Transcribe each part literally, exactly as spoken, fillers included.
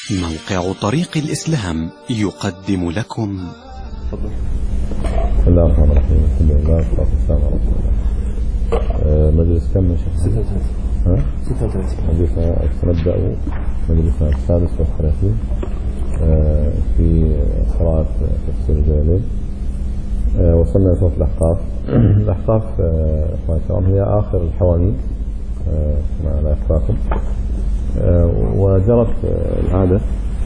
موقع طريق الإسلام يقدم لكم. بسم الله الرحمن الرحيم. الحمد لله والصلاة والسلام على رسول الله. مجلس كم من شخص؟ ستة وثلاثين. ستة وثلاثين. مجلس سنبدأ مجلسنا السادس والثلاثين في قراءة تفسير الجلالين. وصلنا إلى سورة الأحقاف. الأحقاف أخواني الكرام هي آخر الحواميم كما لا يخفاكم. وجرت العادة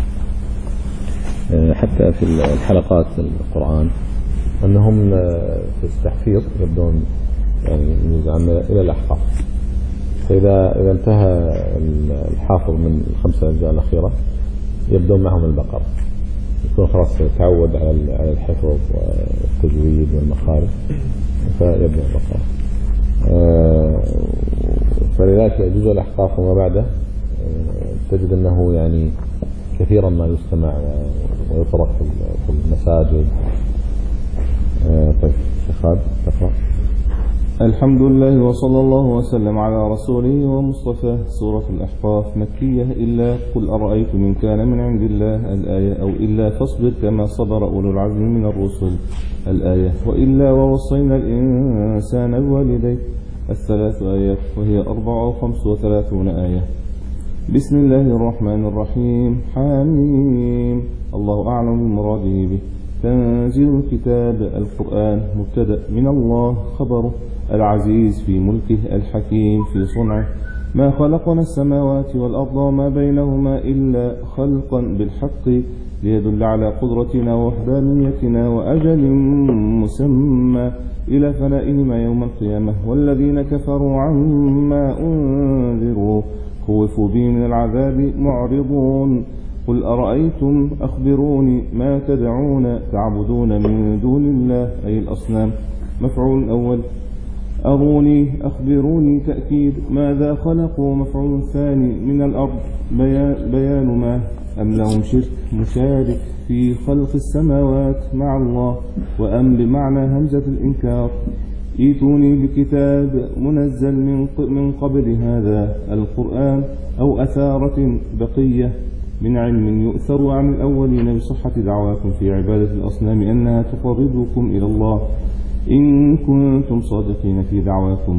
حتى في الحلقات القرآن أنهم في التحفيظ يبدون يعني إلى الأحقاف، فإذا إذا انتهى الحافظ من الخمسة أجزاء الأخيرة يبدون معهم البقرة، يكون خلاص تعود على الحفظ والتجويد والمخارج فيبدأ البقرة. فلذلك جزء الأحقاف وما بعده تجد أنه يعني كثيرا ما يستمع ويطرق في المساجد. طيب شيخ تقرأ. الحمد لله وصلى الله وسلم على رسوله ومصطفى. سورة الأحقاف مكية إلا قل أرأيت من كان من عند الله الآية، أو إلا فاصبر كما صبر أولو العزم من الرسل الآية، وإلا ووصينا الإنسان بوالديه الثلاث آيات، وهي أربع أو خمس وثلاثون آية. بسم الله الرحمن الرحيم. حميم. الله أعلم بمراده به. تنزيل الكتاب القرآن مبتدأ من الله خبره، العزيز في ملكه الحكيم في صنعه. ما خلقنا السماوات والأرض وما بينهما إلا خلقا بالحق ليدل على قدرتنا ووحدانيتنا وأجل مسمى إلى فنائهما يوم القيامة. والذين كفروا عما أنذروا خوفوا به من العذاب معرضون. قل أرأيتم أخبروني ما تدعون تعبدون من دون الله، أي الأصنام. مفعول أول. أروني أخبروني تأكيد ماذا خلقوا. مفعول ثاني من الأرض. بيان, بيان ما أم لهم شرك مشارك في خلق السماوات مع الله، وأم بمعنى همزة الإنكار. ايتوني بكتاب منزل من قبل هذا القرآن أو أثارة بقية من علم يؤثر عن الأولين بصحة دعواكم في عبادة الأصنام أنها تقربكم إلى الله إن كنتم صادقين في دعواكم.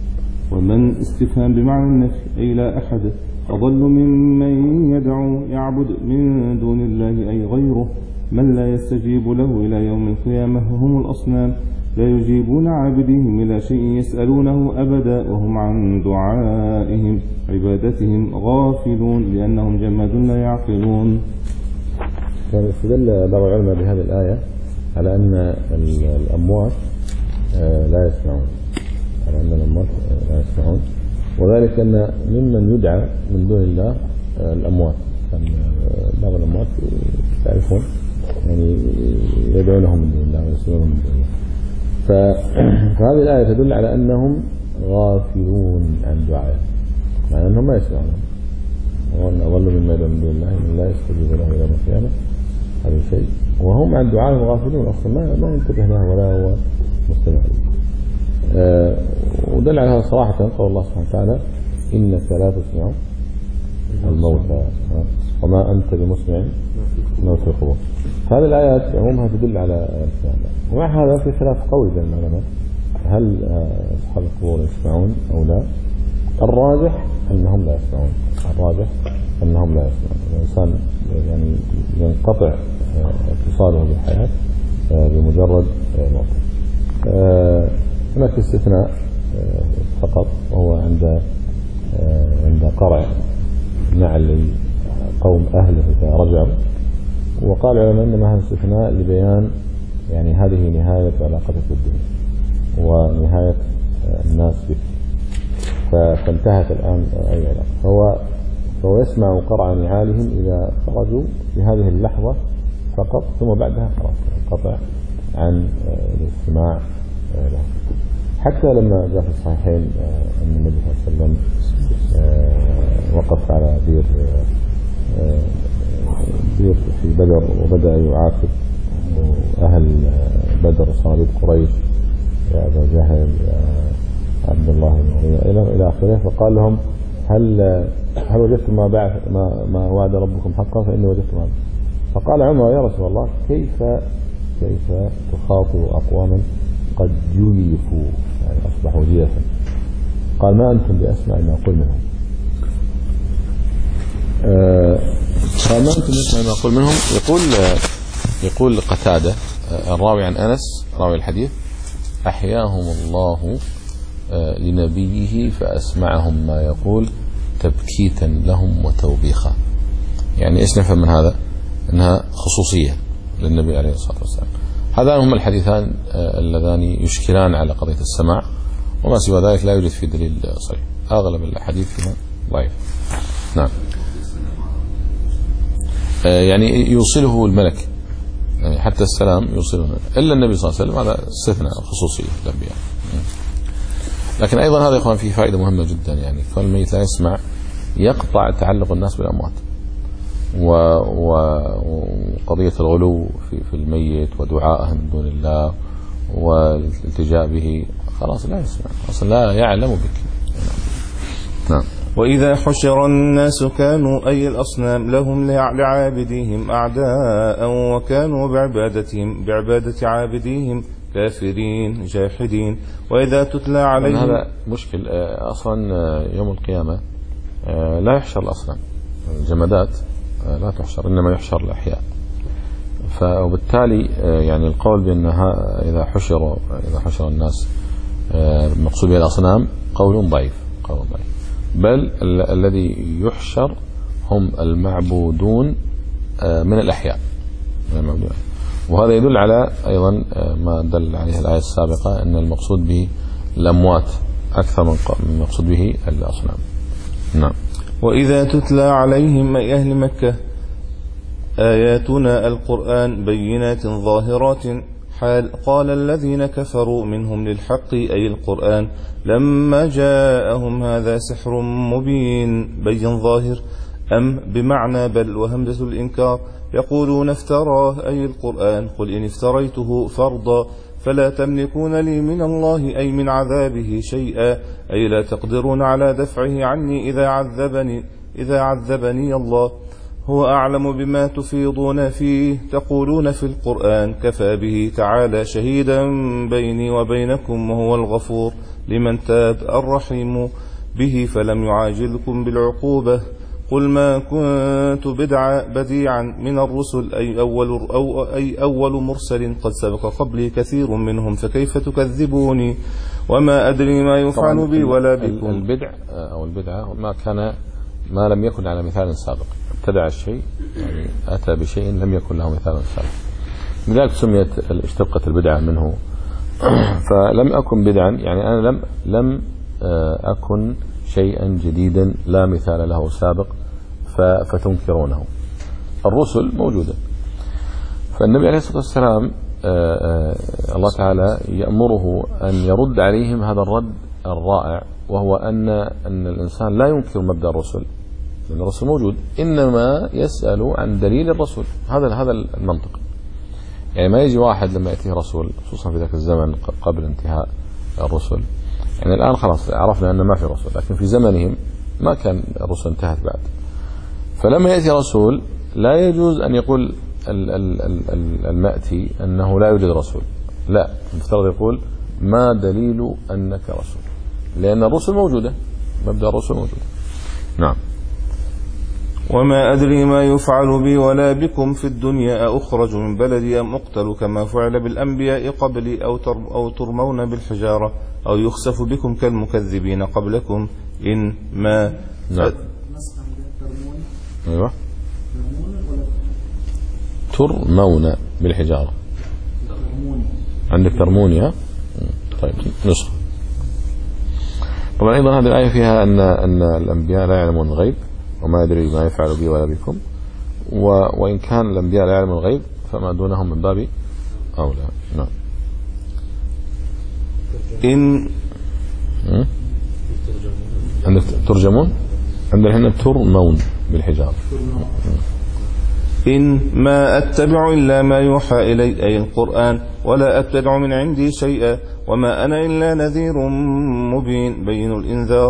ومن استفهام بمعنى النفي، أي لا أحد أضل ممن يدعو يعبد من دون الله أي غيره، من لا يستجيب له إلى يوم القيامة وهم الأصنام، لا يجيبون عابدهم إلى شيء يسألونه أبدا، وهم عن دعائهم عبادتهم غافلون لأنهم جماد لا يعقلون. كان يستدل بعض العلماء بهذه الآية على أن الأموات لا يسمعون، على أن الأموات لا يسمعون، وذلك أن ممن يدعى من دون الله الأموات. كان بعض الأموات تعرفون يعني يدعونهم من دون الله ويسمعونهم من دون الله. فهذه الآية تدل على أنهم غافلون عن دعائه، مع أنهم ما يسمعون. وأن أضل مما يدعون من دون الله من لا يستجيب له إلى يوم القيامة، هذا شيء، وهم عن دعائهم غافلون أصلا ما ما ينتبه له ولا هو مستمع. أه ودل على هذا صراحة قول الله سبحانه وتعالى إنك لا تسمع الموتى وما أنت بمسمع موت القبور. هذه الآيات عمومها تدل على الكلام. ومع هذا في خلاف قوي بين العلماء هل أصحاب القبور يسمعون أو لا. الراجح أنهم لا يسمعون، الراجح أنهم لا يسمعون. الإنسان يعني ينقطع اتصاله بالحياة بمجرد موت. هناك استثناء فقط وهو عند عند قرع نعل قوم أهله إذا رجعوا، وقال العلماء إنما هذا استثناء لبيان يعني هذه نهاية علاقتك بالدنيا ونهاية الناس بك، فانتهت الآن أي علاقة. فهو فهو يسمع قرع نعالهم إذا خرجوا في هذه اللحظة فقط، ثم بعدها خلاص انقطع عن الاستماع لهم. حتى لما جاء في الصحيحين أن النبي صلى الله عليه وسلم وقف على بير بير في بدر وبدأ يعاتب أهل بدر صالح قريش، يا أبا جهل يا عبد الله بن أبي إلى إلى آخره، فقال لهم هل هل وجدتم ما بعث ما, ما وعد ربكم حقا؟ فإني وجدت ما. فقال عمر يا رسول الله كيف كيف تخاطب أقواما قد جلفوا يعني أصبحوا جلفا؟ قال ما أنتم بأسمع ما أقول منهم. آه قال ما أنتم بأسمع ما أقول منهم. يقول يقول قتادة الراوي عن أنس راوي الحديث أحياهم الله لنبيه فأسمعهم ما يقول تبكيتا لهم وتوبيخا. يعني إيش نفهم من هذا؟ أنها خصوصية للنبي عليه الصلاة والسلام. هذان هم الحديثان اللذان يشكلان على قضية السماع، وما سوى ذلك لا يوجد في دليل صحيح. أغلب الحديث فيها ضعيف. نعم. يعني يوصله الملك، يعني حتى السلام يوصله الملك، إلا النبي صلى الله عليه وسلم هذا استثناء خصوصية الأنبياء. لكن أيضا هذا يكون فيه فائدة مهمة جدا، يعني كون الميت لا يسمع يقطع تعلق الناس بالأموات، وقضية الغلو في, في الميت ودعائه من دون الله والالتجاء به خلاص لا يسمع أصلا، لا يعلم بك. نعم. وإذا حشر الناس كانوا أي الأصنام لهم لعابديهم أعداء وكانوا بعبادتهم بعبادة عابديهم كافرين جاحدين. وإذا تتلى عليهم هذا مشكل أصلا يوم القيامة لا يحشر الأصنام، الجمادات لا تحشر، إنما يحشر الأحياء. فبالتالي يعني القول بأنها إذا حشر إذا حشر الناس مقصود بها الأصنام قول ضعيف قول ضعيف بل ال الذي يحشر هم المعبودون من الأحياء من المعبودون. وهذا يدل على أيضا ما دل عليه الآية السابقة أن المقصود به الأموات أكثر من المقصود به الأصنام. نعم. وإذا تتلى عليهم أي أهل مكة آياتنا القرآن بينات ظاهرات حال قال الذين كفروا منهم للحق أي القرآن لما جاءهم هذا سحر مبين بين ظاهر أم بمعنى بل وهمزة الإنكار يقولون افتراه أي القرآن قل إن افتريته فرضا فلا تملكون لي من الله أي من عذابه شيئا أي لا تقدرون على دفعه عني إذا عذبني إذا عذبني الله هو أعلم بما تفيضون فيه تقولون في القرآن كفى به تعالى شهيدا بيني وبينكم وهو الغفور لمن تاب الرحيم به فلم يعاجلكم بالعقوبة قل ما كنت بدعا بديعا من الرسل أي أول, أو أي أول مرسل قد سبق قبلي كثير منهم فكيف تكذبوني وما أدري ما يفعل بي ولا بكم. البدع أو البدعة ما كان ما لم يكن على مثال سابق، ابتدع الشيء يعني أتى بشيء لم يكن له مثال سابق، لذلك سميت اشتقت البدعة منه. فلم أكن بدعا يعني أنا لم لم أكن شيئا جديدا لا مثال له سابق فتنكرونه. الرسل موجودة، فالنبي عليه الصلاة والسلام الله تعالى يأمره أن يرد عليهم هذا الرد الرائع، وهو أن أن الإنسان لا ينكر مبدأ الرسل لأن الرسل موجود، إنما يسأل عن دليل الرسول. هذا هذا المنطق. يعني ما يجي واحد لما يأتيه رسول خصوصا في ذاك الزمن قبل انتهاء الرسل، يعني الآن خلاص عرفنا أن ما في رسول، لكن في زمنهم ما كان الرسل انتهت بعد. فلما يأتي رسول لا يجوز أن يقول المأتي أنه لا يوجد رسول، لا، المفترض يقول ما دليل أنك رسول، لأن الرسل موجودة، مبدأ الرسل موجود. نعم. وما أدري ما يفعل بي ولا بكم في الدنيا أخرج من بلدي أم أقتل كما فعل بالأنبياء قبلي أو أو ترمون بالحجارة أو يخسف بكم كالمكذبين قبلكم إن ما. نعم. أيوة. ترمون بالحجارة. عندك ترموني ها؟ طيب نسخة. طبعا أيضا هذه الآية فيها أن أن الأنبياء لا يعلمون الغيب وما يدري ما يفعل بي ولا بكم، وإن كان الأنبياء لا يعلمون الغيب فما دونهم من باب أولى. نعم. إن عندك ترجمون، عندنا هنا ترمون بالحجارة. إن ما أتبع إلا ما يوحى إلي أي القرآن ولا أتبع من عندي شيئا وما أنا إلا نذير مبين بين الإنذار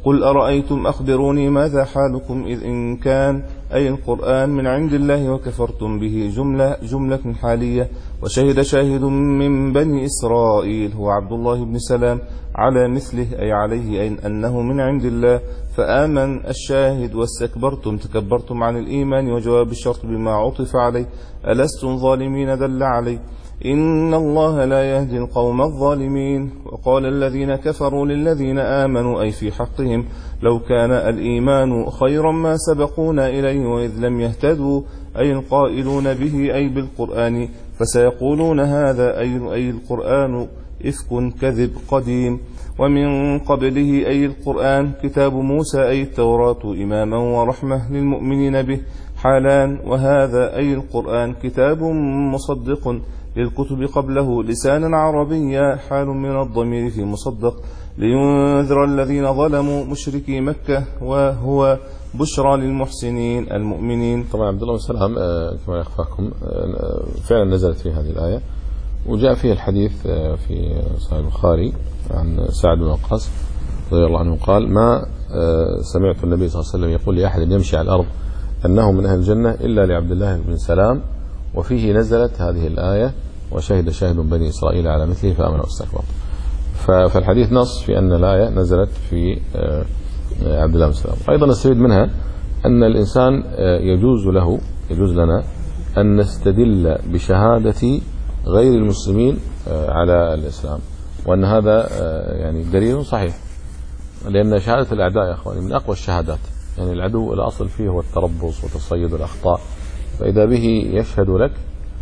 قل أرأيتم أخبروني ماذا حالكم إذ إن كان أي القرآن من عند الله وكفرتم به جملة, جملة حالية. وشهد شاهد من بني إسرائيل هو عبد الله بن سلام على مثله أي عليه أي أنه من عند الله فآمن الشاهد واستكبرتم تكبرتم عن الإيمان. وجواب الشرط بما عطف عليه ألستم ظالمين دل عليه إن الله لا يهدي القوم الظالمين. وقال الذين كفروا للذين آمنوا أي في حقهم لو كان الإيمان خيرا ما سبقونا إليه وإذ لم يهتدوا أي القائلون به أي بالقرآن فسيقولون هذا أي, أي القرآن إفك كذب قديم. ومن قبله أي القرآن كتاب موسى أي التوراة إماما ورحمة للمؤمنين به حالان. وهذا أي القرآن كتاب مصدق للكتب قبله لسانا عربيا حال من الضمير في مصدق لينذر الذين ظلموا مشركي مكة وهو بشرى للمحسنين المؤمنين. طبعا عبد الله بن سلام كما يخفاكم فعلا نزلت في هذه الآية وجاء فيه الحديث في صحيح البخاري عن سعد بن وقاص رضي الله عنه قال ما سمعت النبي صلى الله عليه وسلم يقول لأحد يمشي على الأرض أنه من أهل الجنة إلا لعبد الله بن سلام وفيه نزلت هذه الآية وشهد شاهد بني إسرائيل على مثله فآمن واستكبر. فالحديث نص في أن الآية نزلت في عبد الله بن سلام. أيضا نستفيد منها أن الإنسان يجوز له يجوز لنا أن نستدل بشهادة غير المسلمين على الإسلام وأن هذا يعني دليل صحيح لأن شهادة الأعداء يا أخواني من أقوى الشهادات. يعني العدو الأصل فيه هو التربص وتصيد الأخطاء فإذا به يشهد لك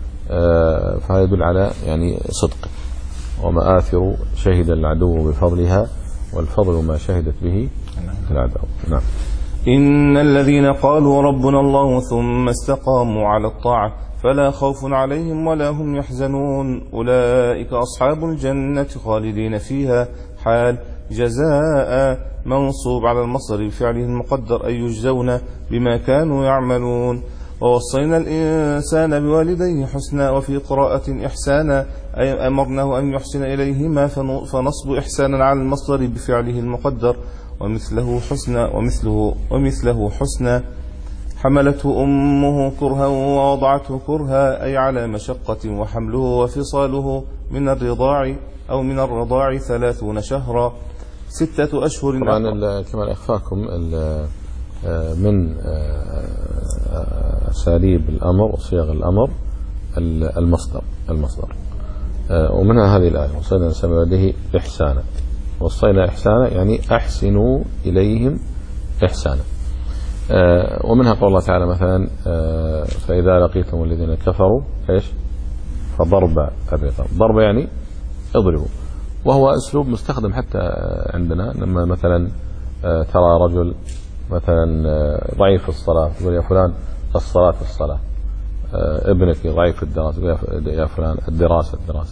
فهذا يدل على يعني صدق ومآثر شهد العدو بفضلها والفضل ما شهدت به العدو. نعم. إن الذين قالوا ربنا الله ثم استقاموا على الطاعة فلا خوف عليهم ولا هم يحزنون أولئك أصحاب الجنة خالدين فيها حال جزاء منصوب على المصدر بفعله المقدر أي يجزون بما كانوا يعملون. ووصينا الإنسان بوالديه حسنا وفي قراءة إحسانا أي أمرناه أن يحسن إليهما فنصب إحسانا على المصدر بفعله المقدر ومثله حسنا ومثله, ومثله حسنا. حملته أمه كرها ووضعته كرها أي على مشقة وحمله وفصاله من الرضاع أو من الرضاع ثلاثون شهرا ستة أشهر. طبعا كما أخفاكم من أساليب الأمر وصيغ الأمر المصدر المصدر ومنها هذه الآية وصينا الإنسان بوالديه إحسانا. وصينا إحسانا يعني أحسنوا إليهم إحسانا. ومنها قول الله تعالى مثلا فإذا لقيتم الذين كفروا إيش فضرب الرقاب. ضرب يعني اضربوا وهو أسلوب مستخدم حتى عندنا لما مثلا ترى رجل مثلا ضعيف في الصلاة تقول يا فلان الصلاة في الصلاة ابنك ضعيف في الدراسة يا فلان الدراسة الدراسة.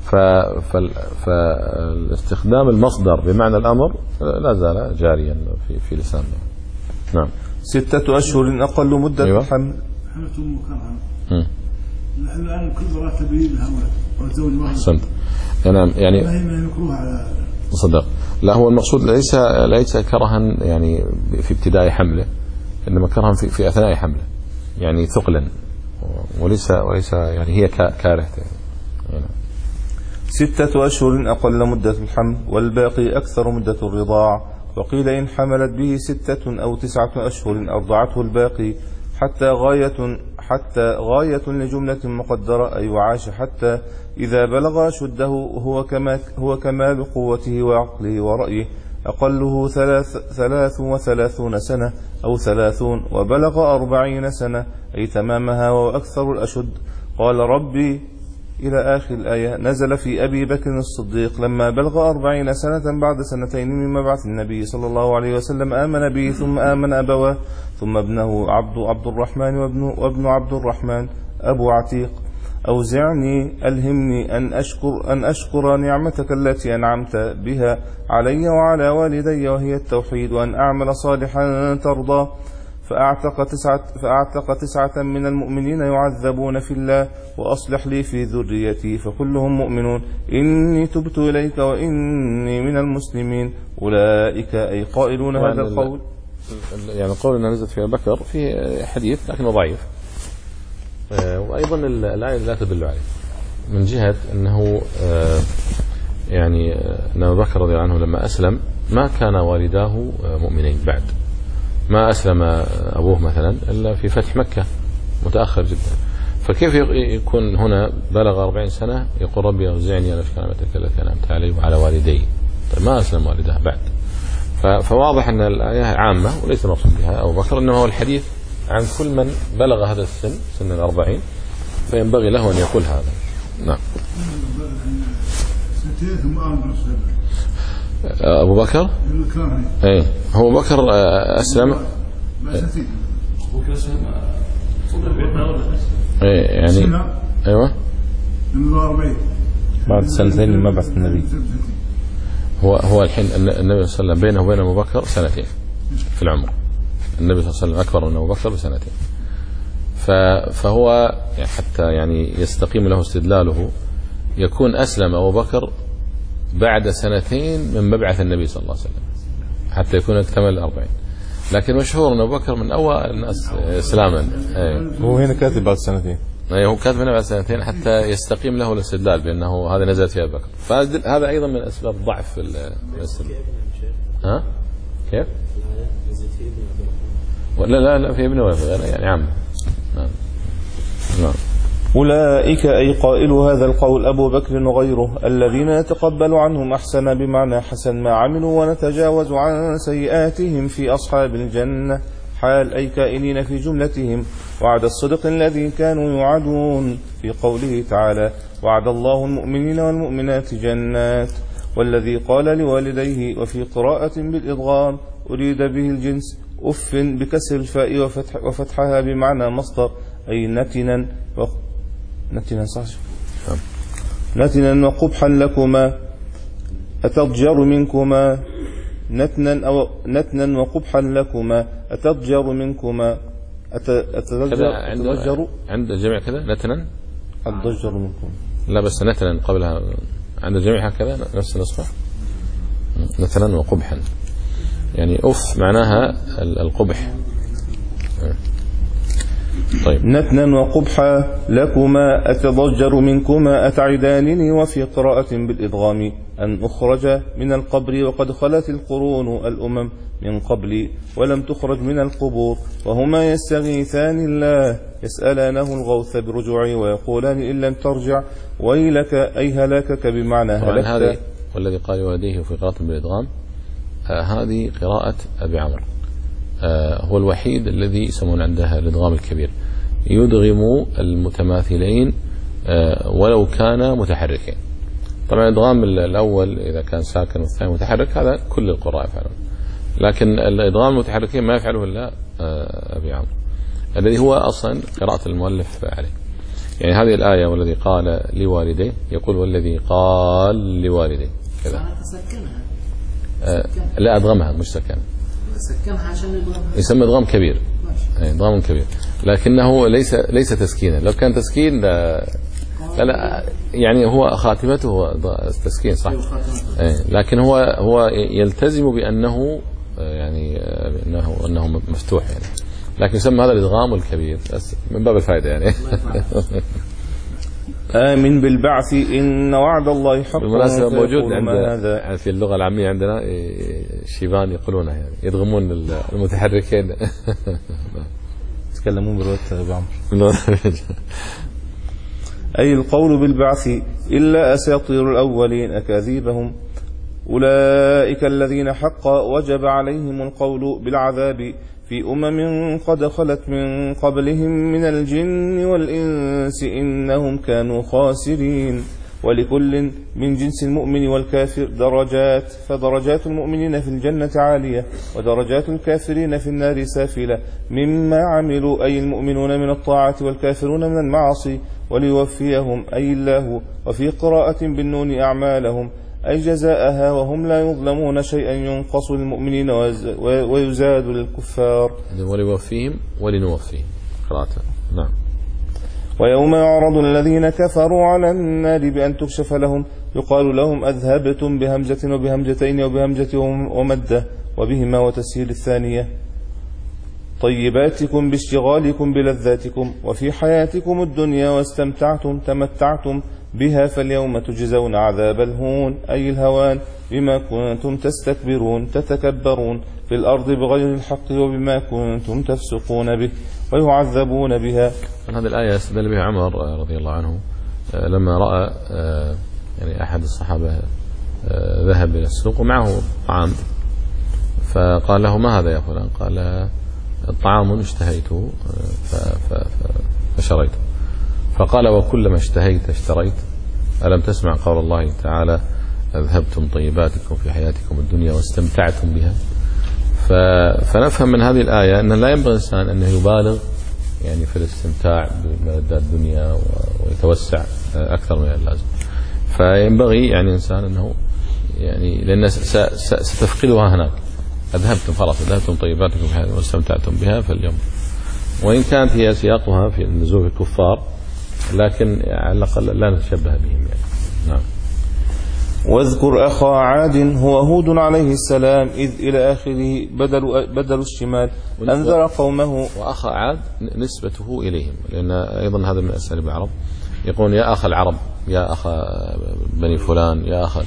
فالاستخدام المصدر بمعنى الأمر لا زال جاريا في في لساننا. نعم. ستة أشهر أقل مدة أيوة. الحمل. حملته مكرها. الآن كل ضرات تبين لها والزوج واحد. صدق. نعم يعني. صدق. لا هو المقصود ليس ليس كرها يعني في ابتداء حمله إنما كرها في في أثناء حمله يعني ثقلا وليس وليس يعني هي كارهته. يعني. ستة أشهر أقل مدة الحمل والباقي أكثر مدة الرضاع. وقيل إن حملت به ستة أو تسعة أشهر أرضعته الباقي حتى غاية حتى غاية لجملة مقدرة أي وعاش حتى إذا بلغ شده هو كما هو كمال قوته وعقله ورأيه أقله ثلاث ثلاث وثلاثون سنة أو ثلاثون وبلغ أربعين سنة أي تمامها وأكثر الأشد. قال ربي إلى آخر الآية نزل في أبي بكر الصديق لما بلغ أربعين سنة بعد سنتين من مبعث النبي صلى الله عليه وسلم آمن به ثم آمن أبواه ثم ابنه عبد عبد الرحمن وابن, وابن عبد الرحمن أبو عتيق. أوزعني ألهمني أن أشكر, أن أشكر نعمتك التي أنعمت بها علي وعلى والدي وهي التوحيد وأن أعمل صالحا ترضى فأعتق تسعة, فأعتق تسعة من المؤمنين يعذبون في الله وأصلح لي في ذريتي فكلهم مؤمنون إني تبت إليك وإني من المسلمين أولئك أي قائلون هذا القول. يعني القول أنها نزلت في أبي بكر في حديث لكنه ضعيف، وأيضا الآية لا تدل عليه من جهة أنه يعني أن أبو بكر رضي الله عنه لما أسلم ما كان والداه مؤمنين بعد، ما أسلم أبوه مثلا إلا في فتح مكة متأخر جدا، فكيف يكون هنا بلغ أربعين سنة يقول ربي أوزعني أن أشكر نعمتك التي أنعمت علي وعلى والدي؟ طيب ما أسلم والده بعد، فواضح أن الآية عامة وليس مقصود بها أبو بكر، إنما هو الحديث عن كل من بلغ هذا السن سن الأربعين فينبغي له أن يقول هذا. نعم. أبو بكر إيه هو بكر أسلم إيه يعني أيوة بعد سنتين من مبعث النبي. هو هو الحين النبي صلى الله عليه وسلم بينه وبين أبو بكر سنتين في العمر، النبي صلى الله عليه وسلم أكبر من أبو بكر بسنتين، فهو حتى يعني يستقيم له استدلاله يكون أسلم أبو بكر بعد سنتين من مبعث النبي صلى الله عليه وسلم حتى يكون اكتمل الأربعين، لكن مشهور أن أبو بكر من أول الناس إسلاما. هو هنا كاتب بعد سنتين، هو كاتب هنا بعد سنتين حتى يستقيم له الاستدلال بأنه هذا نزل في أبي بكر، فهذا أيضا من أسباب ضعف في الاستدلال. ها كيف؟ ولا لا لا في ابن وفي غيره يعني عام. نعم. نعم. أولئك أي قائل هذا القول أبو بكر وغيره الذين نتقبل عنهم أحسن بمعنى حسن ما عملوا ونتجاوز عن سيئاتهم في أصحاب الجنة حال أي كائنين في جملتهم وعد الصدق الذي كانوا يوعدون في قوله تعالى وعد الله المؤمنين والمؤمنات جنات. والذي قال لوالديه وفي قراءة بالإضغام أريد به الجنس أف بكسر الفاء وفتح وفتحها بمعنى مصدر أي نتنا و... نتنا صح نتنا وقبحا لكما أتضجر منكما نتنا أو نتنا وقبحا لكما أتضجر منكما أتضجر أتضجر عند الجميع كذا نتنا أتضجر منكم لا بس نتنا قبلها عند الجميع هكذا نفس النسخة نتنا وقبحا يعني أف معناها القبح. طيب نتنا وقبحا لكما أتضجر منكما أتعدانني وفي قراءة بالإضغام أن أخرج من القبر وقد خلت القرون الأمم من قبلي ولم تخرج من القبور وهما يستغيثان الله يسألانه الغوث برجوعي ويقولان إن لم ترجع ويلك أي هلاكك بمعنى هلكت. والذي قال والديه في قراءة بالإضغام آه هذه قراءة أبي عمرو آه هو الوحيد الذي يسمون عندها الإدغام الكبير يدغم المتماثلين آه ولو كان متحركين. طبعا الإدغام الأول إذا كان ساكن والثاني متحرك هذا كل القراء يفعلون، لكن الإدغام المتحركين ما يفعله إلا آه أبي عمرو الذي هو أصلا قراءة المؤلف عليه. يعني هذه الآية والذي قال لوالديه يقول والذي قال لوالديه كذا آه لا أدغمها مش سكن سكنها عشان يضغمها يسمى إدغام كبير إدغام كبير لكنه ليس ليس تسكينا. لو كان تسكين لا لا يعني هو خاتمته هو تسكين صح لكن هو هو يلتزم بأنه يعني أنه أنه مفتوح يعني لكن يسمى هذا الإدغام الكبير بس من باب الفائدة يعني. آمن بالبعث إن وعد الله حق. بالمناسبة موجود عند في اللغة العامية عندنا شيبان يقولونها يعني يدغمون المتحركين. يتكلمون برواية بعمر. أي القول بالبعث إلا أساطير الأولين أكاذيبهم. أولئك الذين حق وجب عليهم القول بالعذاب في أمم قد خلت من قبلهم من الجن والإنس إنهم كانوا خاسرين. ولكل من جنس المؤمن والكافر درجات فدرجات المؤمنين في الجنة عالية ودرجات الكافرين في النار سافلة مما عملوا أي المؤمنون من الطاعة والكافرون من المعاصي وليوفيهم أي الله. وفي قراءة بالنون أعمالهم أي جزاءها، وهم لا يظلمون شيئا ينقص للمؤمنين ويزاد للكفار. وليوفيهم ولنوفيهم قراءة. نعم. ويوم يعرض الذين كفروا على النار بأن تكشف لهم يقال لهم أذهبتم بهمزة وبهمزتين وبهمزة ومدة وبهما وتسهيل الثانية طيباتكم باشتغالكم بلذاتكم وفي حياتكم الدنيا واستمتعتم تمتعتم بها، فاليوم تجزون عذاب الهون أي الهوان بما كنتم تستكبرون تتكبرون في الأرض بغير الحق وبما كنتم تفسقون به ويعذبون بها. هذه الآية استدل بها عمر رضي الله عنه لما رأى يعني أحد الصحابة ذهب إلى السوق ومعه طعام، فقال له ما هذا يا فلان؟ قال الطعام اشتهيته فشريته. فقال وكلما اشتهيت اشتريت، ألم تسمع قول الله تعالى أذهبتم طيباتكم في حياتكم الدنيا واستمتعتم بها؟ فنفهم من هذه الآية أن لا ينبغي الإنسان أنه يبالغ يعني في الاستمتاع بملذات الدنيا ويتوسع أكثر من اللازم. فينبغي يعني الإنسان أنه يعني لأن ستفقدها هناك. أذهبتم خلاص أذهبتم طيباتكم في حياتكم واستمتعتم بها فاليوم، وإن كانت هي سياقها في النزول في الكفار لكن على الأقل لا نتشبه بهم يعني. نعم. واذكر أخا عاد هو هود عليه السلام إذ إلى آخره بدل, بدل الشمال أنذر قومه. وأخا عاد نسبته إليهم، لأن أيضا هذا من أساليب العرب، يقول يا أخ العرب، يا أخ بني فلان، يا أخ.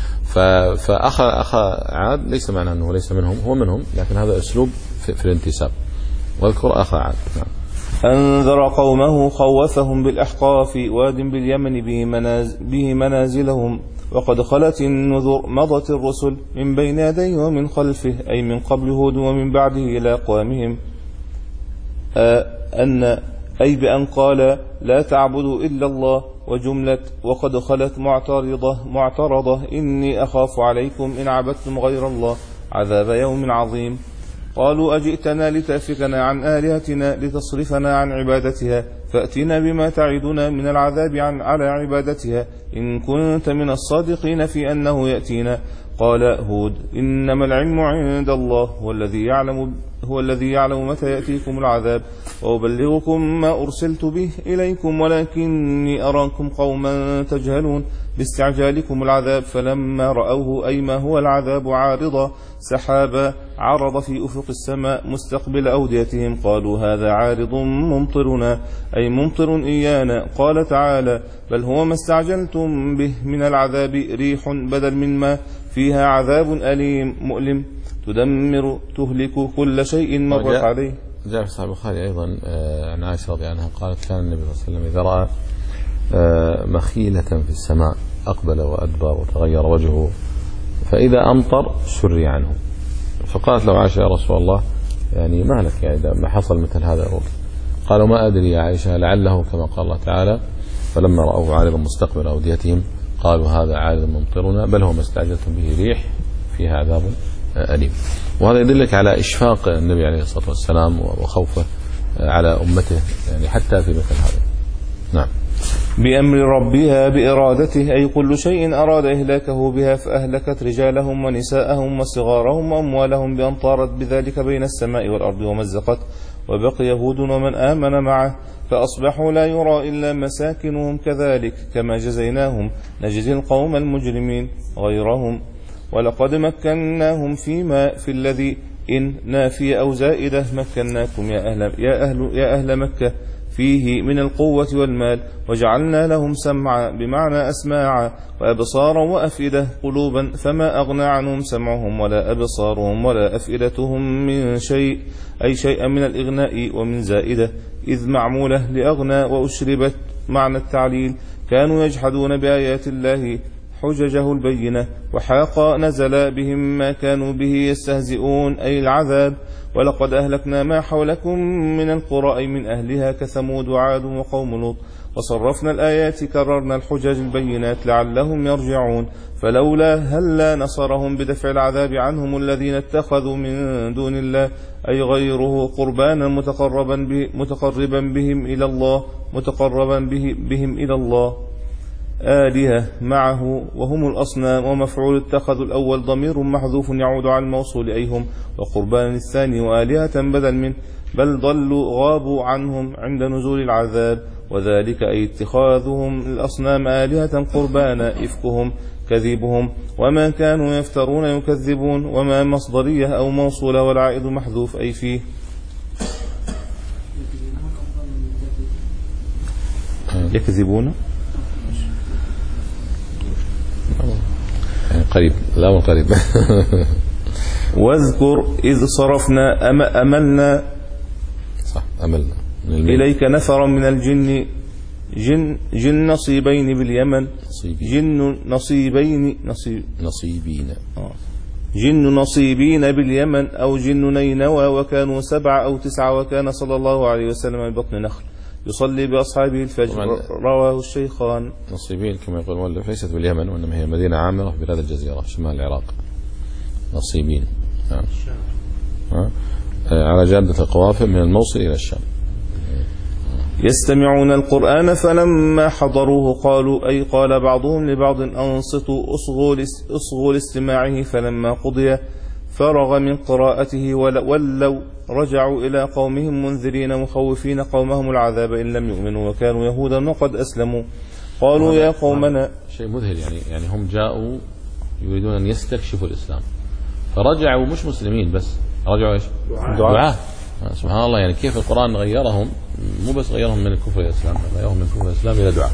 فأخا أخا عاد ليس معنى أنه ليس منهم، هو منهم، لكن هذا أسلوب في, في الانتساب. واذكر أخا عاد. نعم. أنذر قومه خوفهم بالأحقاف واد باليمن به, مناز به منازلهم وقد خلت النذر مضت الرسل من بين يديه ومن خلفه أي من قبل هود ومن بعده إلى أقوامهم أن أي بأن قال لا تعبدوا إلا الله، وجملة وقد خلت معترضة معترضة إني أخاف عليكم إن عبدتم غير الله عذاب يوم عظيم. قالوا أجئتنا لتأفكنا عن آلهتنا لتصرفنا عن عبادتها فأتنا بما تعدنا من العذاب عن على عبادتها إن كنت من الصادقين في أنه يأتينا. قال هود إنما العلم عند الله هو الذي يعلم هو الذي يعلم متى يأتيكم العذاب وأبلغكم ما أرسلت به إليكم ولكني أراكم قوما تجهلون باستعجالكم العذاب فلما رأوه أي ما هو العذاب عارضا سحابا عرض في أفق السماء مستقبل أوديتهم قالوا هذا عارض ممطرنا أي ممطر إيانا. قال تعالى بل هو ما استعجلتم به من العذاب ريح بدل من ما فيها عذاب أليم مؤلم تدمر تهلك كل شيء مرت عليه. جاء في صحيح البخاري أيضا عن عائشة رضي عنها قالت كان النبي صلى الله عليه وسلم إذا رأى مخيلة في السماء أقبل وأدبر وتغير وجهه فإذا أمطر سري عنه. فقالت له عائشة يا رسول الله يعني ما لك يعني ما حصل مثل هذا الوقت؟ قالوا ما أدري يا عائشة لعله كما قال الله تعالى فلما رأوه عارضا مستقبل أوديتهم قالوا هذا عارض ممطرنا بل هو ما استعجلتم به ريح فيها عذاب أليم. وهذا يدلك على إشفاق النبي عليه الصلاة والسلام وخوفه على أمته يعني حتى في مثل هذا. نعم. بأمر ربها بإرادته أي كل شيء أراد إهلاكه بها فأهلكت رجالهم ونساءهم وصغارهم وأموالهم بأن طارت بذلك بين السماء والأرض ومزقت وبقي يهود ومن آمن معه فأصبحوا لا يرى إلا مساكنهم كذلك كما جزيناهم نجزي القوم المجرمين غيرهم. ولقد مكناهم فيما في الذي إن نافية أو زائدة مكناكم يا أهل, يا أهل, يا أهل مكة فيه من القوة والمال وجعلنا لهم سمعا بمعنى أسماعا وأبصارا وأفئدة قلوبا فما أغنى عنهم سمعهم ولا أبصارهم ولا أفئدتهم من شيء أي شيئا من الإغناء ومن زائدة إذ معمولة لأغنى وأشربت معنى التعليل كانوا يجحدون بآيات الله حججه البينة وحاق نزل بهم ما كانوا به يستهزئون أي العذاب. ولقد أهلكنا ما حولكم من القرى أي من أهلها كثمود وعاد وقوم لوط وصرفنا الآيات كررنا الحجج البينات لعلهم يرجعون. فلولا هلا نصرهم بدفع العذاب عنهم الذين اتخذوا من دون الله أي غيره قربانا متقربا, به متقربا بهم إلى الله متقربا به بهم إلى الله آلهة معه وهم الأصنام. ومفعول اتخذوا الأول ضمير محذوف يعود على الموصول أي هم، وقربان الثاني وآلهة بدل منه، بل ضلوا غابوا عنهم عند نزول العذاب، وذلك أي اتخاذهم الأصنام آلهة قربانا إفكهم كذبهم، وما كانوا يفترون يكذبون. وما مصدرية أو موصولة والعائد محذوف أي فيه. يكذبون قريب، لا قريب. واذكر إذ صرفنا أم أملنا صح أملنا إليك نفرا من الجن جن جن نصيبين باليمن جن نصيبين نصيب نصيبين آه. جن نصيبين باليمن أو جن نينوى وكانوا سبعة أو تسعة وكان صلى الله عليه وسلم ببطن نخل يصلي بأصحابه الفجر. رواه الشيخان. نصيبين كما يقول المؤلف ليست باليمن وإنما هي مدينة عامرة في بلاد الجزيرة شمال العراق. نصيبين نعم. على جادة القوافل من الموصل إلى الشام. يستمعون القرآن فلما حضروه قالوا أي قال بعضهم لبعض أنصتوا أصغوا لاستماعه فلما قضي فرغ من قراءته ولوا رجعوا إلى قومهم منذرين مخوفين قومهم العذاب إن لم يؤمنوا وكانوا يهودا وقد أسلموا. قالوا يا قومنا شيء مذهل يعني يعني هم جاءوا يريدون أن يستكشفوا الإسلام فرجعوا مش مسلمين بس رجعوا إيش دعاء. سبحان الله يعني كيف القرآن غيرهم مو بس غيرهم من الكفر إلى الإسلام غيرهم من الكفر إلى الإسلام إلى دعاء.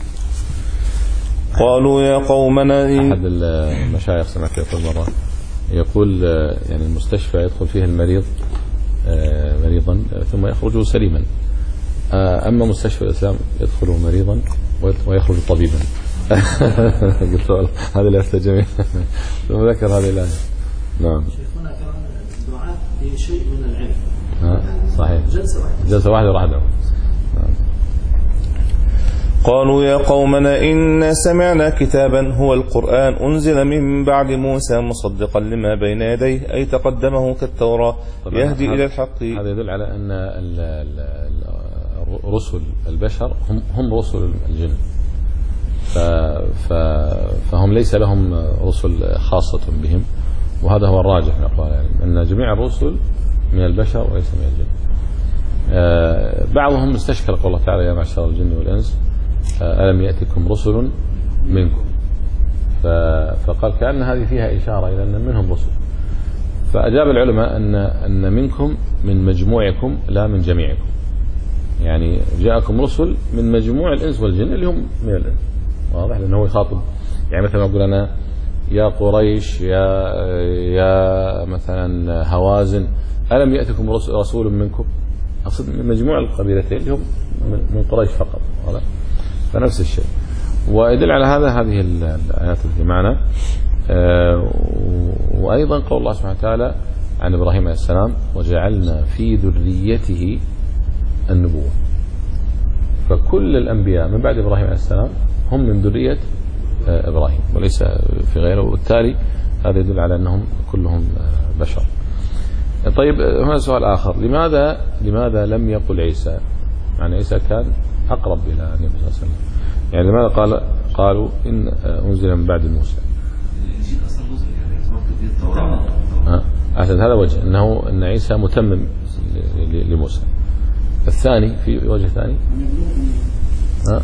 قالوا يا قومنا أحد المشايخ سمعت يقول مرة يقول يعني المستشفى يدخل فيه المريض مريضا ثم يخرج سليما، أما مستشفى الإسلام يدخل مريضا ويخرج طبيبا. قلت له هذا الأسئلة جميل. ثم ذكر هذه الآية. نعم شيخنا كان الدعاء في شيء من العلم. صحيح جلسة واحدة جلسة واحدة وراحت. قالوا يا قومنا إنا سمعنا كتابا هو القرآن أنزل من بعد موسى مصدقا لما بين يديه أي تقدمه كالتوراة يهدي إلى الحق. هذا يدل على أن رسل البشر هم هم رسل الجن، فهم ليس لهم رسل خاصة بهم، وهذا هو الراجح نقول يعني أن جميع الرسل من البشر وليس من الجن. بعضهم استشكل قول الله تعالى يا معشر الجن والإنس ألم يأتكم رسل منكم، فقال كأن هذه فيها إشارة إلى أن منهم رسل، فأجاب العلماء أن أن منكم من مجموعكم لا من جميعكم، يعني جاءكم رسل من مجموع الإنس والجن اللي هم من الإنس، واضح لأنه يخاطب يعني مثلا يقول أنا يا قريش يا يا مثلا هوازن ألم يأتكم رسول منكم، أقصد من مجموع القبيلتين اللي هم من قريش فقط، واضح فنفس الشيء. ويدل على هذا هذه الآيات التي معنا. وأيضا قول الله سبحانه وتعالى عن إبراهيم عليه السلام وجعلنا في ذريته النبوة، فكل الأنبياء من بعد إبراهيم عليه السلام هم من ذرية إبراهيم وليس في غيره، وبالتالي هذا يدل على أنهم كلهم بشر. طيب هنا سؤال آخر، لماذا لماذا لم يقل عيسى؟ يعني عيسى كان أقرب إلى النبي صلى الله عليه وسلم، يعني لماذا قال قالوا إن أنزل من بعد موسى؟ عشان هذا وجه أنه أن عيسى متمم لموسى. الثاني في وجه ثاني ها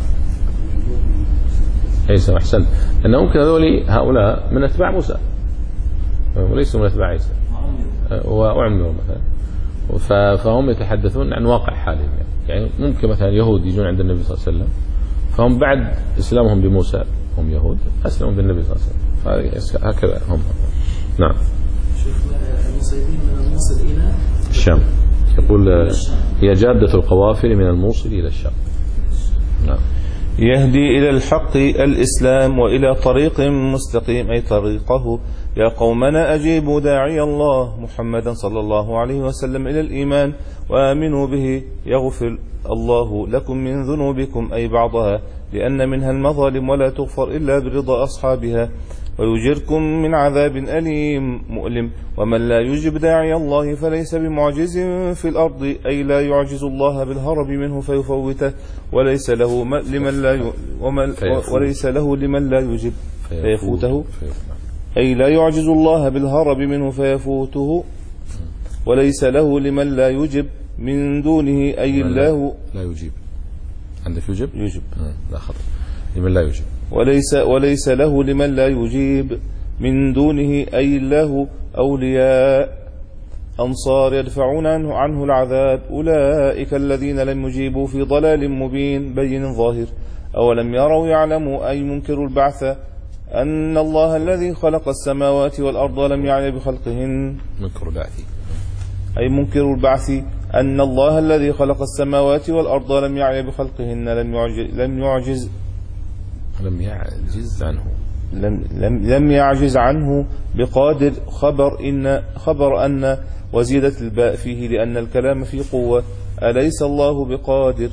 عيسى أحسن أنه ممكن هذول هؤلاء من أتباع موسى وليسوا من أتباع عيسى وأعملوا مثلا، فهم يتحدثون عن واقع حالهم، يعني ممكن مثلا يهود يجون عند النبي صلى الله عليه وسلم فهم بعد إسلامهم بموسى هم يهود أسلموا بالنبي صلى الله عليه وسلم، هكذا هم. نعم المصيبين من الموصل إلى الشام، يقول هي جادة القوافل من الموصل إلى الشام. نعم يهدي إلى الحق الإسلام وإلى طريق مستقيم أي طريقه يا قومنا أجيبوا داعي الله محمدا صلى الله عليه وسلم إلى الإيمان وآمنوا به يغفر الله لكم من ذنوبكم أي بعضها، لأن منها المظالم ولا تغفر إلا برضا أصحابها، ويجركم من عذاب أليم مؤلم. ومن لا يجب داعي الله فليس بمعجز في الأرض، أي لا يعجز الله بالهرب منه فيفوته، وليس له لمن لا ي... ومن... وليس له لمن لا يجب فيفوته، أي لا يعجز الله بالهرب منه فيفوته، وليس له لمن لا يجب من دونه، أي الله لا يجيب. عندك يجب؟ يجب لا خطأ، لمن لا يجب. وليس وليس له لمن لا يجيب من دونه، أي الله أولياء أنصار يدفعون عنه, عنه العذاب، أولئك الذين لم يجيبوا في ضلال مبين بين ظاهر. أولم يروا يعلموا أي منكر البعث أن الله الذي خلق السماوات والأرض لم يعي بخلقهن، منكر البعث أي منكر البعث أن الله الذي خلق السماوات والأرض لم يعي بخلقهن لم يعجز لم يعجز لم يعجز عنه لم لم لم يعجز عنه بقادر. خبر إن خبر أن وزيدة الباء فيه لأن الكلام في قوة، أليس الله بقادر،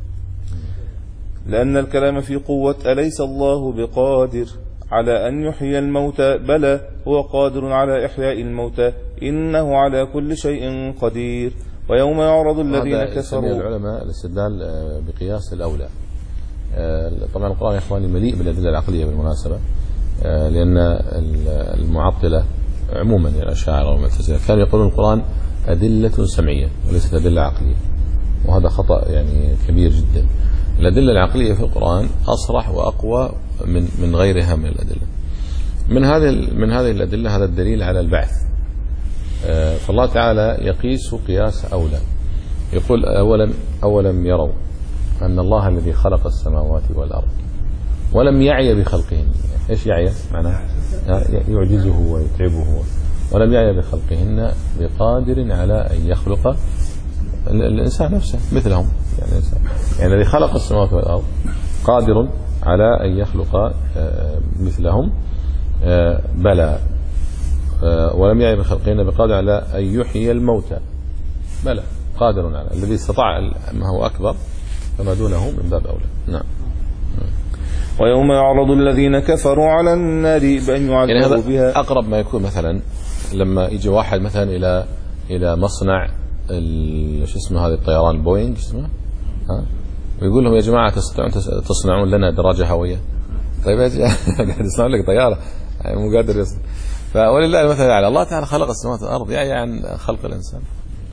لأن الكلام في قوة أليس الله بقادر على أن يحيي الموتى، بلى هو قادر على إحياء الموتى، إنه على كل شيء قدير. ويوم يعرض الذين كفروا، العلماء الاستدلال بقياس الأولى. طبعا القرآن يا إخواني مليء بالأدلة العقلية بالمناسبة، لأن المعطلة عموما الأشاعرة والمعتزلة كانوا يقولون القرآن أدلة سمعية وليست أدلة عقلية، وهذا خطأ يعني كبير جدا. الأدلة العقلية في القرآن أصرح وأقوى من من غيرها من الأدلة. من هذه من هذه الأدلة هذا الدليل على البعث. فالله تعالى يقيس قياس أولى، يقول أولا أولم يروا أن الله الذي خلق السماوات والأرض ولم يعي بخلقهن. إيش يعي؟ معناه يعجزه ويتعبه. ولم يعي بخلقهن بقادر على أن يخلق الإنسان نفسه مثلهم، يعني الإنسان يعني الذي خلق السماوات والأرض قادر على أن يخلق مثلهم، بلى. ولم يعي بخلقهن بقادر على أن يحيي الموتى، بلى قادر على. الذي استطاع ما هو أكبر فما دونه من باب أولى. نعم. ويوم يعرض الذين كفروا على النار بأن يعذبوا يعني بها. أقرب ما يكون مثلا لما يجي واحد مثلا إلى إلى مصنع شو اسمه هذا الطيران بوينغ اسمه، ها، ويقول لهم يا جماعة تصنعون لنا دراجة هوية. طيب قاعد يصنعون لك طيارة يعني مو قادر يصنع. فولله المثل على الله تعالى خلق السماوات والأرض يعني عن خلق الإنسان.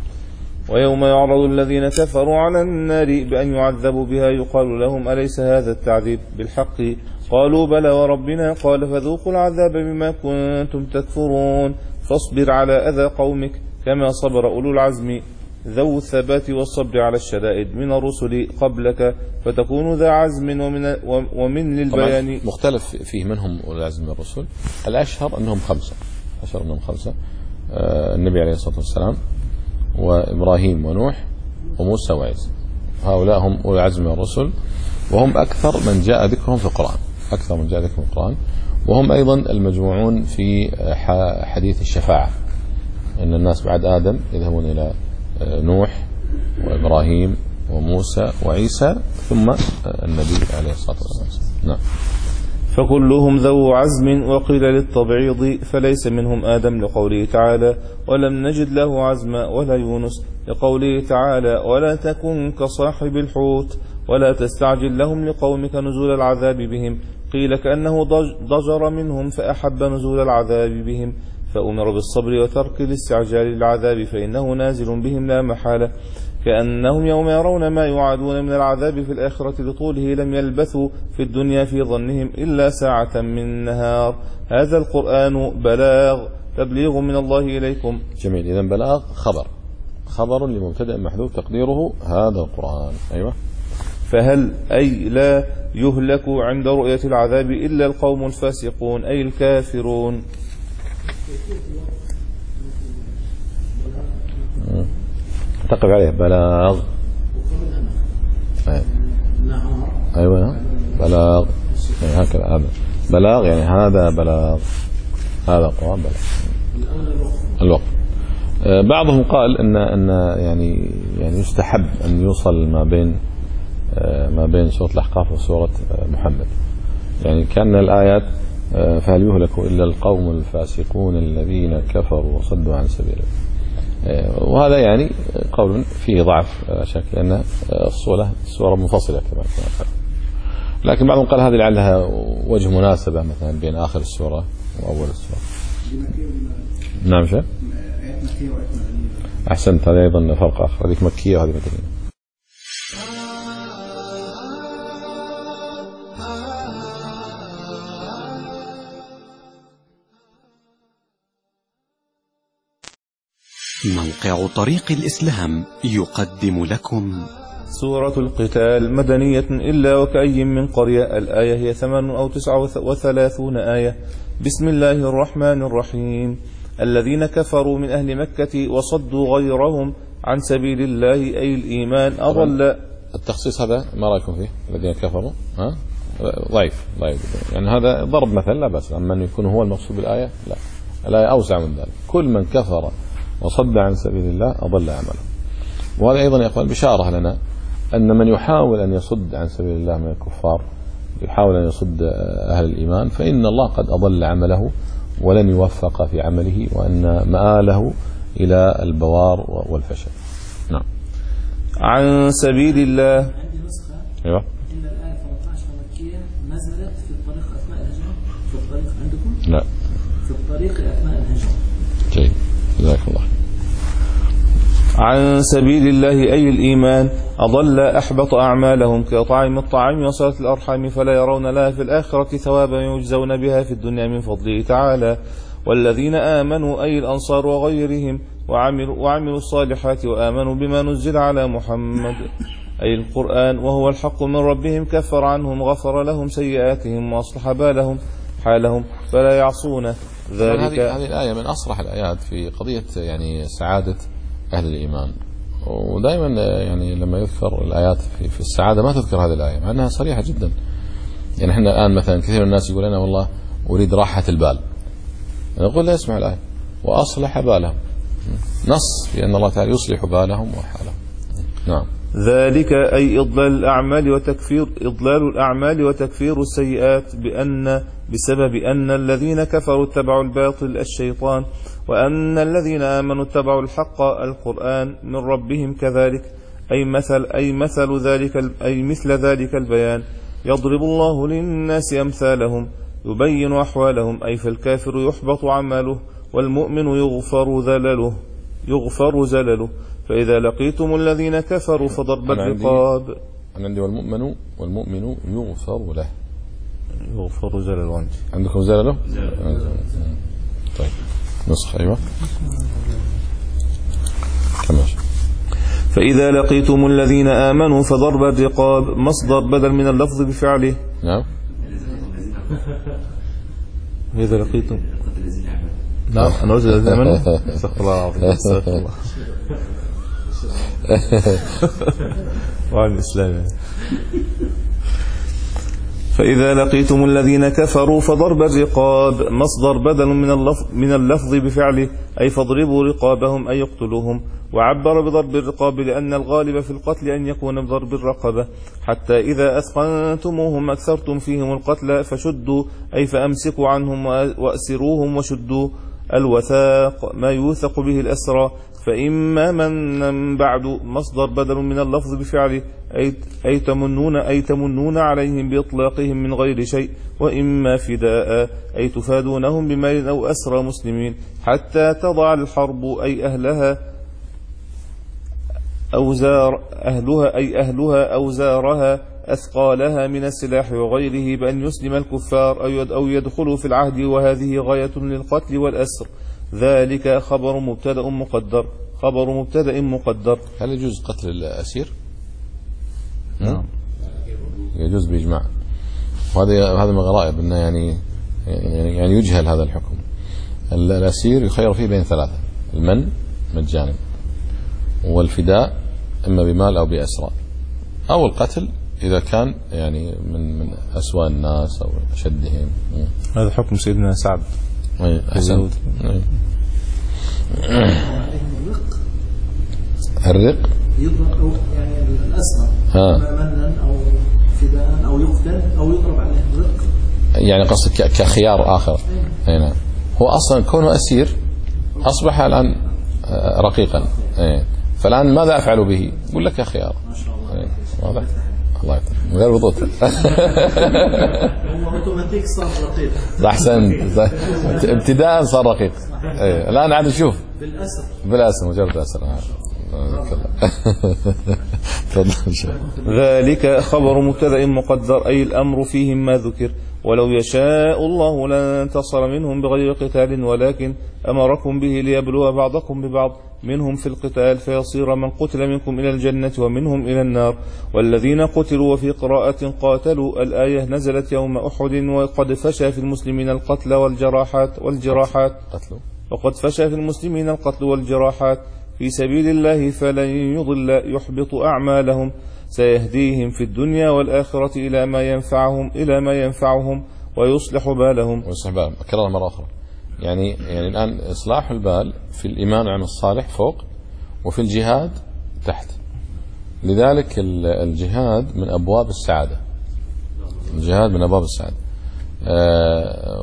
ويوم يعرض الذين كفروا على النار بأن يعذبوا بها يقال لهم أليس هذا التعذيب بالحق؟ قالوا بلى وربنا. قال فذوقوا العذاب بما كنتم تكفرون، فاصبر على أذى قومك كما صبر أولو العزم ذو الثبات والصبر على الشدائد من الرسل قبلك فتكون ذا عزم ومن, ومن للبيان. مختلف فيه منهم أولو العزم من الرسل. الأشهر أنهم خمسة، أشهر أنهم خمسة، آه النبي عليه الصلاة والسلام وإبراهيم ونوح وموسى وعيسى، هؤلاء هم أولو العزم من الرسل، وهم أكثر من جاء ذكرهم في القرآن، أكثر من جاء ذكرهم في القرآن. وهم أيضا المجموعون في حديث الشفاعة، أن الناس بعد آدم يذهبون إلى نوح وإبراهيم وموسى وعيسى ثم النبي عليه الصلاة والسلام. نعم. فكلهم ذو عزم، وقيل للتبعيض فليس منهم آدم لقوله تعالى ولم نجد له عزما، ولا يونس لقوله تعالى ولا تكن كصاحب الحوت، ولا تستعجل لهم لقومك نزول العذاب بهم. قيل كأنه ضجر منهم فأحب نزول العذاب بهم، فأمر بالصبر وترك الاستعجال للعذاب فإنه نازل بهم لا محالة. كأنهم يوم يرون ما يوعدون من العذاب في الآخرة لطوله لم يلبثوا في الدنيا في ظنهم إلا ساعة من نهار. هذا القرآن بلاغ تبليغ من الله إليكم. جميل. إذن بلاغ خبر، خبر لمبتدأ محذوف تقديره هذا القرآن. أيوة. فهل أي لا يهلك عند رؤية العذاب إلا القوم الفاسقون أي الكافرون. تقف عليه بلاغ. أيوة بلاغ يعني هكذا، هذا بلاغ يعني هذا بلاغ. هذا قوام بلى الوقف. بعضهم قال ان ان يعني يعني يستحب ان يوصل ما بين ما بين سورة الأحقاف وسورة محمد، يعني كأن الآيات فهل يهلك إلا القوم الفاسقون الذين كفروا وصدوا عن سبيل الله، وهذا يعني قول فيه ضعف لا شك، لأن الصورة الصورة منفصلة كما كما لكن بعضهم قال هذه لعلها وجه مناسبة مثلا بين آخر السورة وأول السورة. نعم شيء أحسنت، هذا أيضا فرق آخر، هذه مكية وهذه مدنية. موقع طريق الإسلام يقدم لكم سورة القتال مدنية إلا وكأي من قرية. الآية هي ثمان أو تسع وثلاثون آية. بسم الله الرحمن الرحيم. الذين كفروا من أهل مكة وصدوا غيرهم عن سبيل الله أي الإيمان أضل. التخصيص هذا ما رأيكم فيه؟ الذين كفروا ها ضعيف ضعيف، يعني هذا ضرب مثل لا بأس، أما أن يكون هو المقصود بالآية لا، الآية أوسع من ذلك. كل من كفر وصد عن سبيل الله أضل عمله. وهذا أيضا يقول بشارة لنا أن من يحاول أن يصد عن سبيل الله من الكفار، يحاول أن يصد أهل الإيمان، فإن الله قد أضل عمله ولن يوفق في عمله، وأن مآله إلى البوار والفشل. نعم. عن سبيل الله. عندي نسخة. أيوة. إن الآية ثلاثة عشر مكية نزلت في الطريق أثناء الهجرة. في الطريق عندكم؟ لا. في الطريق أثناء الهجرة. جيد. جزاك الله. عن سبيل الله أي الإيمان أضل أحبط أعمالهم كطعام الطعام وصلة الأرحام فلا يرون لها في الآخرة ثوابا يجزون بها في الدنيا من فضله تعالى. والذين آمنوا أي الأنصار وغيرهم وعملوا, وعملوا الصالحات وآمنوا بما نزل على محمد أي القرآن وهو الحق من ربهم كفر عنهم غفر لهم سيئاتهم وأصلح بالهم حالهم فلا يعصون ذلك. هذه الآية من أصرح الآيات في قضية يعني سعادة أهل الإيمان، ودائما يعني لما يذكر الآيات في, في السعادة ما تذكر هذه الآية مع أنها صريحة جدا. يعني احنا الآن مثلا كثير من الناس يقول لنا والله أريد راحة البال، نقول لا اسمع الآية وأصلح بالهم، نص في أن الله تعالى يصلح بالهم وحالهم. نعم. ذلك أي إضلال الأعمال وتكفير إضلال الأعمال وتكفير السيئات بأن بسبب أن الذين كفروا اتبعوا الباطل الشيطان وأن الذين آمنوا اتبعوا الحق القرآن من ربهم كذلك أي مثل أي مثل ذلك أي مثل ذلك البيان يضرب الله للناس أمثالهم يبين أحوالهم أي فالكافر يحبط عمله والمؤمن يغفر ذلله يغفر زلله. فإذا لقيتم الذين كفروا فضرب الرقاب. أنا عندي والمؤمن والمؤمن يغفر له يغفر زلله. عندي عندكم زلله؟ طيب نسخة. أيوة كمل. فإذا لقيتم الذين آمنوا فضرب الرقاب مصدر بدل من اللفظ بفعله. نعم. إذا لقيتم نعم أنا أريد الذين آمنوا استغفر الله العظيم استغفر الله وعن الإسلام. فإذا لقيتم الذين كفروا فضرب الرقاب مصدر بدل من اللفظ من اللفظ بفعله أي فاضربوا رقابهم أي يقتلوهم. وعبر بضرب الرقاب لأن الغالب في القتل أن يكون بضرب الرقبة حتى إذا أثقنتموهم أكثرتم فيهم القتل فشدوا أي فأمسكوا عنهم وأسروهم وشدوا الوثاق ما يوثق به الأسرى. فإما من بعد مصدر بدل من اللفظ بفعله أي, أي تمنون أي تمنون عليهم بإطلاقهم من غير شيء. وإما فداء أي تفادونهم بمال أو أسرى مسلمين حتى تضع الحرب أي أهلها أوزار أهلها أي أهلها أوزارها أثقالها من السلاح وغيره بأن يسلم الكفار أو يدخلوا في العهد وهذه غاية للقتل والأسر. ذلك خبر مبتدأ مقدر خبر مبتدأ مقدر. هل يجوز قتل الأسير؟ نعم يجوز بإجماع. وهذا هذا من الغرائب أنه يعني يعني يجهل هذا الحكم. الأسير يخير فيه بين ثلاثة: المن مجانا، والفداء إما بمال أو بأسرى، أو القتل إذا كان يعني من من أسوأ الناس أو أشدهم. هذا حكم سيدنا سعد أي أحسنت. الرق يضرب يعني الأسرى منا أو فداء أو يقتل أو يضرب عليه الرق، يعني قصد كخيار آخر. أي نعم. هو أصلا كونه أسير أصبح الآن رقيقا. أي. فالآن ماذا أفعل به؟ يقول لك يا خيار. ما شاء الله. أي. واضح. الله يطلع من غير وضوط. هو أوتوماتيك صار رقيق. أحسن. ابتداء صار رقيق. أي. الآن عاد نشوف. بالأسر. بالأسر مجرد أسر. ذلك خبر مبتدأ مقدر أي الأمر فيهم ما ذكر. ولو يشاء الله لانتصر منهم بغير قتال ولكن أمركم به ليبلو بعضكم ببعض منهم في القتال فيصير من قتل منكم إلى الجنة ومنهم إلى النار. والذين قتلوا وفي قراءة قاتلوا الآية نزلت يوم أحد وقد فشى في المسلمين القتل والجراحات والجراحات وقد فشى في المسلمين القتل والجراحات في سبيل الله فلن يضل يحبط أعمالهم سيهديهم في الدنيا والآخرة إلى ما ينفعهم إلى ما ينفعهم ويصلح بالهم. ويصلح بالهم. أكرر مرة أخرى. يعني يعني الآن إصلاح البال في الإيمان والعمل الصالح فوق وفي الجهاد تحت. لذلك الجهاد من أبواب السعادة. الجهاد من أبواب السعادة. آه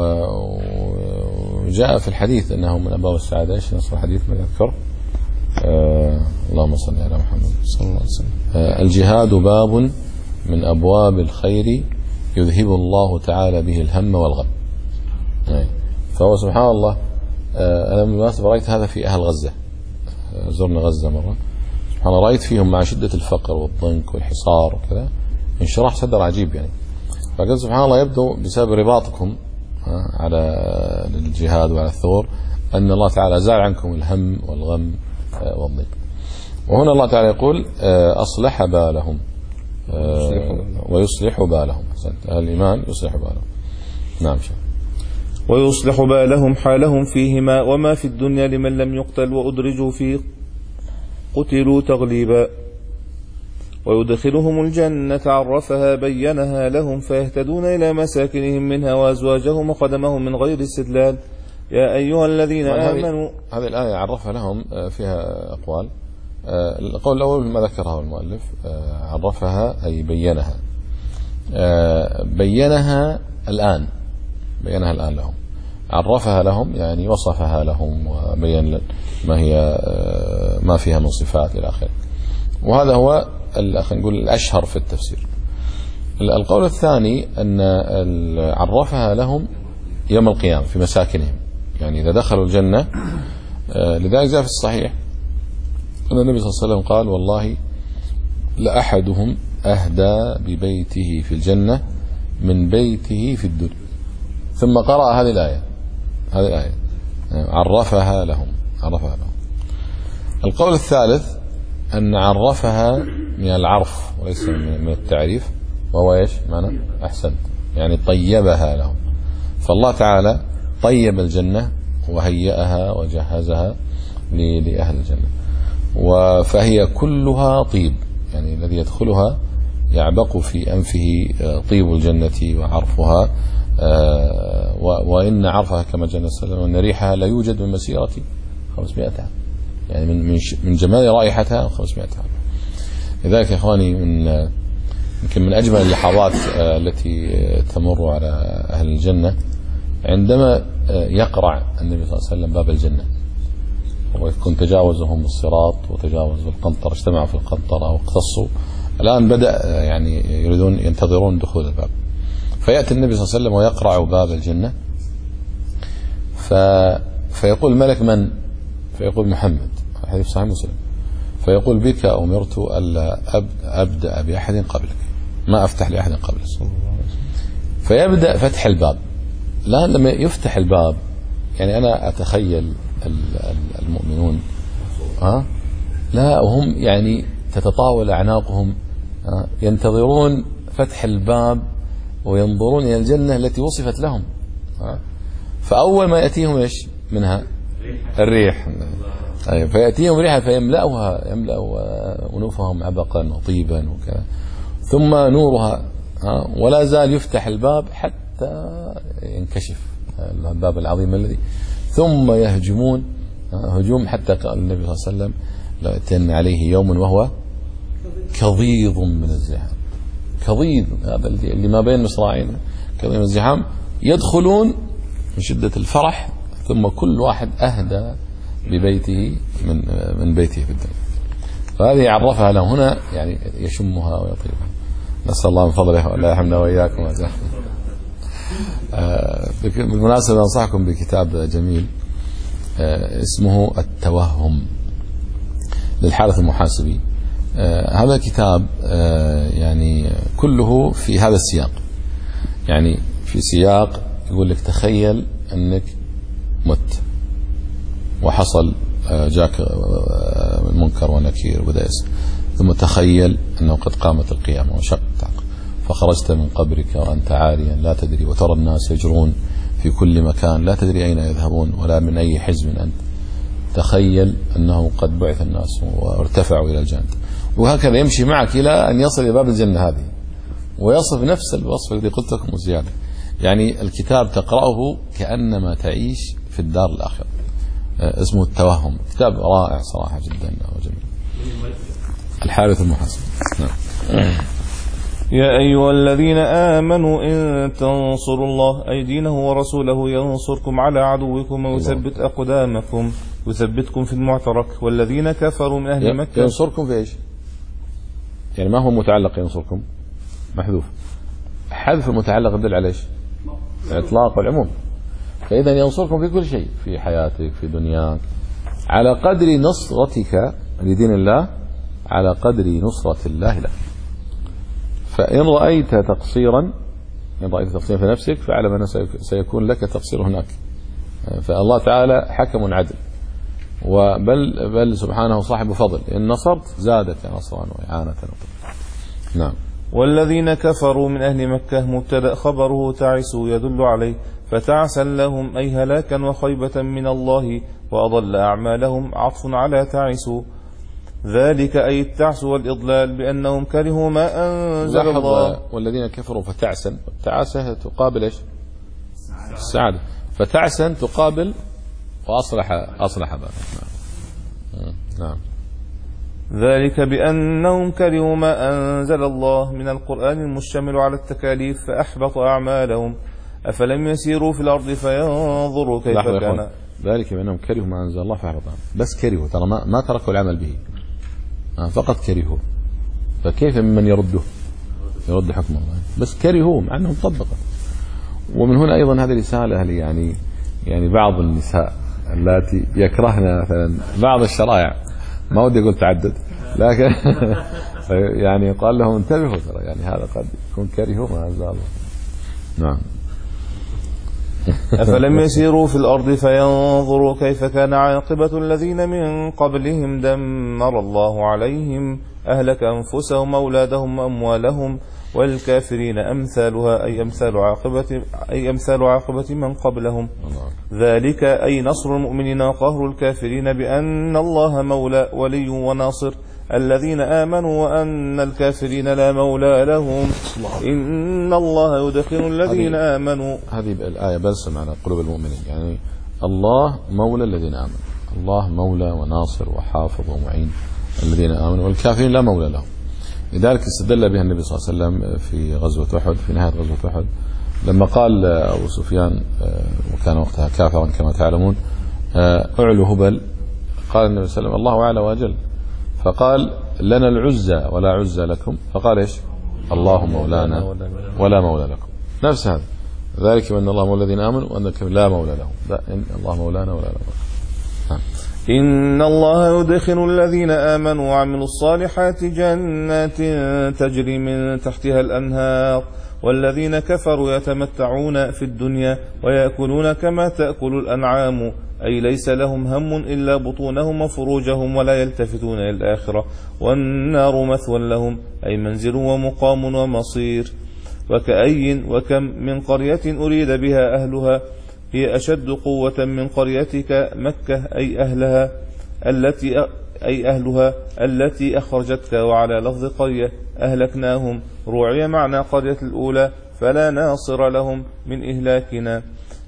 وجاء في الحديث أنه من أبواب السعادة. إيش نص الحديث ما يذكر؟ آه اللهم صل على محمد صلى الله عليه وسلم. آه الجهاد باب من أبواب الخير يذهب الله تعالى به الهم والغم. آه فهو سبحان الله. آه أنا بالمناسبة رأيت هذا في أهل غزة. آه زرنا غزة مرة. سبحان الله رأيت فيهم مع شدة الفقر والضنك والحصار وكذا انشراح صدر عجيب يعني. فقال سبحان الله يبدو بسبب رباطكم آه على الجهاد وعلى الثغور أن الله تعالى زال عنكم الهم والغم والضيق. وهنا الله تعالى يقول أصلح بالهم ويصلح بالهم. الإيمان يصلح بالهم. نعم شيخ. ويصلح بالهم حالهم فيهما وما في الدنيا لمن لم يقتل وأدرجوا في قتلوا تغليبا ويدخلهم الجنة عرفها بينها لهم فيهتدون إلى مساكنهم منها وأزواجهم وقدمهم من غير استدلال. يا أيها الذين آمنوا. هذه الآية عرفها لهم فيها أقوال. القول الأول ما ذكرها المؤلف عرفها أي بينها. بينها الآن بينها الآن لهم. عرفها لهم يعني وصفها لهم وبين ما هي ما فيها من صفات إلى آخره. وهذا هو خلينا نقول الأشهر في التفسير. القول الثاني أن عرفها لهم يوم القيامة في مساكنهم، يعني إذا دخلوا الجنة. لذلك جاء في الصحيح أن النبي صلى الله عليه وسلم قال والله لأحدهم أهدى ببيته في الجنة من بيته في الدنيا. ثم قرأ هذه الآية هذه الآية عرفها لهم عرفها لهم. القول الثالث أن عرفها من العرف وليس من التعريف، وهو إيش معنى أحسنت يعني طيبها لهم. فالله تعالى طيب الجنة وهيئها وجهزها لأهل الجنة، فهي كلها طيب، يعني الذي يدخلها يعبق في أنفه طيب الجنة وعرفها. وإن عرفها كما جاء السلام وأن ريحها لا يوجد من مسيرة خمسمائة عام، يعني من من جمال رائحتها خمسمائة عام. لذلك يا إخواني من يمكن من أجمل اللحظات التي تمر على أهل الجنة عندما يقرع النبي صلى الله عليه وسلم باب الجنة ويكون تجاوزهم الصراط وتجاوزوا القنطرة، اجتمعوا في القنطرة واقتصوا. الآن بدأ يعني يريدون ينتظرون دخول الباب، فيأتي النبي صلى الله عليه وسلم ويقرع باب الجنة ف... فيقول الملك من؟ فيقول محمد، حديث صحيح مسلم. فيقول بك أمرت ألا أبدأ بأحد قبلك، ما أفتح لأحد قبلك. فيبدأ فتح الباب. الآن لما يفتح الباب يعني أنا أتخيل المؤمنون ها لا وهم يعني تتطاول أعناقهم ينتظرون فتح الباب وينظرون إلى الجنة التي وصفت لهم. فأول ما يأتيهم إيش منها؟ الريح. أيوة. فيأتيهم ريحة فيملأها يملأ أنوفهم عبقا وطيبا وكذا، ثم نورها ولا زال يفتح الباب حتى ينكشف الهباب العظيم الذي، ثم يهجمون هجوم حتى قال النبي صلى الله عليه وسلم لأتين عليه يوم وهو كضيض من الزحام. كضيض هذا اللي ما بين مصراعين، كضيض من الزحام، يدخلون من شدة الفرح ثم كل واحد أهدى ببيته من من بيته في الدنيا. فهذه عرفها له هنا، يعني يشمها ويطيبها. نسأل الله من فضله ولا يرحمنا وإياكم. بالمناسبة أنصحكم بكتاب جميل اسمه التوهم للحارث المحاسبي. هذا الكتاب يعني كله في هذا السياق، يعني في سياق يقول لك تخيل أنك مت وحصل جاك منكر ونكير وبدأ يسأل، ثم تخيل أنه قد قامت القيامة وشقت فخرجت من قبرك وأنت عاريا لا تدري، وترى الناس يجرون في كل مكان لا تدري أين يذهبون ولا من أي حزب أنت. تخيل أنه قد بعث الناس وارتفعوا إلى الجنة، وهكذا يمشي معك إلى أن يصل إلى باب الجنة هذه، ويصف نفس الوصف الذي قلت لكم وزيادة. يعني الكتاب تقرأه كأنما تعيش في الدار الآخرة. اسمه التوهم، كتاب رائع صراحة جدا وجميل. الحارث المحاسب. نعم. يا أيها الذين آمنوا إن تنصروا الله أي دينه ورسوله ينصركم على عدوكم ويثبت أقدامكم، يثبتكم في المعترك. والذين كفروا من أهل مكة ينصركم في إيش؟ يعني ما هو متعلق ينصركم؟ محذوف. حذف المتعلق يدل على إيش؟ الإطلاق والعموم. فإذا ينصركم في كل شيء، في حياتك في دنياك، على قدر نصرتك لدين الله على قدر نصرة الله لك. فإن رأيت تقصيرا إن رأيت تقصيرا في نفسك فاعلم أن سيكون لك تقصير هناك. فالله تعالى حكم عدل، وبل بل سبحانه صاحب فضل، إن نصرت زادك نصرا وإعانة. نعم. والذين كفروا من أهل مكة مبتدأ خبره تعسوا يدل عليه، فتعسا لهم أي هلاكا وخيبة من الله وأضل أعمالهم، عطف على تعسوا. ذلك أي التعس والإضلال بأنهم كرهوا ما أنزل الله. والذين كفروا فتعسا، التعاسة تقابل إيش؟ السعادة. فتعسا تقابل وأصلح أصلح بها. نعم. ذلك بأنهم كرهوا ما أنزل الله من القرآن المشتمل على التكاليف فأحبط أعمالهم. أفلم يسيروا في الأرض فينظروا كيف كان. ذلك بأنهم كرهوا ما أنزل الله فأحبط أعمالهم. بس كرهوا، ترى ما, ما تركوا العمل به، فقط كرهوا. فكيف ممن يرده يرد حكم الله؟ بس كرهوا مع أنهم طبقوا. ومن هنا أيضا هذه رسالة لي، يعني يعني بعض النساء اللاتي يكرهن مثلا بعض الشرائع، ما ودي أقول تعدد، لكن يعني قال لهم انتبهوا، ترى يعني هذا قد يكون كرهوا ما أنزل الله. نعم. أفلم يسيروا في الأرض فينظروا كيف كان عاقبة الذين من قبلهم دمر الله عليهم أهلك أنفسهم أولادهم وأموالهم والكافرين أمثالها أي أمثال عاقبة أي أمثال عاقبة من قبلهم. ذلك أي نصر المؤمنين وقهر الكافرين بأن الله مولى ولي وناصر الذين آمنوا وأن الكافرين لا مولى لهم. إن الله يدخل الذين آمنوا. هذه الآية بلسم على قلوب المؤمنين، يعني الله مولى الذين آمنوا، الله مولى وناصر وحافظ ومعين الذين آمنوا، والكافرين لا مولى لهم. لذلك استدل بها النبي صلى الله عليه وسلم في غزوة أحد، في نهاية غزوة أحد، لما قال أبو سفيان وكان وقتها كافرا كما تعلمون أعلو هبل، قال النبي صلى الله عليه وسلم الله أعلى وأجل، فقال لنا العزة ولا عزة لكم، فقال إيش؟ الله مولانا ولا مولى لكم. نفس هذا، ذلك بأن الله مولى الذين آمنوا وأن الكافرين لا مولى لهم. لا، إن الله مولانا ولا مولى. إن الله يدخل الذين آمنوا وعملوا الصالحات جنات تجري من تحتها الأنهار، والذين كفروا يتمتعون في الدنيا ويأكلون كما تأكل الأنعام، أي ليس لهم هم إلا بطونهم وفروجهم ولا يلتفتون إلى الآخرة، والنار مثوى لهم أي منزل ومقام ومصير. وكأي وكم من قرية أريد بها أهلها هي أشد قوة من قريتك مكة أي أهلها التي أي أهلها التي أخرجتك، وعلى لفظ قرية أهلكناهم روعي معنى قرية الأولى فلا ناصر لهم من إهلاكنا.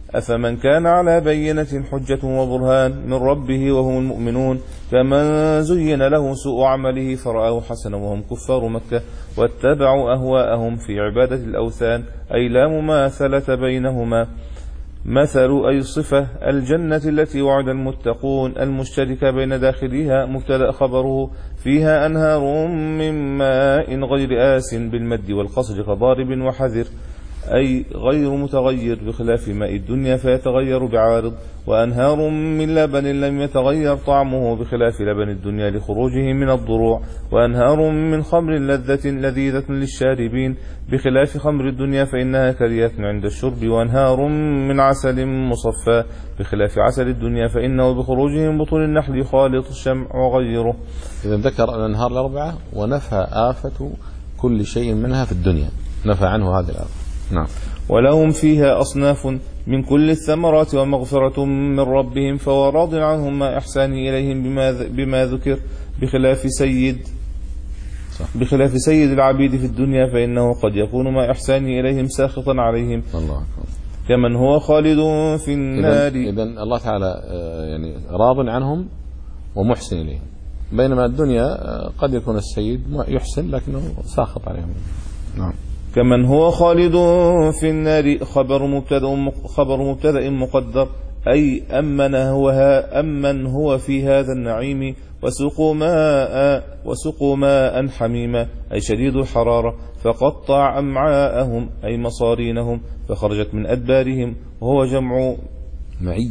أفمن كان على بينة حجة وبرهان من ربه وهم المؤمنون كمن زين له سوء عمله فرآه حسنا وهم كفار مكة واتبعوا أهواءهم في عبادة الأوثان أي لا مماثلة بينهما. مثل أي صفة الجنة التي وعد المتقون المشتركة بين داخلها مبتدأ خبره فيها أنهار من ماء غير آس بالمد والقصر كضارب وحذر أي غير متغير بخلاف ماء الدنيا فيتغير بعارض وأنهار من لبن لم يتغير طعمه بخلاف لبن الدنيا لخروجه من الضروع وأنهار من خمر لذة لذيذة للشاربين بخلاف خمر الدنيا فإنها كريهة عند الشرب وأنهار من عسل مصفى بخلاف عسل الدنيا فإنه بخروجه من بطون النحل خالط الشمع وغيره. إذا ذكر الأنهار الأربعة ونفى آفة كل شيء منها في الدنيا نفى عنه هذه الآفة. نعم. ولهم فيها أصناف من كل الثمرات ومغفرة من ربهم فهو راض عنهم ما إحسانه إليهم بما, بما ذكر بخلاف سيد صح. بخلاف سيد العبيد في الدنيا فإنه قد يكون ما إحسانه إليهم ساخطا عليهم الله كمن هو خالد في النار. إذن الله تعالى يعني راض عنهم ومحسن إليهم بينما الدنيا قد يكون السيد يحسن لكنه ساخط عليهم. نعم. كمن هو خالد في النار خبر مبتدأ خبر مبتدأ مقدر أي أمن هو أمن هو في هذا النعيم وسقوا ماء وسقوا ماء حميما أي شديد الحرارة فقطع أمعاءهم أي مصارينهم فخرجت من أدبارهم وهو جمع معي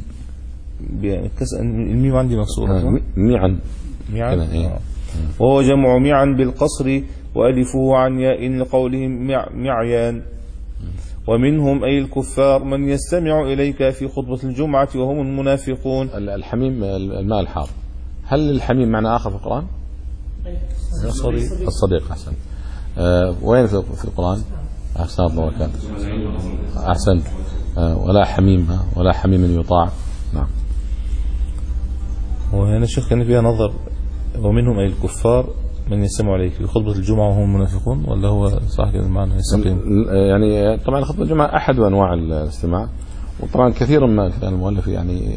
الميم عندي مكسورة ميعا ميعا وهو جمع معا بالقصر وألفوه عن ياء لقولهم مع معيان. ومنهم أي الكفار من يستمع إليك في خطبة الجمعة وهم المنافقون. الحميم الماء الحار هل الحميم معنى آخر في القرآن؟ الصديق الصديق أحسن. أه وين في القرآن؟ أحسن الله وكان أحسن أه ولا حميم ولا حميم يطاع. نعم. وهنا الشيخ كان فيها نظر ومنهم أي الكفار من يستمع عليك في خطبة الجمعة وهم منافقون ولا هو صح كده المعنى يستقيم؟ يعني طبعا خطبة الجمعة أحد أنواع الاستماع وطبعا كثيرا ما كان المؤلف يعني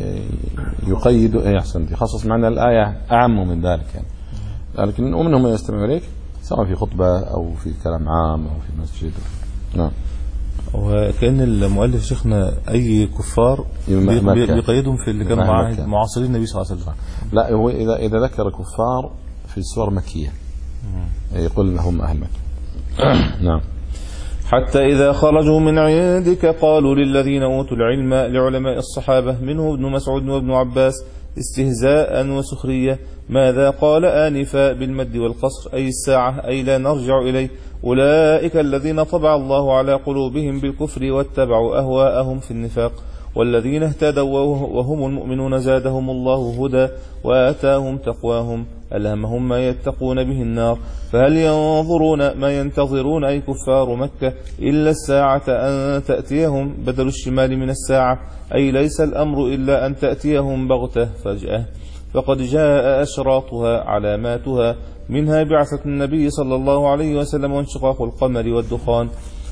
يقيد يحسن يخصص معنى الآية أعم من ذلك يعني لكن ومنهم من يستمع عليك سواء في خطبة أو في كلام عام أو في مسجد. نعم. وكأن المؤلف شيخنا أي كفار بيقيدهم في اللي كانوا معاصرين النبي صلى الله عليه وسلم. لا هو إذا إذا ذكر كفار في السور مكية يقول لهم أهل مكة. نعم. حتى إذا خرجوا من عندك قالوا للذين أوتوا العلم لعلماء الصحابة منه ابن مسعود وابن عباس استهزاء وسخرية ماذا قال آنفا بالمد والقصر أي الساعة أي لا نرجع إليه أولئك الذين طبع الله على قلوبهم بالكفر واتبعوا أهواءهم في النفاق والذين اهتدوا وهم المؤمنون زادهم الله هدى وآتاهم تقواهم ألهمهم ما يتقون به النار فهل ينظرون ما ينتظرون أي كفار مكة إلا الساعة أن تأتيهم بدل الشمال من الساعة أي ليس الأمر إلا أن تأتيهم بغتة فجأة فقد جاء أشراطها علاماتها منها بعثة النبي صلى الله عليه وسلم وانشقاق القمر والدخان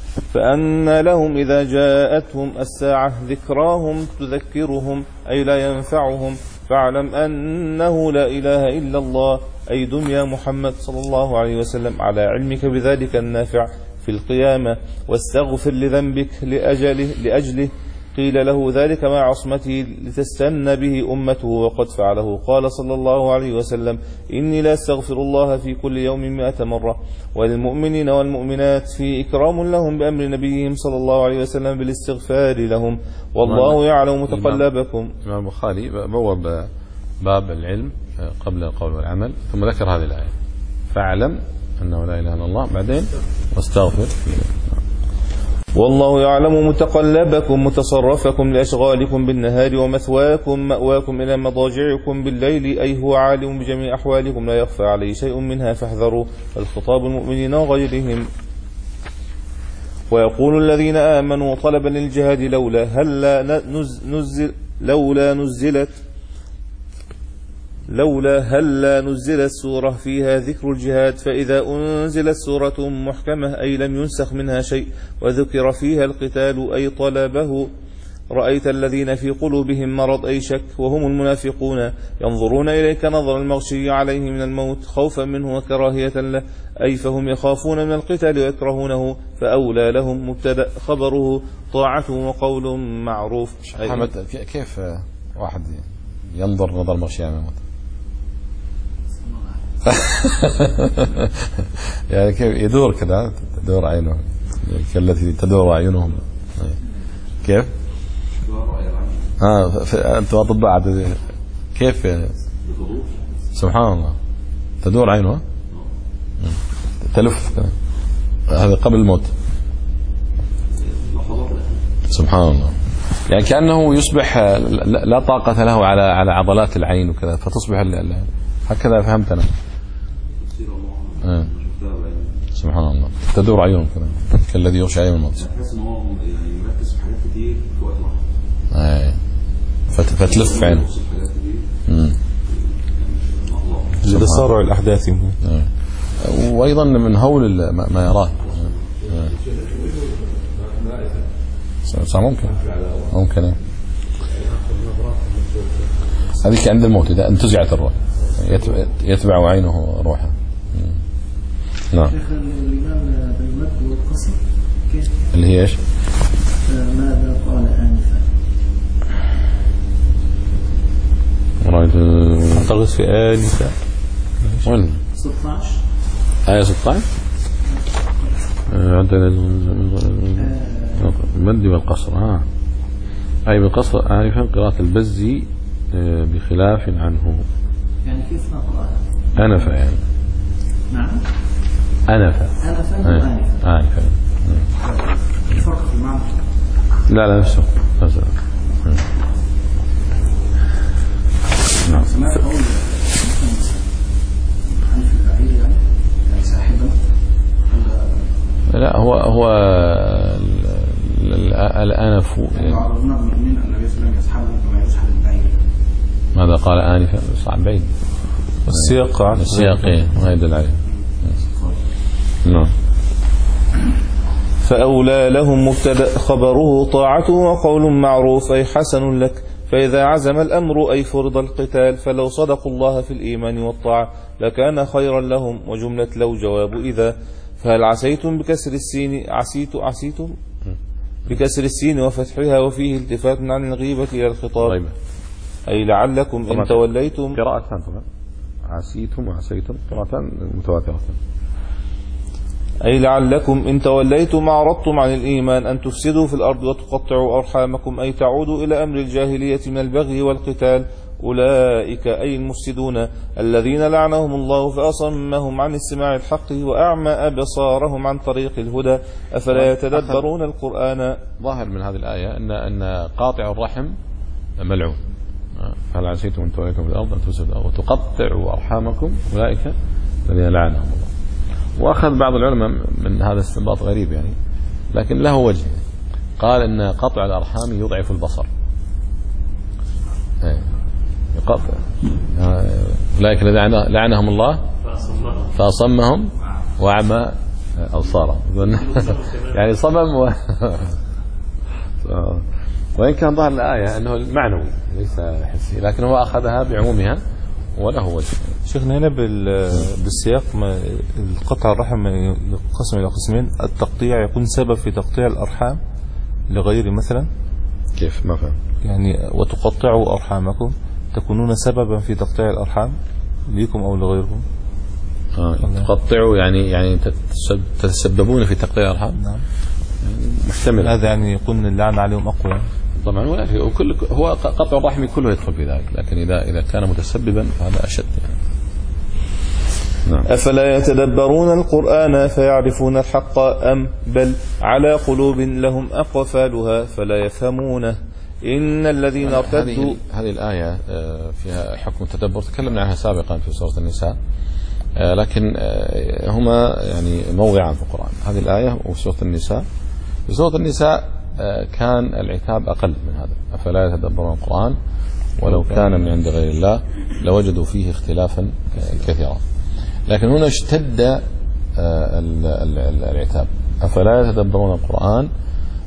فأن لهم إذا جاءتهم الساعة ذكراهم تذكرهم أي لا ينفعهم فاعلم أنه لا إله إلا الله أي دم يا محمد صلى الله عليه وسلم على علمك بذلك النافع في القيامة واستغفر لذنبك لأجله, لأجله قيل له ذلك مع عصمته لتستن به أمته وقد فعله قال صلى الله عليه وسلم إني لا استغفر الله في كل يوم مئة مرة وللمؤمنين والمؤمنات في إكرام لهم بأمر نبيهم صلى الله عليه وسلم بالاستغفار لهم والله يعلم متقلبكم. الإمام البخاري بوب باب العلم قبل القول والعمل ثم ذكر هذه الآية فاعلم أنه لا إله إلا الله بعدين واستغفر والله يعلم متقلبكم متصرفكم لأشغالكم بالنهار ومثواكم مأواكم إلى مضاجعكم بالليل أي هو عالم بجميع أحوالكم لا يخفى عليه شيء منها فاحذروا الخطاب المؤمنين وغيرهم. ويقول الذين آمنوا طلبا للجهاد لولا هل نزل لولا نزلت لولا هل نزلت سورة فيها ذكر الجهاد فإذا أنزلت سورة محكمة أي لم ينسخ منها شيء وذكر فيها القتال أي طلبه رأيت الذين في قلوبهم مرض أي شك وهم المنافقون ينظرون إليك نظر المغشي عليه من الموت خوفا منه وكراهية له أي فهم يخافون من القتال ويكرهونه فأولى لهم مبتدأ خبره طاعته وقول معروف. محمد كيف واحد ينظر نظر المغشي على الموت؟ يعني كيف يدور كذا تدور عينه كالتي تدور أعينهم كيف؟ اه أنتوا أطباء كيف يعني؟ سبحان الله تدور عينه تلف كذا هذا قبل الموت سبحان الله يعني كأنه يصبح لا طاقة له على على عضلات العين وكذا فتصبح هكذا فهمت أنا آه. سبحان الله تدور عيون كذا كالذي يغشى عين الموت تحس ان هو يعني مركز في حاجات كتير في وقت واحد اي فتلف عينه امم لتسارع الاحداث آه. وايضا من هول ما يراه صار ممكن ممكن هذيك عند الموت اذا انتزعت الروح يتبع عينه روحه. نعم. شيخ الإمام بالمد والقصر كيف؟ اللي هي ايش؟ ماذا قال آنفا؟ رأيت أعتقد في آنفا وين؟ ستة عشر آية ستة عشر عندنا المد والقصر ها أي بالقصر آنفا قراءة البزي بخلاف عنه. يعني كيف نقرأها؟ أنفا يعني. نعم. أنفا. أنفا وآنفا. آنفا. الفرق في المعنى؟ لا لا نفسه. نعم. سمعت قول عن في البعير يعني يعني صاحبا. لا هو هو الأنف. عرضنا من النبي صلى الله عليه وسلم يسحبه كما يسحب البعير. ماذا قال آنفا؟ صعب بعيد. السياق السياق ما يدل عليه. نعم. فأولى لهم مبتدأ خبره طاعته وقول معروف أي حسن لك فإذا عزم الأمر أي فرض القتال فلو صدقوا الله في الإيمان والطاعة لكان خيرا لهم وجملة لو جواب إذا فهل عسيتم بكسر السين عسيت عسيتم بكسر السين وفتحها وفيه التفات عن الغيبة إلى الخطاب أي لعلكم إن توليتم قراءتان طبعا عسيتم وعسيتم قراءتان متواترة أي لعلكم إن توليتم أعرضتم عن الإيمان أن تفسدوا في الأرض وتقطعوا أرحامكم أي تعودوا إلى أمر الجاهلية من البغي والقتال أولئك أي المفسدون الذين لعنهم الله فأصمهم عن استماع الحق وأعمى أبصارهم عن طريق الهدى أفلا يتدبرون القرآن. ظاهر من هذه الآية أن أن قاطع الرحم ملعون فهل عسيتم أن توليتم في الأرض أن تفسدوا وتقطعوا أرحامكم أولئك الذين لعنهم الله. وأخذ بعض العلماء من هذا استنباط غريب يعني لكن له وجه قال إن قطع الأرحام يضعف البصر يقطع أولئك الذين لعنهم الله فأصمهم وأعمى أبصارهم يعني صمم و... وإن كان ظاهر الآية أنه المعنوي ليس حسي لكن هو أخذها بعمومها وله وجه. شيخنا هنا بالسياق القطع الرحم ينقسم إلى قسمين التقطيع يكون سبب في تقطيع الأرحام لغير مثلا كيف ما فهم يعني وتقطعوا أرحامكم تكونون سببا في تقطيع الأرحام ليكم أو لغيركم آه تقطعوا يعني يعني تتسببون في تقطيع الأرحام. نعم محتمل هذا يعني يكون اللعنة عليهم أقوى يعني. طبعا ولا وكل هو قطع الرحم كله يدخل في ذلك لكن إذا إذا كان متسببا فهذا أشد يعني. نعم. أفلا يتدبرون القرآن فيعرفون الحق أم بل على قلوب لهم أقفالها فلا يفهمونه إن الذين ارتدوا. هذه الآية فيها حكم التدبر تكلمنا عنها سابقا في سورة النساء لكن هما يعني موضعان في القرآن هذه الآية وسورة النساء. في سورة النساء كان العتاب أقل من هذا أفلا يتدبرون القرآن ولو كان من عند غير الله لوجدوا فيه اختلافا كثيرا لكن هنا اشتد العتاب أفلا يتدبرون القرآن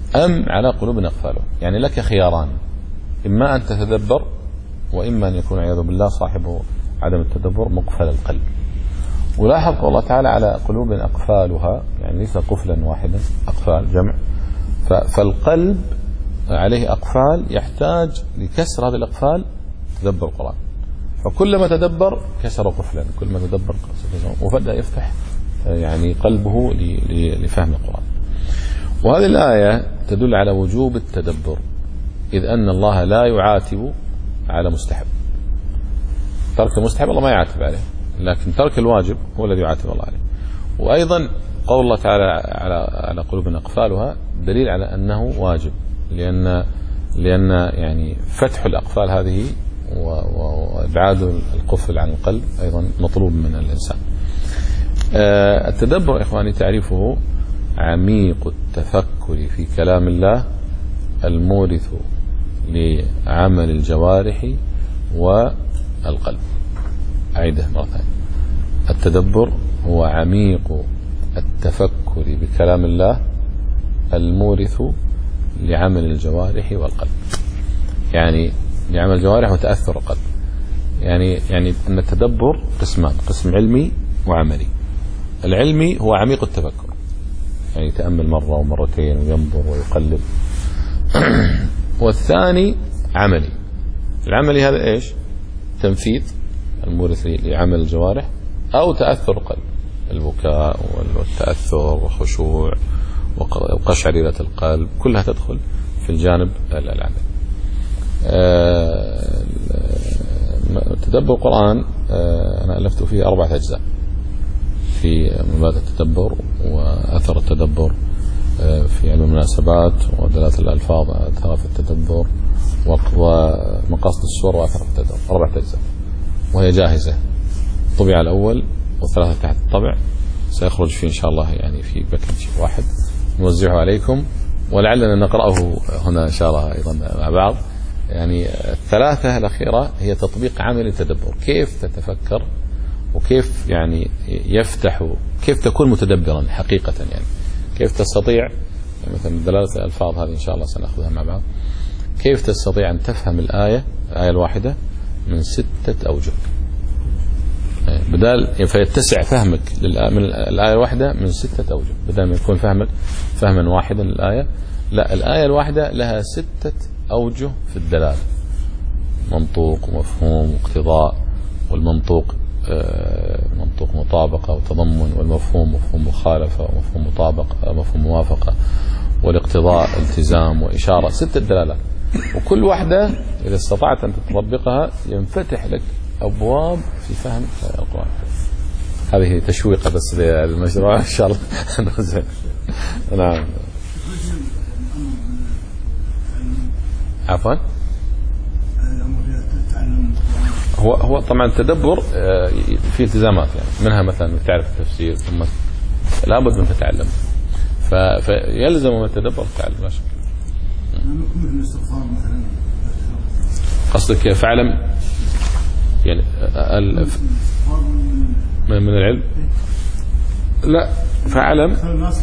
أم على قلوب أقفالها. يعني لك خياران، إما أن تتدبر، وإما أن يكون عياذ بالله صاحبه عدم التدبر مقفل القلب. ولاحظ قول الله تعالى على قلوب أقفالها، يعني ليس قفلا واحدا، أقفال جمع. فالقلب عليه أقفال يحتاج لكسر هذه الأقفال تدبر القرآن. فكلما تدبر كسر قفلا، كلما تدبر كسر، وبدأ يفتح يعني قلبه لفهم القرآن. وهذه الآية تدل على وجوب التدبر، إذ أن الله لا يعاتب على مستحب. ترك المستحب الله ما يعاتب عليه، لكن ترك الواجب هو الذي يعاتب الله عليه. وأيضا قول الله تعالى على على قلوب أقفالها دليل على أنه واجب، لأن لأن يعني فتح الأقفال هذه وإبعاد القفل عن القلب أيضا مطلوب من الإنسان. التدبر يا إخواني تعريفه عميق التفكر في كلام الله المورث لعمل الجوارح والقلب. أعيده مرة ثانية، التدبر هو عميق التفكر بكلام الله المورث لعمل الجوارح والقلب، يعني لعمل الجوارح وتأثر القلب. يعني يعني أن التدبر قسمان، قسم علمي وعملي. العلمي هو عميق التفكر، يعني يتأمل مرة ومرتين وينظر ويقلب. والثاني عملي. العملي هذا إيش؟ تنفيذ المورث لعمل الجوارح أو تأثر القلب، البكاء والتأثر والخشوع وقشعريرة القلب، كلها تدخل في الجانب العملي. تدبر القرآن أنا ألفت فيه أربعة أجزاء في مبادئ التدبر وأثر التدبر في علم المناسبات ودلالة الألفاظ أثر في التدبر ومقاصد السور وأثر في التدبر، أربعة أجزاء، وهي جاهزة. طبع الأول والثلاثة تحت الطبع، سيخرج فيه إن شاء الله يعني في باكج واحد نوزعه عليكم، ولعلنا نقرأه هنا إن شاء الله أيضا مع بعض. يعني الثلاثة الأخيرة هي تطبيق عملي التدبر، كيف تتفكر وكيف يعني يفتح، كيف تكون متدبرا حقيقة، يعني كيف تستطيع مثلا دلالة الألفاظ هذه إن شاء الله سنأخذها مع بعض، كيف تستطيع أن تفهم الآية الآية الواحدة من ستة أوجه، بدال فيتسع فهمك من الآية الواحدة من ستة أوجه، بدل ما يكون فهمك فهما واحدا للآية، لا، الآية الواحدة لها ستة أوجه في الدلالة، منطوق ومفهوم واقتضاء، والمنطوق منطوق مطابقة وتضمن، والمفهوم مفهوم مخالفة ومفهوم مطابقة مفهوم موافقة، والاقتضاء التزام وإشارة، ستة دلالات. وكل واحدة إذا استطعت أن تطبقها ينفتح لك أبواب في فهم القرآن. هذه تشويقة بس للمشروع إن شاء الله. نعم. عفوا. هو هو طبعا التدبر في التزامات، يعني منها مثلا تعرف التفسير، ثم لابد من تتعلم، فيلزم من التدبر التعلم. لا شك. قصدك فعلم يعني من العلم؟ لا، فعلم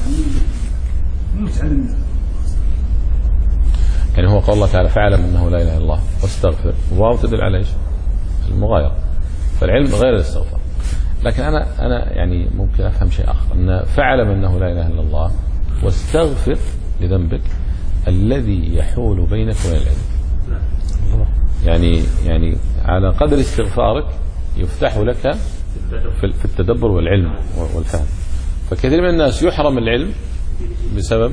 يعني هو قول الله تعالى فعلم انه لا اله الا الله واستغفر، واو تدل على ايش؟ المغايرة. فالعلم غير الاستغفار. لكن انا انا يعني ممكن افهم شيء اخر، ان فعلم انه لا اله الا الله واستغفر لذنبك الذي يحول بينك وبين العلم. يعني يعني على قدر استغفارك يفتح لك في التدبر والعلم والفهم. فكثير من الناس يحرم العلم بسبب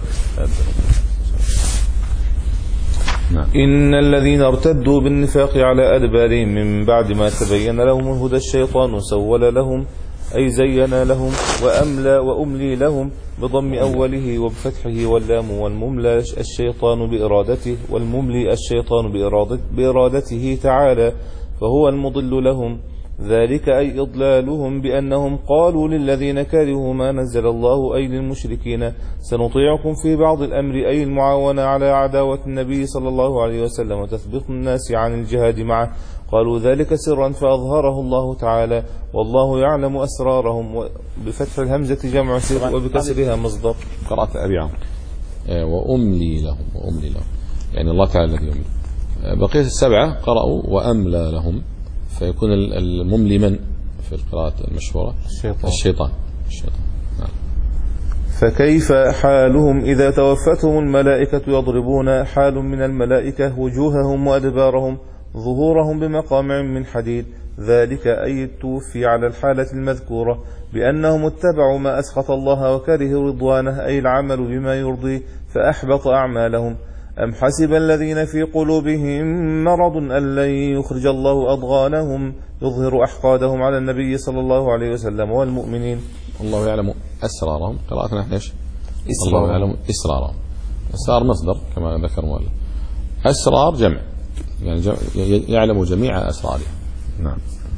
نعم. إن الذين ارتدوا بالنفاق على أدبارهم من بعد ما تبين لهم الهدى الشيطان سول لهم أي زين لهم وأملى وأملي لهم بضم أوله وبفتحه واللام، والمملى الشيطان بإرادته، والمملي الشيطان بإرادته, بإرادته تعالى، فهو المضل لهم. ذلك أي إضلالهم بأنهم قالوا للذين كرهوا ما نزل الله أي للمشركين سنطيعكم في بعض الأمر أي المعاونة على عداوة النبي صلى الله عليه وسلم وتثبيط الناس عن الجهاد معه. قالوا ذلك سرا فأظهره الله تعالى والله يعلم أسرارهم، بفتح الهمزة جمع سر وبكسرها مصدر. قرأت أبي عمرو وأملي لهم وأملي لهم يعني الله تعالى الذي يملي. بقية السبعة قرأوا وأملى لهم، فيكون المملي من في القراءة المشهورة؟ الشيطان. الشيطان, الشيطان. نعم. فكيف حالهم إذا توفتهم الملائكة يضربون حال من الملائكة وجوههم وأدبارهم ظهورهم بمقامع من حديد، ذلك أي التوفي على الحالة المذكورة بأنهم اتبعوا ما أسخط الله وكرهوا رضوانه، أي العمل بما يرضيه فأحبط أعمالهم. أم حسب الذين في قلوبهم مرض أن لن يخرج الله أضغانهم يظهر أحقادهم على النبي صلى الله عليه وسلم والمؤمنين. الله يعلم أسرارهم، قراءتنا احنا ايش؟ الله يعلم إسرارهم. إسرار مصدر كما ذكر مؤلف، أسرار جمع يعني جمع يعلم جميع أسرارهم. نعم.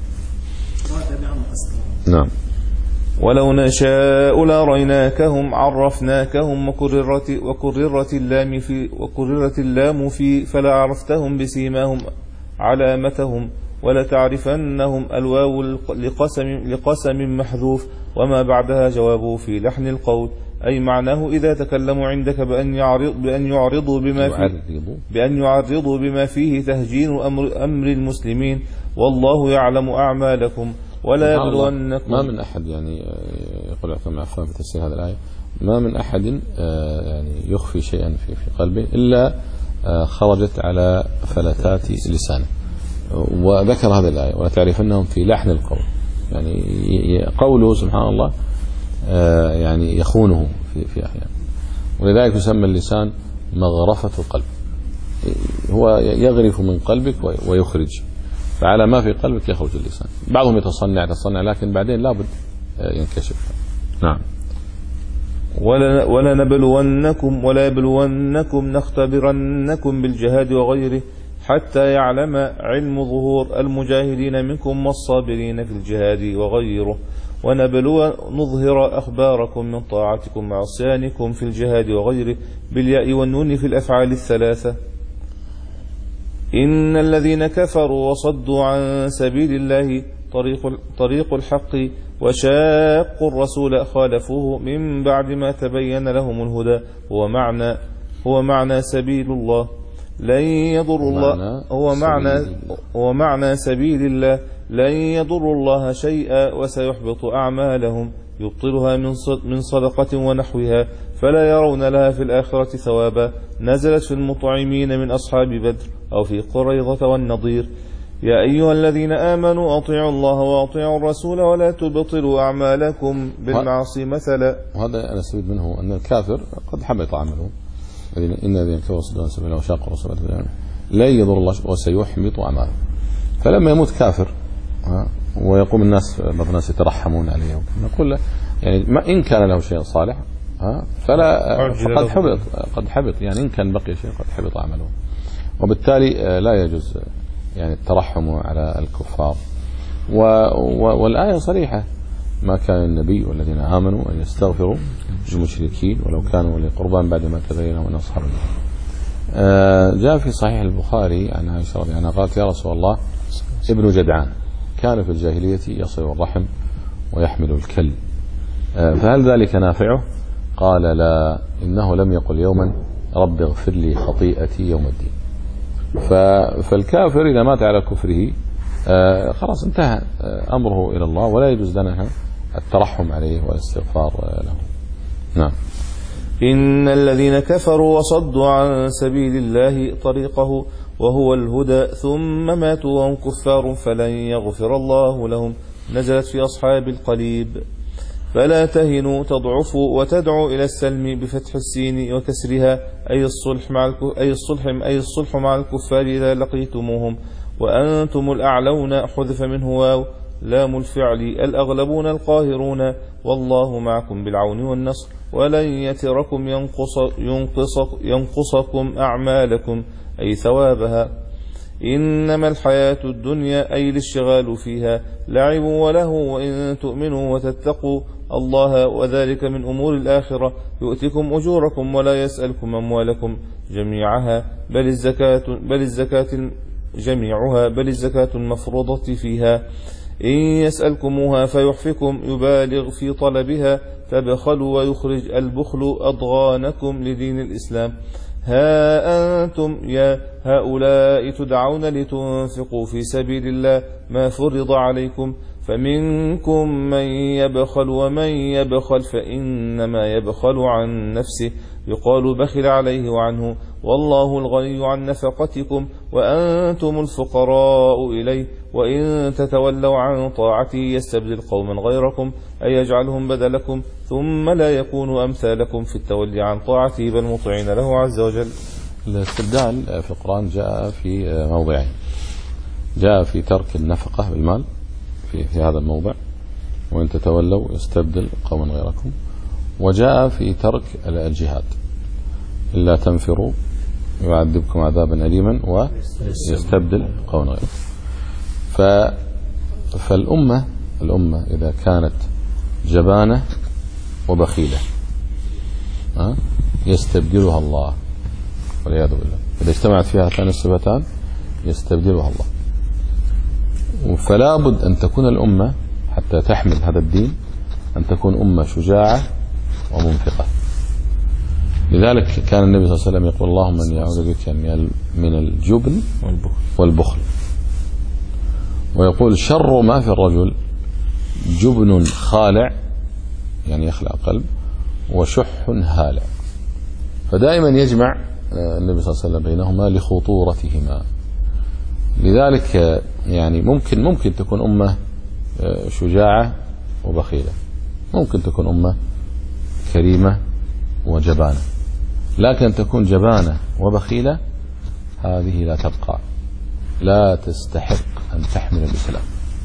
نعم. ولو نشاء لاريناكهم عرفناكهم وكررت وكررت اللام في وكررت اللام في فلا عرفتهم بسيماهم علامتهم ولتعرفنهم. الواو لقسم لقسم محذوف وما بعدها جوابه في لحن القول، أي معناه إذا تكلموا عندك بأن يعرض بأن يعرضوا بما فيه بأن يعرضوا بما فيه تهجين أمر أمر المسلمين، والله يعلم أعمالكم ولا يبلونكم. ما من أحد يعني يقول عثمان عفان في تفسير هذه الآية ما من أحد يعني يخفي شيئا في في قلبه إلا خرجت على فلتات لسانه. وذكر هذه الآية ولتعرفنهم في لحن القول، يعني قوله سبحان الله يعني يخونه في في أحيان، ولذلك يسمى اللسان مغرفة القلب، هو يغرف من قلبك ويخرج، فعلى ما في قلبك يخرج اللسان. بعضهم يتصنع يتصنع لكن بعدين لابد ينكشف. نعم. ولا ولنبلونكم ولا يبلونكم نختبرنكم بالجهاد وغيره حتى يعلم علم ظهور المجاهدين منكم والصابرين في الجهاد وغيره، ونبلو نظهر أخباركم من طاعتكم وعصيانكم في الجهاد وغيره بالياء والنون في الأفعال الثلاثة. إن الذين كفروا وصدوا عن سبيل الله طريق, طريق الحق وشاقوا الرسول خالفوه من بعد ما تبين لهم الهدى، هو معنى هو معنى سبيل الله لن يضر الله هو معنى هو معنى سبيل الله لن يضر الله شيئا وسيحبط أعمالهم يبطلها من صدقة ونحوها فلا يرون لها في الآخرة ثوابا. نزلت في المطعمين من أصحاب بدر أو في قريظة والنضير. يا أيها الذين آمنوا أطيعوا الله وأطيعوا الرسول ولا تبطلوا أعمالكم بالمعصي مثلا. وهذا أنا أستفيد منه أن الكافر قد حبط عمله، إن الذين كفروا وصدوا عن سبيل الله وشاقوا الرسول لا يضر الله وسيحبط أعماله. فلما يموت كافر ويقوم الناس بعض الناس يترحمون عليه نقول له يعني ما إن كان له شيء صالح فلا قد حبط قد حبط يعني إن كان بقي شيء قد حبط عمله، وبالتالي لا يجوز يعني الترحم على الكفار. والآية صريحة ما كان النبي والذين آمنوا أن يستغفروا للمشركين ولو كانوا أولي قربى بعد ما تبين لهم أنهم أصحاب النار. جاء في صحيح البخاري عن عائشة رضي الله عنها قالت يا رسول الله ابن جدعان كان في الجاهلية يصل الرحم ويحمل الكل، فهل ذلك نافعه؟ قال لا، إنه لم يقل يوما رب اغفر لي خطيئتي يوم الدين. فالكافر إذا مات على كفره خلاص انتهى أمره إلى الله ولا يجوز لنا الترحم عليه والاستغفار له. نعم. إن الذين كفروا وصدوا عن سبيل الله طريقه وهو الهدى ثم ماتوا وهم كفار فلن يغفر الله لهم. نزلت في أصحاب القليب. فلا تهنوا تضعفوا وتدعوا إلى السلم بفتح السين وكسرها أي الصلح مع أي الصلح أي الصلح مع الكفار إذا لقيتموهم، وأنتم الأعلون حذف منه واو لام الفعل الأغلبون القاهرون، والله معكم بالعون والنصر ولن يتركم ينقص ينقص ينقصكم أعمالكم أي ثوابها. إنما الحياة الدنيا أي الاشتغال فيها لعب وله، وإن تؤمنوا وتتقوا الله وذلك من أمور الآخرة يؤتكم أجوركم ولا يسألكم أموالكم جميعها بل الزكاة بل الزكاة جميعها بل الزكاة المفروضة فيها. إن يسألكموها فيحفكم يبالغ في طلبها تبخلوا ويخرج البخل أضغانكم لدين الإسلام. ها أنتم يا هؤلاء تدعون لتنفقوا في سبيل الله ما فرض عليكم فمنكم من يبخل ومن يبخل فإنما يبخل عن نفسه يقال بخل عليه وعنه والله الغني عن نفقتكم وأنتم الفقراء إليه وإن تتولوا عن طاعته يستبدل قوما غيركم أي يجعلهم بدلكم ثم لا يكونوا أمثالكم في التولي عن طاعته بل مطيعين له عز وجل. الاستبدال في القرآن جاء في موضعين، جاء في ترك النفقة بالمال في, في هذا الموضع وإن تتولوا يستبدل قوما غيركم، وجاء في ترك الجهاد إلا تنفروا يعذبكم عذابا أليما ويستبدل قوما غيركم. ف فالأمة الأمة إذا كانت جبانة وبخيلة يستبدلها الله والعياذ بالله. إذا اجتمعت فيها هاتان الصفتان يستبدلها الله. فلا بد أن تكون الأمة حتى تحمل هذا الدين أن تكون أمة شجاعة ومنفقة. لذلك كان النبي صلى الله عليه وسلم يقول اللهم أني أعوذ بك من الجبن والبخل، ويقول شر ما في الرجل جبن خالع يعني يخلع قلب وشح هالع. فدائما يجمع النبي صلى الله عليه وسلم بينهما لخطورتهما. لذلك يعني ممكن ممكن تكون أمة شجاعة وبخيلة، ممكن تكون أمة كريمة وجبانة، لكن تكون جبانة وبخيلة هذه لا تبقى، لا تستحق أن تحمل الإسلام.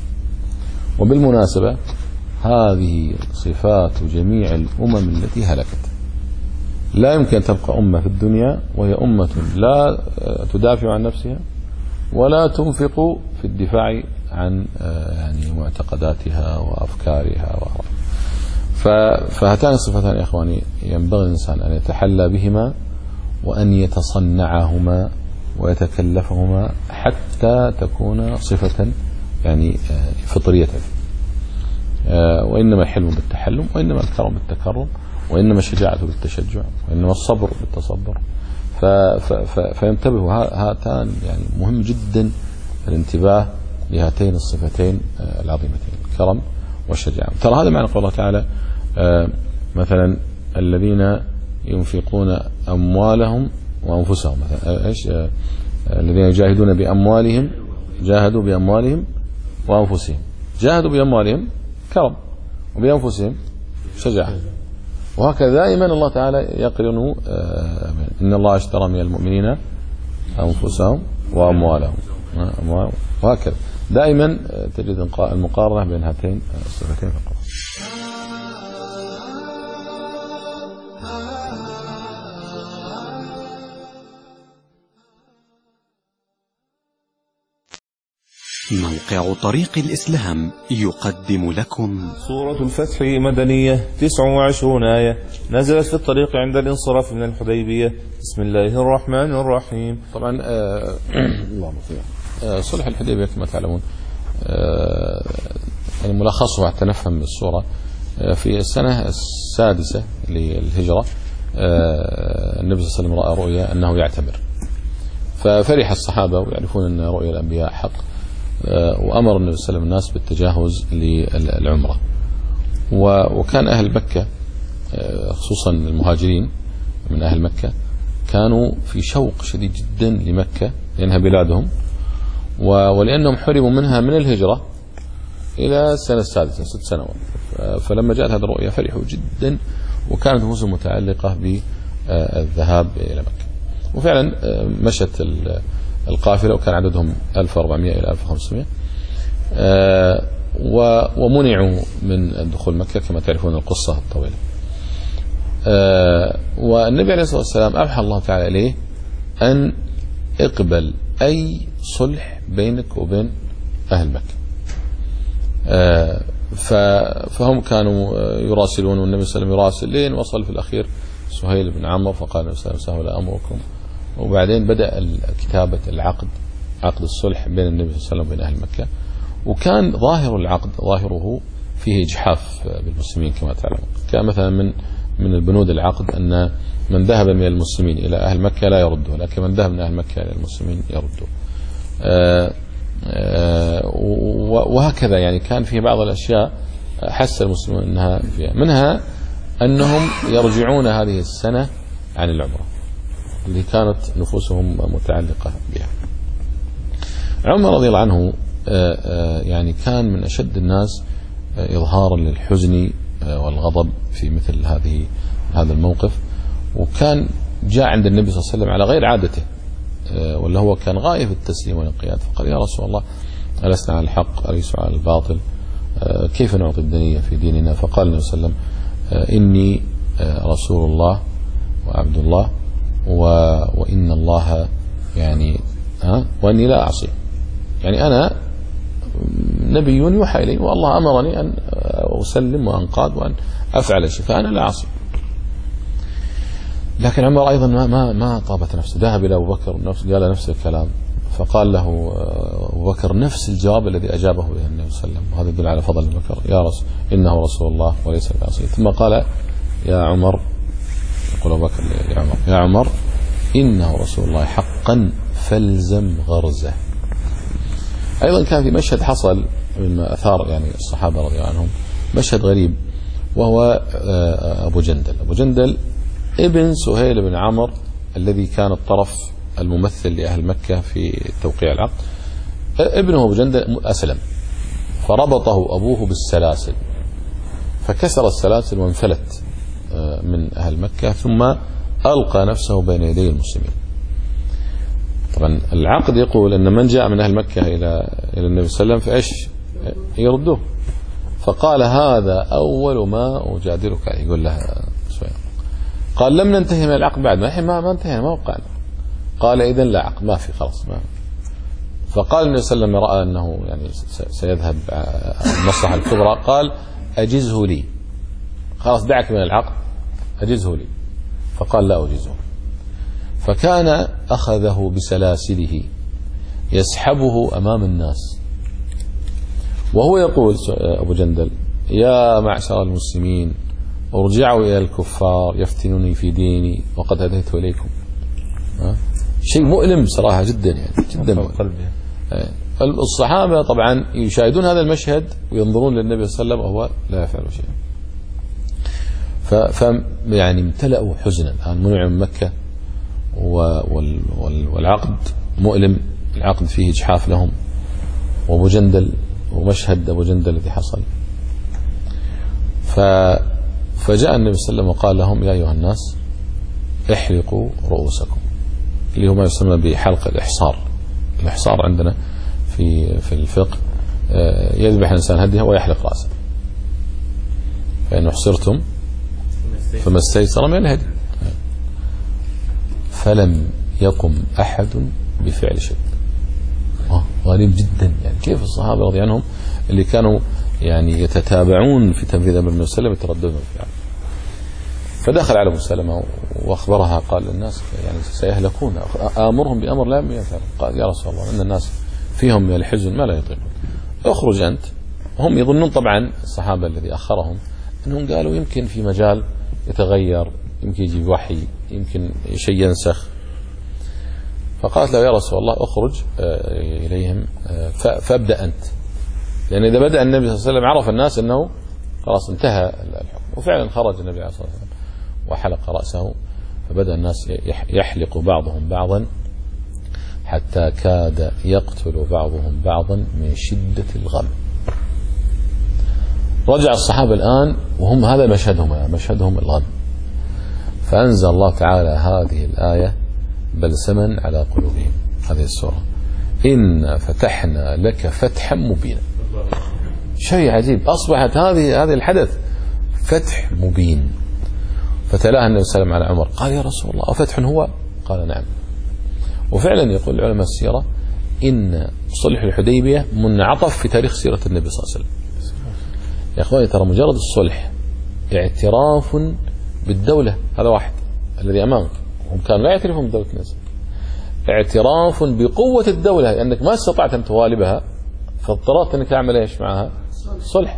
وبالمناسبة هذه صفات جميع الأمم التي هلكت. لا يمكن أن تبقى أمة في الدنيا وهي أمة لا تدافع عن نفسها ولا تنفق في الدفاع عن يعني معتقداتها وأفكارها. فهاتان الصفتان يا إخواني ينبغي الإنسان أن يتحلى بهما وأن يتصنعهما ويتكلفهما حتى تكون صفة يعني فطرية. وإنما الحلم بالتحلم، وإنما الكرم بالتكرم، وإنما الشجاعة بالتشجع، وإنما الصبر بالتصبر. فينتبه هاتان يعني مهم جدا الانتباه لهاتين الصفتين العظيمتين الكرم والشجاعة. ترى هذا معنى قول الله تعالى مثلا الذين ينفقون أموالهم وأنفسهم، مثلا إيش الذين يجاهدون بأموالهم جاهدوا بأموالهم وأنفسهم. جاهدوا بأموالهم كرم وبأنفسهم شجاعة. وهكذا دائما الله تعالى يقرن إن الله اشترى من المؤمنين أنفسهم وأموالهم، وهكذا دائما تجد المقارنة بين هاتين الصفتين في القرآن. موقع طريق الإسلام يقدم لكم سورة الفتح مدنية تسع وعشرون آية، نزلت في الطريق عند الانصراف من الحديبية. بسم الله الرحمن الرحيم. طبعا آه آه صلح الحديبية كما تعلمون آه يعني ملخصه حتى نفهم السورة. آه في السنة السادسة للهجرة آه النبي صلى الله عليه وسلم رأى رؤيا أنه يعتمر، ففرح الصحابة ويعرفون أن رؤيا الأنبياء حق، وأمر النبي صلى الله عليه وسلم الناس بالتجهز للعمرة. وكان أهل مكة خصوصا المهاجرين من أهل مكة كانوا في شوق شديد جدا لمكة لأنها بلادهم، ولأنهم حرموا منها من الهجرة إلى السنة السادسة ست سنوات. فلما جاءت هذه الرؤيا فرحوا جدا، وكانت نفوسهم متعلقة بالذهاب إلى مكة. وفعلا مشت القافلة وكان عددهم ألف وأربعمائة إلى ألف وخمسمائة، ومنعوا من دخول مكة كما تعرفون القصة الطويلة. والنبي عليه الصلاة والسلام أوحى الله تعالى إليه أن اقبل أي صلح بينك وبين أهل مكة. فهم كانوا يراسلون والنبي صلى الله عليه وسلم يراسل لين وصل في الأخير سهيل بن عمرو، فقال النبي صلى الله عليه وسلم سهل أمركم. وبعدين بدأ كتابة العقد، عقد الصلح بين النبي صلى الله عليه وسلم وبين أهل مكة. وكان ظاهر العقد ظاهره فيه إجحاف بالمسلمين كما تعلمون. كان مثلا من من البنود العقد أن من ذهب من المسلمين إلى أهل مكة لا يرده، لكن من ذهب من أهل مكة إلى المسلمين يرده. آآ آآ وهكذا يعني كان فيه بعض الأشياء حس المسلمون أنها فيها، منها أنهم يرجعون هذه السنة عن العمرة اللي كانت نفوسهم متعلقة بها. عمر رضي الله عنه يعني كان من أشد الناس إظهارا للحزن والغضب في مثل هذه هذا الموقف، وكان جاء عند النبي صلى الله عليه وسلم على غير عادته، ولا هو كان غاية في التسليم والانقياد، فقال يا رسول الله ألسنا على الحق أليس على الباطل، كيف نعطي الدنية في ديننا؟ فقال النبي صلى الله عليه وسلم إني رسول الله وعبد الله وإن الله يعني ها وإني لا أعصي، يعني أنا نبي يوحى إلي والله أمرني أن أسلم وأنقاد وأن أفعل شيء فأنا لا أعصي. لكن عمر أيضا ما ما ما طابت نفسه، ذهب إلى أبو بكر نفس قال نفس الكلام، فقال له أبو بكر نفس الجواب الذي أجابه به النبي صلى الله عليه وسلم، وهذا يدل على فضل أبو بكر، يا رسول إنه رسول الله وليس بعصي. ثم قال يا عمر، يقول أبو بكر لعمر يا عمر إنه رسول الله حقا فالزم غرزه. أيضا كان في مشهد حصل مما أثار يعني الصحابة رضي الله عنهم، مشهد غريب، وهو أبو جندل. أبو جندل ابن سهيل بن عمرو الذي كان الطرف الممثل لأهل مكة في توقيع العقد. ابنه أبو جندل أسلم، فربطه أبوه بالسلاسل، فكسر السلاسل وانفلت من أهل مكة، ثم ألقى نفسه بين يدي المسلمين. طبعا العقد يقول أن من جاء من أهل مكة إلى إلى النبي صلى الله عليه وسلم فإيش يردوه، فقال هذا أول ما أجادلك عليه. يقول له شوية، قال لم ننتهي من العقد بعد، ما ما ما انتهينا ما وقعنا. قال إذن لا عقد، ما في خلاص ما. فقال النبي صلى الله عليه وسلم رأى أنه يعني سيذهب المصلحة الكبرى، قال أجزه لي، خلاص دعك من العقد أجزه لي. فقال لا أجزه، فكان أخذه بسلاسله يسحبه أمام الناس، وهو يقول أبو جندل يا معشر المسلمين ارجعوا إلى الكفار يفتنوني في ديني وقد هديت إليكم. شيء مؤلم صراحة جدا يعني جدا مؤلم. الصحابة طبعا يشاهدون هذا المشهد وينظرون للنبي صلى الله عليه وسلم وهو لا يفعل شيئا، ف يعني امتلأوا حزنا. الآن منع من مكة والعقد مؤلم، العقد فيه إجحاف لهم، وأبو جندل ومشهد أبو جندل الذي حصل. ف فجاء النبي صلى الله عليه وسلم وقال لهم يا أيها الناس احلقوا رؤوسكم، اللي هو ما يسمى بحلق الإحصار. الإحصار عندنا في في الفقه يذبح الإنسان هديه ويحلق رأسه، فإن أحصرتم فما استيسر من الهدي. فلم يقم أحد بفعل شيء. غريب جدا، يعني كيف الصحابة رضي عنهم اللي كانوا يعني يتتابعون في تنفيذ أمر النبي صلى الله عليه وسلم يترددون في. فدخل على أبو سلمة وأخبرها، قال للناس يعني سيهلكون، آمرهم بأمر لا يفعل. قال يا رسول الله إن الناس فيهم من الحزن ما لا يطيقون، اخرج أنت. هم يظنون طبعا الصحابة الذي أخرهم أنهم قالوا يمكن في مجال يتغير، يمكن يجي وحي، يمكن شيء ينسخ. فقالت له يا رسول الله اخرج إليهم فابدأ أنت، لأن إذا بدأ النبي صلى الله عليه وسلم عرف الناس أنه خلاص انتهى الحكم. وفعلا خرج النبي عليه الصلاة والسلام وحلق رأسه، فبدأ الناس يحلق بعضهم بعضا حتى كاد يقتل بعضهم بعضا من شدة الغم. رجع الصحابة الآن وهم هذا مشهدهم مشهدهم الغم، فأنزل الله تعالى هذه الآية بلسما على قلوبهم، هذه السورة إن فتحنا لك فتحا مبينا. شيء عجيب، أصبحت هذه هذه الحدث فتح مبين. فتلاها النبي صلى الله عليه وسلم على عمر، قال يا رسول الله أفتح هو؟ قال نعم. وفعلا يقول علماء السيرة إن صلح الحديبية منعطف في تاريخ سيرة النبي صلى الله عليه وسلم. يا أخواني ترى مجرد الصلح اعتراف بالدولة، هذا واحد الذي أمامك، هم كانوا لا يعترفون بدولة الناس، اعتراف بقوة الدولة، لأنك ما استطعت أن توالبها فاضطررت أنك تعمل إيش معها صلح.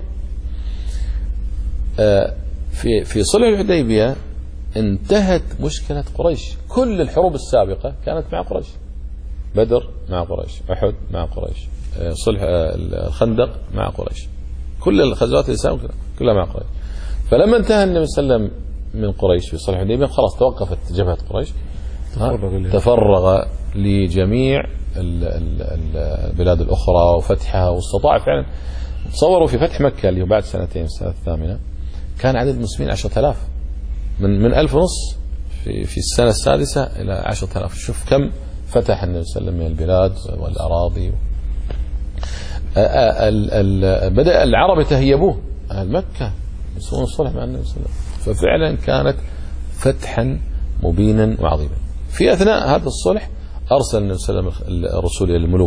آه في في صلح الحديبية انتهت مشكلة قريش. كل الحروب السابقة كانت مع قريش، بدر مع قريش، أحد مع قريش، آه صلح آه الخندق مع قريش، كل الغزوات الإسلام كلها مع قريش. فلما انتهى النبي صلى الله عليه وسلم من قريش في صلح الحديبية خلاص توقفت جبهة قريش، تفرغ لجميع البلاد الأخرى وفتحها، واستطاع فعلا. تصوروا في فتح مكة اللي هو بعد سنتين السنة الثامنة كان عدد المسلمين عشرة آلاف، من من ألف ونص في في السنة السادسة إلى عشرة آلاف. شوف كم فتح النبي صلى الله عليه وسلم من البلاد والأراضي. بدأ العرب يتهيبوه، أهل مكة يسوون الصلح مع النبي صلى الله عليه وسلم. ففعلا كانت فتحا مبينا وعظيما. في أثناء هذا الصلح أرسل النبي صلى الله عليه وسلم الرسول إلى الملوك،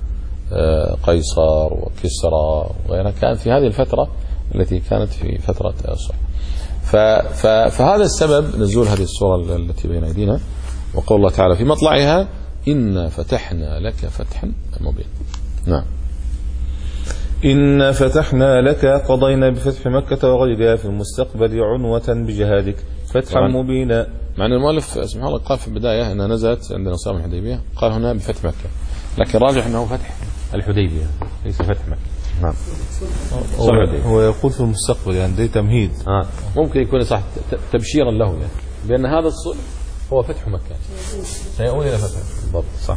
قيصر وكسرى وغيرها، كان في هذه الفترة التي كانت في فترة الصلح. فهذا السبب نزول هذه السورة التي بين أيدينا، وقول الله تعالى في مطلعها إنا فتحنا لك فتحا مبينا. نعم. إنا فتحنا لك قضينا بفتح مكة وغيرها في المستقبل عنوة بجهادك فتحا مبينا. مع أن المؤلف سبحانه الله قال في البداية أنها نزلت عندنا صلح الحديبية، قال هنا بفتح مكة، لكن راجح أنه فتح الحديبية ليس فتح مكة. نعم. هو يقول في المستقبل يعني ده تمهيد. آه. ممكن يكون صح تبشيرا له يعني بأن هذا الصلح هو فتح مكة سيؤول إلى فتح. بالضبط صح.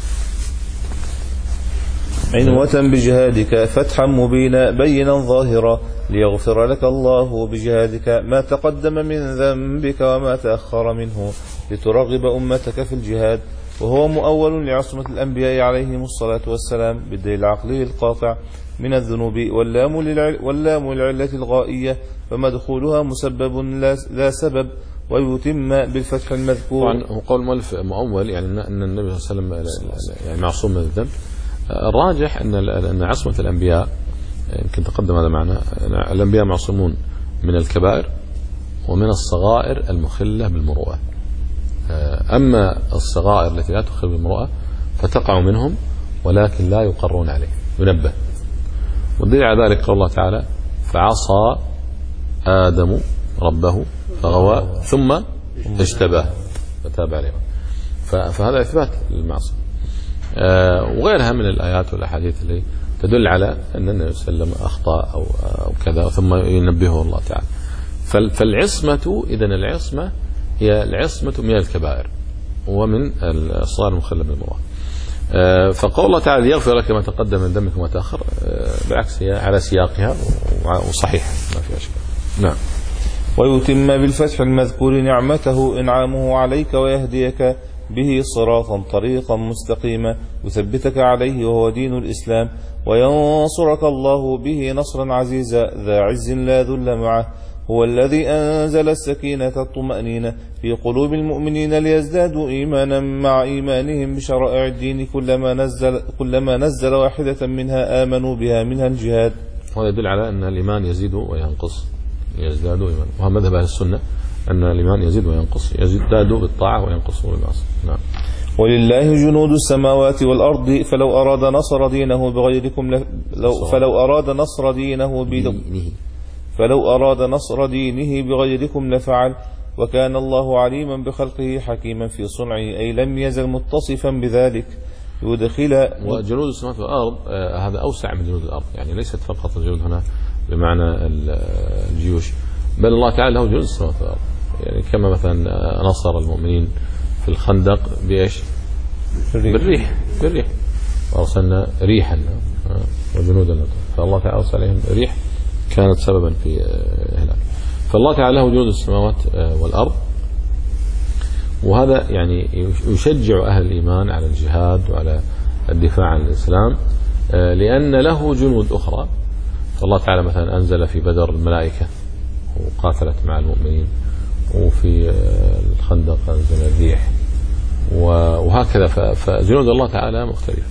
عنوة بجهادك فتحا مبينا بينا ظاهرا ليغفر لك الله بجهادك ما تقدم من ذنبك وما تأخر منه لترغب أمتك في الجهاد، وهو مؤول لعصمة الأنبياء عليهم الصلاة والسلام بالدليل العقلي القاطع من الذنوب، واللام للعل واللام للعلة الغائية فمدخولها مسبب لا سبب، ويتم بالفتح المذكور. طبعا هو قول المؤلف مؤول يعني أن النبي صلى الله عليه وسلم يعني معصوم من الذنب. الراجح أن أن عصمة الأنبياء يمكن تقدم هذا معنا، الأنبياء معصومون من الكبائر ومن الصغائر المخلة بالمروءة. أما الصغائر التي لا تخل بالمروءة فتقع منهم ولكن لا يقرون عليه، ينبه. والدليل على ذلك قول الله تعالى فعصى آدم ربه فغوى ثم اجتباه فتاب عليه. فهذا إثبات للمعصية. آه وغيرها من الآيات والأحاديث اللي تدل على أن النبي صلى الله عليه وسلم أخطأ أو, أو كذا ثم ينبهه الله تعالى. فالعصمة إذن العصمة هي العصمة من الكبائر ومن الصغائر المخلة بالمروءة. آه فقول الله تعالى يغفر لك ما تقدم من ذنبك وما تأخر، آه بالعكس هي على سياقها وصحيحة ما فيها أشكال. نعم. ويتم بالفتح المذكور نعمته إنعامه عليك ويهديك به صراطا طريقا مستقيما يثبتك عليه وهو دين الإسلام، وينصرك الله به نصرا عزيزا ذا عز لا ذل معه. هو الذي أنزل السكينة الطمأنينة في قلوب المؤمنين ليزدادوا إيمانا مع إيمانهم بشرائع الدين، كلما نزل, كلما نزل واحدة منها آمنوا بها منها الجهاد. وهذا يدل على أن الإيمان يزيد وينقص، يزداد إيمان. وهذا مذهب أهل السنة أن الإيمان يزيد وينقص، يزداد بالطاعة وينقص بالمعصية. نعم. ولله جنود السماوات والأرض فلو أراد نصر دينه بغيركم لو فلو أراد نصر دينه فلو أراد نصر دينه بغيركم لفعل، وكان الله عليما بخلقه حكيما في صنعه، أي لم يزل متصفا بذلك يدخل. وجنود السماوات والأرض آه هذا أوسع من جنود الأرض، يعني ليست فقط الجنود هنا بمعنى الجيوش، بل الله تعالى له جنود السماوات والأرض. يعني كما مثلا نصر المؤمنين في الخندق بإيش؟ بالريح بالريح وأرسلنا ريحا وجنودا، فالله تعالى أرسل عليهم ريح كانت سببا في إهلاك. فالله تعالى له جنود السماوات والأرض، وهذا يعني يشجع أهل الإيمان على الجهاد وعلى الدفاع عن الإسلام، لأن له جنود أخرى. فالله تعالى مثلا أنزل في بدر الملائكة وقاتلت مع المؤمنين، وفي الخندق أنزل الريح، وهكذا. فجنود الله تعالى مختلفة.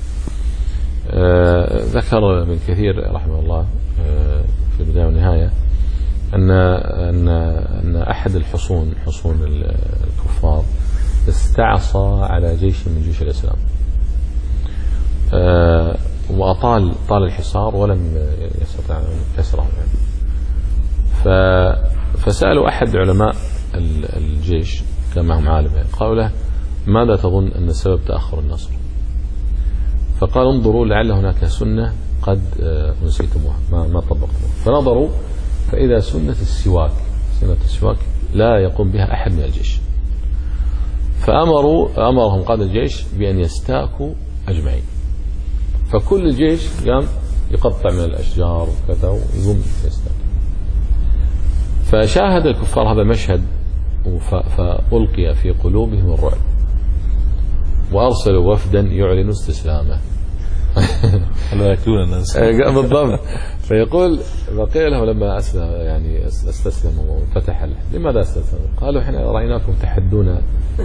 ذكر ابن كثير رحمه الله في البداية والنهاية أن أن أن أحد الحصون حصون الكفار استعصى على جيش من جيوش الإسلام، وأطال طال الحصار ولم يستطع أن يكسره يعني. فسألوا أحد علماء الجيش كان معهم عالم يعني، قالوا له ماذا تظن أن سبب تأخر النصر؟ فقال انظروا لعل هناك سنة قد نسيتموها ما, ما طبقتموها. فنظروا فإذا سنة السواك سنة السواك لا يقوم بها أحد من الجيش، فأمروا أمرهم قائد الجيش بأن يستاكوا أجمعين. فكل الجيش قام يقطع من الأشجار وكذا ويقوم يستاك. فشاهد الكفار هذا المشهد فألقي في قلوبهم الرعب، وأرسلوا وفدا يعلن استسلامه. لا يأكلون الناس بالضبط. فيقول بقي له لما أسلم يعني استسلم وفتح لماذا استسلم؟ قالوا احنا رأيناكم تحدون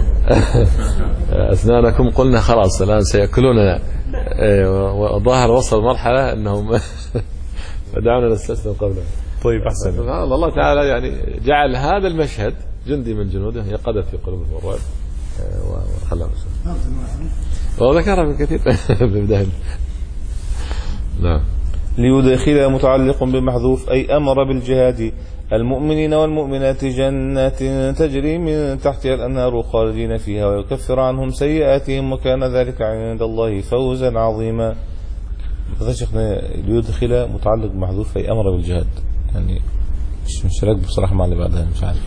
أسنانكم قلنا خلاص الآن سيأكلوننا، وظاهر وصل مرحلة أنهم فدعونا نستسلم قبله. طيب أحسن. سبحان الله تعالى يعني جعل هذا المشهد جندي من جنوده يقذف في قلوبهم الرعب وخلاهم يسلم. وذكرها من كثير في البداية. نعم. ليدخل متعلق بمحذوف أي أمر بالجهاد المؤمنين والمؤمنات جنات تجري من تحتها الأنهار خالدين فيها ويكفر عنهم سيئاتهم وكان ذلك عند الله فوزا عظيما. هذا شيخنا ليدخل متعلق بمحذوف أي أمر بالجهاد يعني مش مش راكب بصراحة مع اللي بعدها مش عارف.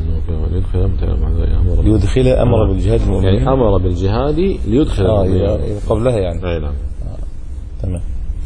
ليدخل أمر بالجهاد المؤمنين يعني أمر بالجهاد ليدخل آه قبلها يعني آه نعم. آه. تمام.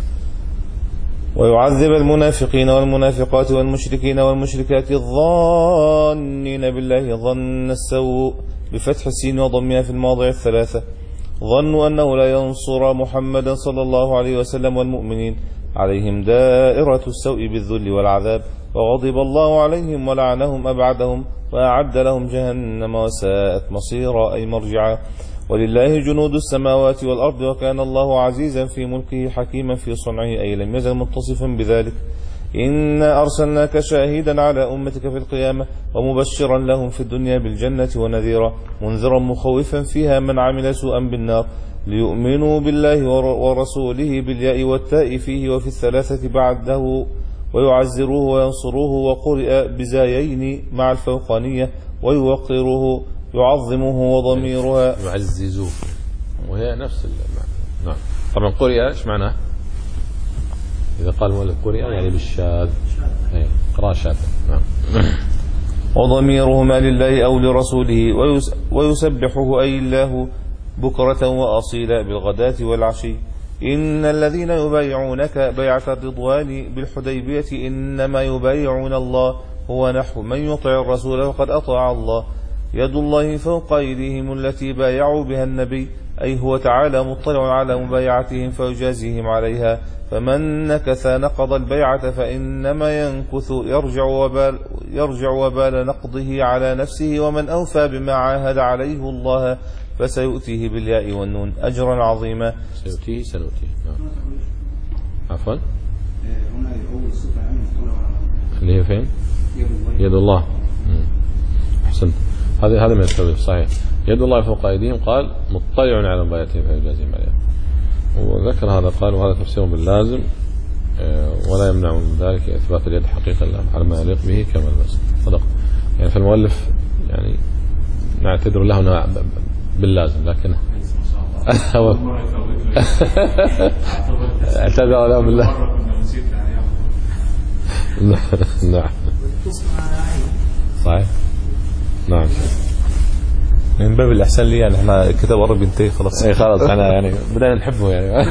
ويعذب المنافقين والمنافقات والمشركين والمشركات الظانين بالله ظن السوء بفتح السين وضمها في المواضع الثلاثة. ظنوا أنه لا ينصر محمدا صلى الله عليه وسلم والمؤمنين عليهم دائرة السوء بالذل والعذاب، وغضب الله عليهم ولعنهم أبعدهم وأعد لهم جهنم وساءت مصيرا أي مرجعا. ولله جنود السماوات والأرض وكان الله عزيزا في ملكه حكيما في صنعه أي لم يزل متصفا بذلك. إنا أرسلناك شاهدا على أمتك في القيامة ومبشرا لهم في الدنيا بالجنة ونذيرا منذرا مخوفا فيها من عمل سوءا بالنار ليؤمنوا بالله ورسوله بالياء والتاء فيه وفي الثلاثة بعده ويعزروه وينصروه وقرئ بزايين مع الفوقانية ويوقروه يعظمه وضميرها يعززوه وهي نفس المعنى. نعم. طبعا قرئ ايش معناه؟ إذا قال مؤلف قرئ يعني بالشاذ قراءة شاذة. نعم. وضميرهما لله أو لرسوله ويسبحه أي الله بكرة وأصيلا بالغداة والعشي. إن الذين يبايعونك بيعة الرضوان بالحديبية إنما يبايعون الله هو نحو من يطع الرسول وقد أطاع الله. يد الله فوق أيديهم التي بايعوا بها النبي أي هو تعالى مطلع على مبايعتهم فيجازيهم عليها. فمن نكث نقض البيعة فإنما ينكث يرجع وبال, يرجع وبال نقضه على نفسه. ومن أوفى بما عاهد عليه الله فسيؤتيه بالياء والنون أجرا عظيما. سيؤتيه سنؤتيه. عفوا اللي هي فين؟ يد الله. أحسنت. هذا هذا ما يستوي صحيح. يد الله فوق أيديهم قال مطلع على مبايعتهم فيجازيهم عليها. وذكر هذا قال وهذا تفسير باللازم ولا يمنع من ذلك إثبات اليد حقيقة على ما يليق به كما البس صدق. يعني فالمؤلف يعني نعتذر له باللازم لكن اعتذر له بالله. نعم صحيح. نعم من باب الإحسان لي يعني احنا الكتاب قرب ينتهي خلاص. اي خلاص احنا يعني بدأنا نحبه يعني.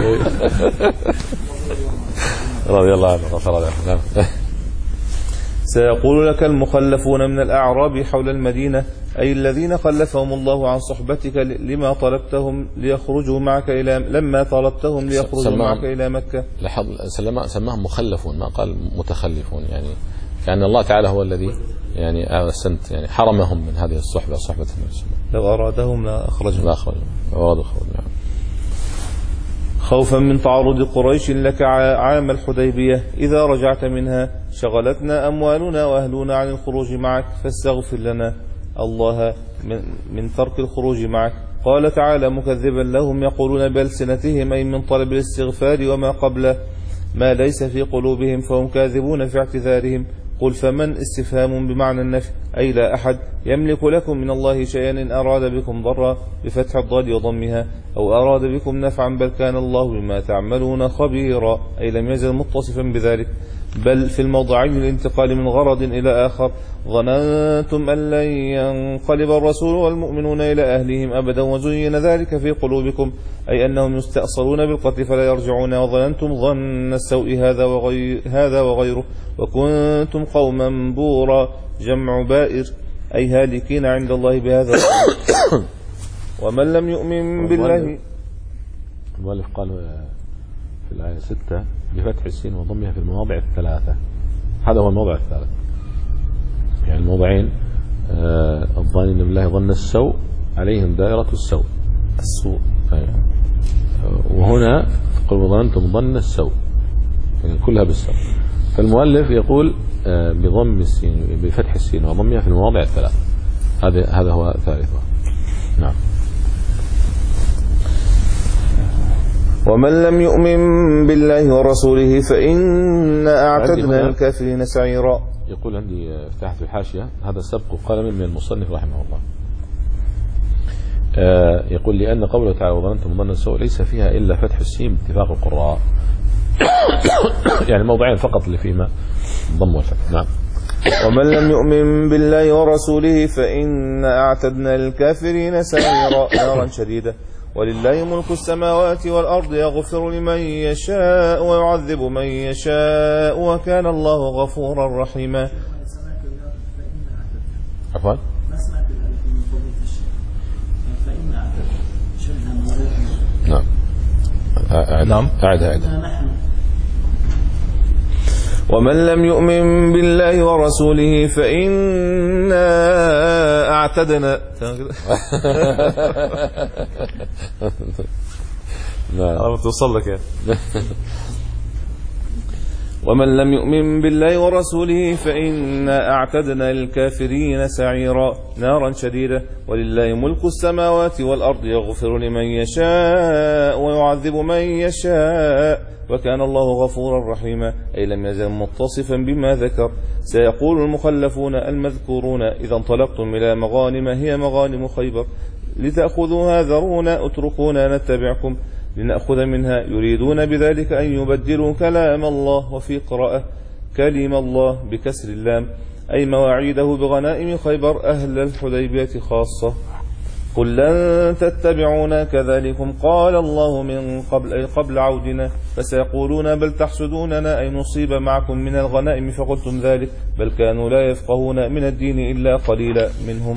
رضي الله عنه غفر له. سيقول لك المخلفون من الأعراب حول المدينة أي الذين خلفهم الله عن صحبتك لما طلبتهم ليخرجوا معك إلى لما طلبتهم ليخرجوا معك إلى مكة. لاحظ سماهم مخلفون ما قال متخلفون يعني كأن الله تعالى هو الذي يعني أحسنت يعني حرمهم من هذه الصحبة صحبة النبي. لو أرادهم لأخرجهم لا أخرجهم أرادوا خروج. نعم. خوفا من تعرض قريش لك عام الحديبية إذا رجعت منها شغلتنا أموالنا وأهلنا عن الخروج معك فاستغفر لنا الله من, من ترك الخروج معك. قال تعالى مكذبا لهم يقولون بألسنتهم أي من طلب الاستغفار وما قبله ما ليس في قلوبهم فهم كاذبون في اعتذارهم. قل فمن استفهام بمعنى النفي أي لا أحد يملك لكم من الله شيئا إن أراد بكم ضرا بفتح الضاد وضمها أو أراد بكم نفعا بل كان الله بما تعملون خبيرا أي لم يزل متصفا بذلك. بل في الموضعين الانتقال من غرض إلى آخر ظننتم أن لن ينقلب الرسول والمؤمنون إلى أهلهم أبدا وزين ذلك في قلوبكم أي أنهم يستأصلون بالقتل فلا يرجعون وظننتم ظن السوء هذا وغير هذا وغيره وكنتم قوما بورا جمع بائر أي هالكين عند الله بهذا. ومن لم يؤمن بالله. المؤلف قال في الآية ستة بفتح السين وضمها في المواضع الثلاثة. هذا هو الموضع الثالث يعني الموضعين آه الظانين بالله ظن السوء عليهم دائرة السوء السوء آه وهنا قل ظننتم ظن السوء يعني كلها بالسوء. فالمؤلف يقول آه بضم السين بفتح السين وضمها في المواضع الثلاثة. هذا هذا هو ثالثها. نعم. ومن لم يؤمن بالله ورسوله فإنا أعتدنا الكافرين سعيرا. يقول عندي فتحت الحاشية هذا سبق قلم من المصنف رحمه الله. آه يقول لأن قوله تعالى وظننتم ظن السوء ليس فيها إلا فتح السين باتفاق القراء. يعني موضعين فقط اللي فيهما ضم والفتح. نعم. ومن لم يؤمن بالله ورسوله فإنا أعتدنا الكافرين سعيرا نارا شديدة ولله ملك السماوات والأرض يغفر لمن يشاء ويعذب من يشاء وكان الله غفورا رحيما. عفوا نعم نعم أعد أعد. ومن لم يؤمن بالله ورسوله فإنا أعتدنا لا توصل لك يعني. ومن لم يؤمن بالله ورسوله فإنا أعتدنا للكافرين سعيرا نارا شديدة ولله ملك السماوات والأرض يغفر لمن يشاء ويعذب من يشاء وكان الله غفورا رحيما أي لم يزل متصفا بما ذكر. سيقول المخلفون المذكورون إذا انطلقتم إلى مغانم هي مغانم خيبر لتأخذوها ذرونا اتركونا نتبعكم لنأخذ منها يريدون بذلك أن يبدلوا كلام الله وفي قراءة كلم الله بكسر اللام أي مواعيده بغنائم خيبر أهل الحديبية خاصة. قل لن تتبعونا كذلكم قال الله من قبل أي قبل عودنا فسيقولون بل تحسدوننا أي نصيب معكم من الغنائم فقلتم ذلك بل كانوا لا يفقهون من الدين إلا قليلا منهم.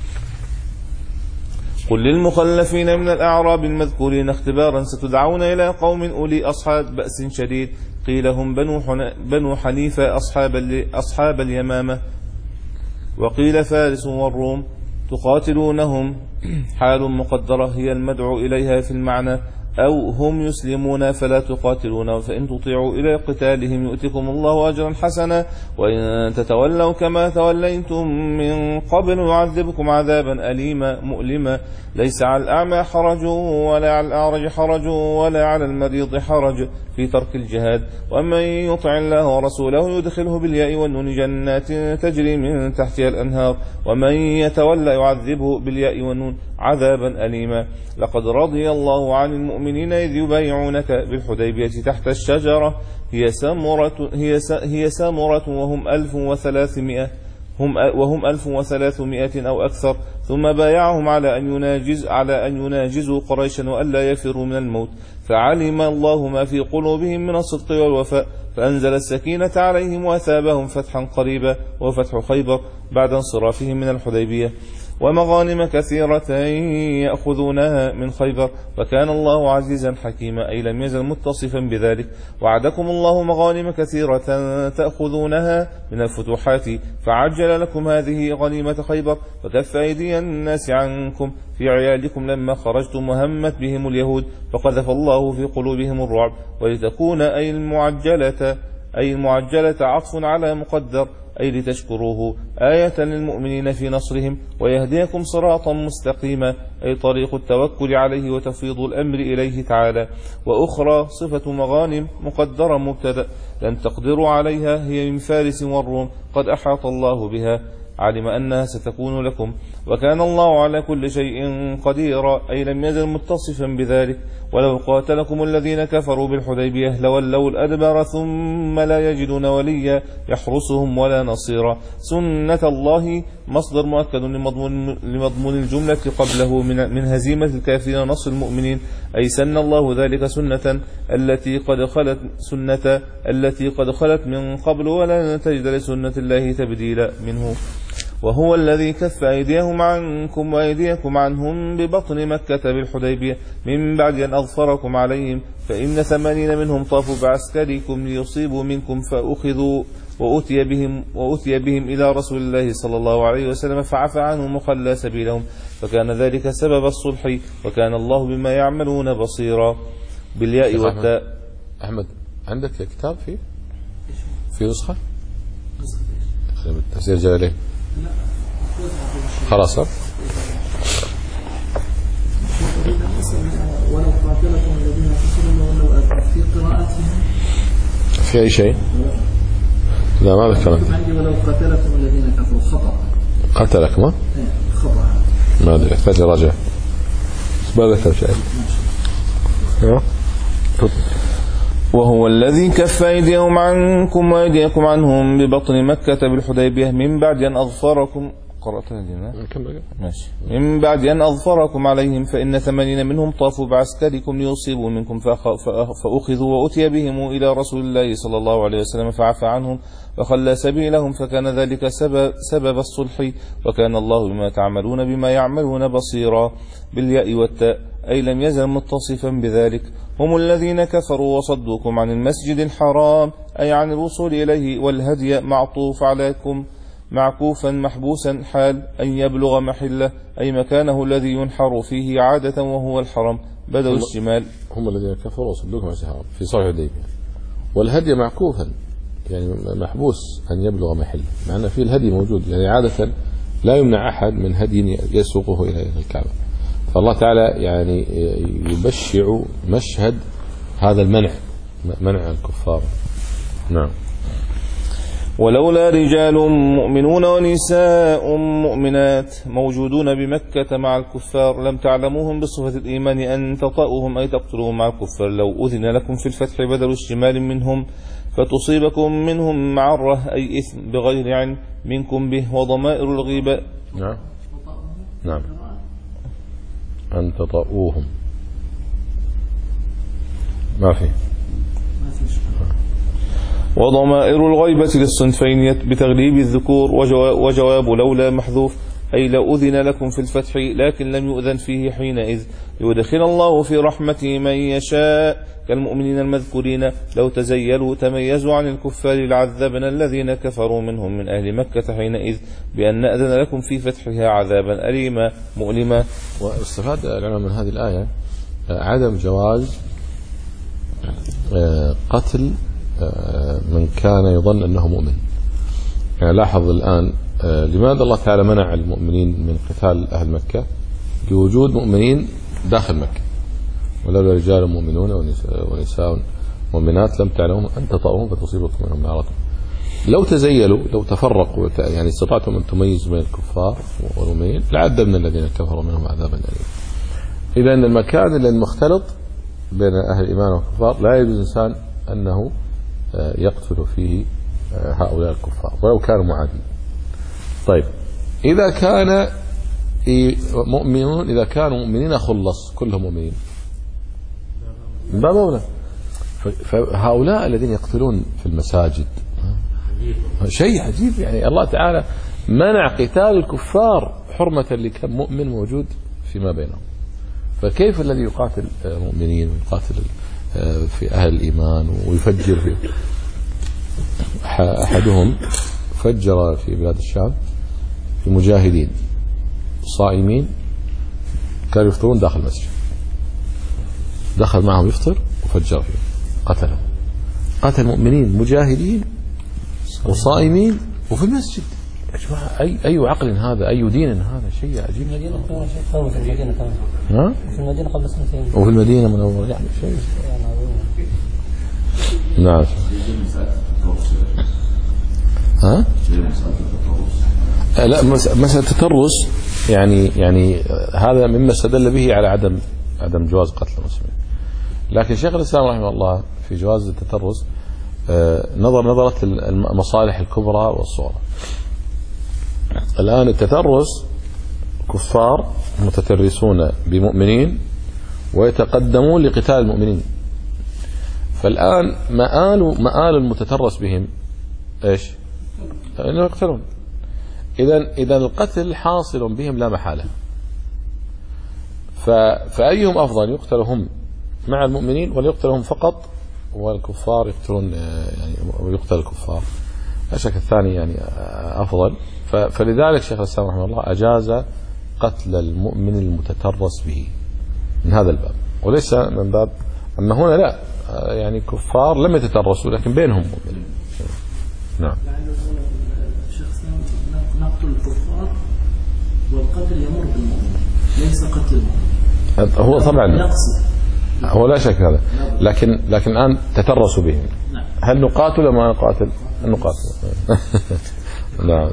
قل للمخلفين من الأعراب المذكورين اختبارا ستدعون إلى قوم أولي أصحاب بأس شديد قيل هم بنو, بنو حنيفة أصحاب, أصحاب اليمامة وقيل فارس والروم تقاتلونهم حال مقدرة هي المدعو إليها في المعنى أو هم يسلمون فلا تقاتلون فإن تطيعوا إلى قتالهم يؤتكم الله أجرا حسنا وإن تتولوا كما توليتم من قبل يعذبكم عذابا أليما مؤلما ليس على الأعمى حرج ولا على الأعرج حرج ولا على المريض حرج في ترك الجهاد ومن يطع الله ورسوله يدخله بالياء والنون جنات تجري من تحتها الأنهار ومن يتولى يعذبه بالياء والنون عذابا أليما. لقد رضي الله عن المؤمنين إذ يبايعونك بالحديبية تحت الشجرة هي سامرة, هي هي سامرة وهم ألف وثلاثمائة هم وهم ألف وثلاثمائة أو أكثر ثم بايعهم على أن يناجز على أن يناجزوا قريشا وألا يفروا من الموت فعلم الله ما في قلوبهم من الصدق والوفاء فأنزل السكينة عليهم وأثابهم فتحا قريبا وفتح خيبر بعد انصرافهم من الحديبية ومغانم كثيرة يأخذونها من خيبر وكان الله عزيزا حكيما أي لم يزل متصفا بذلك. وعدكم الله مغانم كثيرة تأخذونها من الفتوحات فعجل لكم هذه غنيمة خيبر وكف أيدي الناس عنكم في عيالكم لما خرجتم وهمت بهم اليهود فقذف الله في قلوبهم الرعب ولتكون أي المعجلة أي المعجلة عطف على مقدر، أي لتشكروه آية للمؤمنين في نصرهم ويهديكم صراطا مستقيما، أي طريق التوكل عليه وتفويض الأمر إليه تعالى. وأخرى صفة مغانم مقدرة مبتدأ لن تقدروا عليها، هي من فارس والروم قد أحاط الله بها، علم أنها ستكون لكم، وكان الله على كل شيء قديرا، أي لم يزل متصفا بذلك. ولو قاتلكم الذين كفروا بالحديبية لولوا الأدبار ثم لا يجدون وليا يحرسهم ولا نصيرا. سنة الله مصدر مؤكد لمضمون, لمضمون الجملة قبله من, من هزيمة الكافرين نصر المؤمنين، أي سن الله ذلك سنة التي قد خلت سنة التي قد خلت من قبل، ولا تجد لسنة الله تبديلا منه. وهو الذي كف أيديهم عنكم وأيديكم عنهم ببطن مكة بالحديبية من بعد أن أظفركم عليهم، فإن ثمانين منهم طافوا بعسكركم ليصيبوا منكم فأخذوا وأتي بهم, وأتي بهم إلى رسول الله صلى الله عليه وسلم فعفى عنهم وخلى سبيلهم، فكان ذلك سبب الصلح، وكان الله بما يعملون بصيرا. بالياء والتاء. أحمد عندك كتاب فيه في نسخة تفسير جلالين؟ خلاص ولو قاتلكم الذين كفروا في قراءتهم في أي شيء؟ لا ما ذكرت عندي ولو قاتلكم الذين كفروا خطأ. قتلك ما؟ خطأ ما أدري احتاج راجع ما ذكر شيء. وهو الذي كف أيديهم عنكم وأيديكم عنهم ببطن مكة بالحديبية من بعد أن أظفركم ماشي من بعد أن أظفركم عليهم، فإن ثمانين منهم طافوا بعسكركم ليصيبوا منكم فأخذوا وأتي بهم إلى رسول الله صلى الله عليه وسلم فعفى عنهم وخلى سبيلهم، فكان ذلك سبب, سبب الصلح، وكان الله بما تعملون بما يعملون بصيرا. بالياء والتاء، أي لم يزل متصفا بذلك. هم الذين كفروا وصدوكم عن المسجد الحرام، أي عن الوصول إليه، والهدي معطوف عليكم معكوفا محبوسا حال أن يبلغ محله، أي مكانه الذي ينحر فيه عادة وهو الحرم بدل الشمال. هم الذين كفروا وصدوكم عن الحرام في صلح الحديبية، والهدي معكوفا يعني محبوس أن يبلغ محله، مع أن فيه الهدي موجود، يعني عادة لا يمنع أحد من هدي يسوقه إلى الكعبة. فالله تعالى يعني يبشع مشهد هذا المنع، منع الكفار. نعم. ولولا رجال مؤمنون ونساء مؤمنات موجودون بمكة مع الكفار لم تعلموهم بصفة الإيمان أن تطأوهم أي تقتلوهم مع الكفار، لو أذن لكم في الفتح بدل الشمال منهم فتصيبكم منهم معرة أي إثم بغير علم منكم به، وضمائر الغيبة. نعم نعم أن تطأوهم ما في وضمائر الغيبة للصنفين بتغليب الذكور، وجواب لولا محذوف أي لو أذن لكم في الفتح لكن لم يؤذن فيه حينئذ، يدخل الله في رحمته من يشاء كالمؤمنين المذكورين، لو تزيلوا تميزوا عن الكفار لعذبنا الذين كفروا منهم من أهل مكة حينئذ بأن نأذن لكم في فتحها عذابا أليما مؤلما. واستفاد العلماء من هذه الآية عدم جواز قتل من كان يظن أنه مؤمن. يعني لاحظ الآن لماذا الله تعالى منع المؤمنين من قتال أهل مكة؟ لوجود مؤمنين داخل مكة. ولولا رجال مؤمنون ونساء مؤمنات لم تعلموا أن تطأوهم فتصيبكم منهم معرة. لو تزيلوا لو تفرقوا يعني استطعتم أن تميزوا بين الكفار والمؤمنين لعذبنا الذين كفروا منهم عذابا أليما. إذا أن المكان المختلط بين أهل الإيمان والكفار لا يجوز الإنسان أنه يقتل فيه هؤلاء الكفار ولو كانوا معادين. طيب إذا كان مؤمنون إذا كانوا مؤمنين خلص كلهم مؤمنين باب أولى. فهؤلاء الذين يقتلون في المساجد شيء عجيب، يعني الله تعالى منع قتال الكفار حرمة لكم مؤمن موجود فيما بينهم، فكيف الذي يقاتل مؤمنين ويقاتل في أهل الإيمان ويفجر في أحدهم فجر في بلاد الشام في مجاهدين صائمين كانوا يفطرون داخل المسجد، دخل معهم يفطر وفجر فيه قتلهم. قاتل مؤمنين مجاهدين وصائمين وفي المسجد. يا جماعة أي أي عقل هذا؟ أي دين هذا؟ شيء عجيب. في المدينة قبل في المدينة كمان. ها؟ في المدينة قبل سنتين. وفي المدينة منورة يعني شيء. نعم. ها؟ لا مسألة التترس يعني يعني هذا مما استدل به على عدم عدم جواز قتل المسلمين. لكن شيخ الإسلام رحمه الله في جواز التترس نظر نظرة المصالح الكبرى والصغرى. الآن التترس كفار متترسون بمؤمنين ويتقدمون لقتال المؤمنين، فالآن مآل مآل المتترس بهم ايش؟ انه يقتلون. اذا اذا القتل حاصل بهم لا محالة، فأيهم أفضل، يقتل هم مع المؤمنين ولا يقتل هم فقط والكفار يقتلون يعني ويقتل الكفار؟ لا شك الثاني يعني أفضل. فلذلك شيخ الإسلام رحمه الله أجاز قتل المؤمن المتترس به من هذا الباب، وليس من باب أما هنا لا يعني كفار لم يتترسوا لكن بينهم مؤمنين. نعم. شيخ الإسلام نقتل الكفار والقتل يمر بالمؤمن ليس قتل المؤمن. هو طبعا يقصد هو لا شك هذا، لكن لكن الآن تترسوا بهم. هل نقاتل ولا ما نقاتل؟ نقاتل. نعم.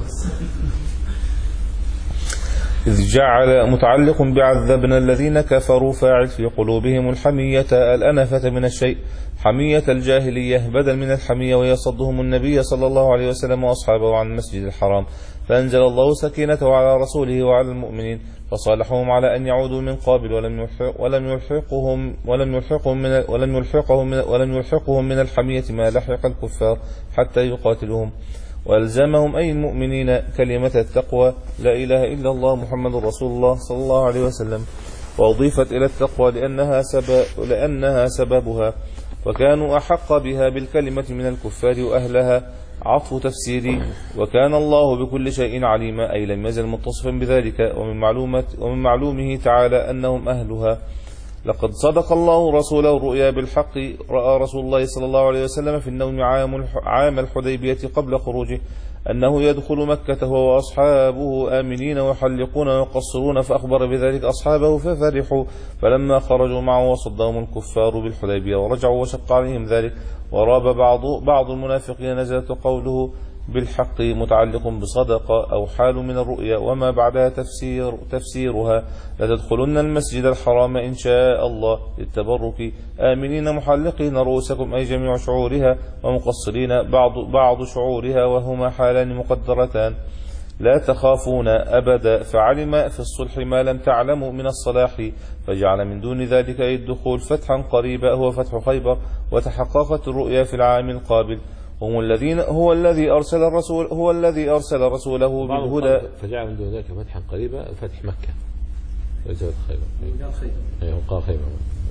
إذ جعل متعلق بعذبنا الذين كفروا فاعل في قلوبهم الحمية الأنفة من الشيء، حمية الجاهلية بدل من الحمية، ويصدهم النبي صلى الله عليه وسلم وأصحابه عن المسجد الحرام، فأنزل الله سكينته على رسوله وعلى المؤمنين فصالحهم على أن يعودوا من قابل ولم ولم يلحقهم ولم يلحقهم من ولم يلحقهم من ولم يلحقهم من الحمية ما لحق الكفار حتى يقاتلوهم، وألزمهم أي المؤمنين كلمة التقوى لا إله إلا الله محمد رسول الله صلى الله عليه وسلم، وأضيفت إلى التقوى لأنها سبب لأنها سببها، وكانوا أحق بها بالكلمة من الكفار وأهلها عطف تفسيري، وكان الله بكل شيء عليما أي لم يزل متصفا بذلك، ومن معلومة ومن معلومه تعالى أنهم أهلها. لقد صدق الله رسوله الرؤيا بالحق، رأى رسول الله صلى الله عليه وسلم في النوم عام الحديبية قبل خروجه أنه يدخل مكة هو وأصحابه آمنين ويحلقون ويقصرون، فأخبر بذلك أصحابه ففرحوا، فلما خرجوا معه وصدهم الكفار بالحديبية ورجعوا وشق عليهم ذلك، وراب بعض بعض المنافقين نزلت قوله بالحق متعلق بصدق أو حال من الرؤيا وما بعدها تفسير تفسيرها لتدخلن المسجد الحرام إن شاء الله للتبرك آمنين محلقين رؤوسكم أي جميع شعورها، ومقصرين بعض بعض شعورها، وهما حالان مقدرتان لا تخافون أبدا، فعلم في الصلح ما لم تعلموا من الصلاح، فجعل من دون ذلك أي الدخول فتحا قريبا هو فتح خيبر، وتحققت الرؤيا في العام القابل. هم الذين هو الذي أرسل الرسول هو الذي أرسل رسوله بالهدى، فجعل من دون ذلك فتحا قريبا فتح مكة ليس فتح خيبر. قال خيبر.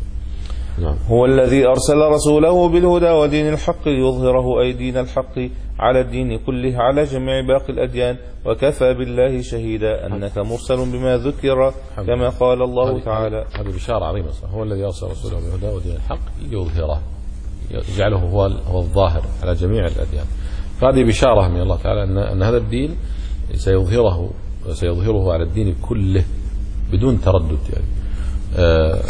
نعم. هو الذي أرسل رسوله بالهدى ودين الحق ليظهره أي دين الحق على الدين كله على جميع باقي الأديان، وكفى بالله شهيدا أنك مرسل بما ذكر كما قال الله تعالى. هذه بشارة عظيمة. هو الذي أرسل رسوله بالهدى ودين الحق ليظهره يجعله هو هو الظاهر على جميع الأديان. فهذه بشارة من الله تعالى أن أن هذا الدين سيظهره سيظهره على الدين كله بدون تردد يعني. آه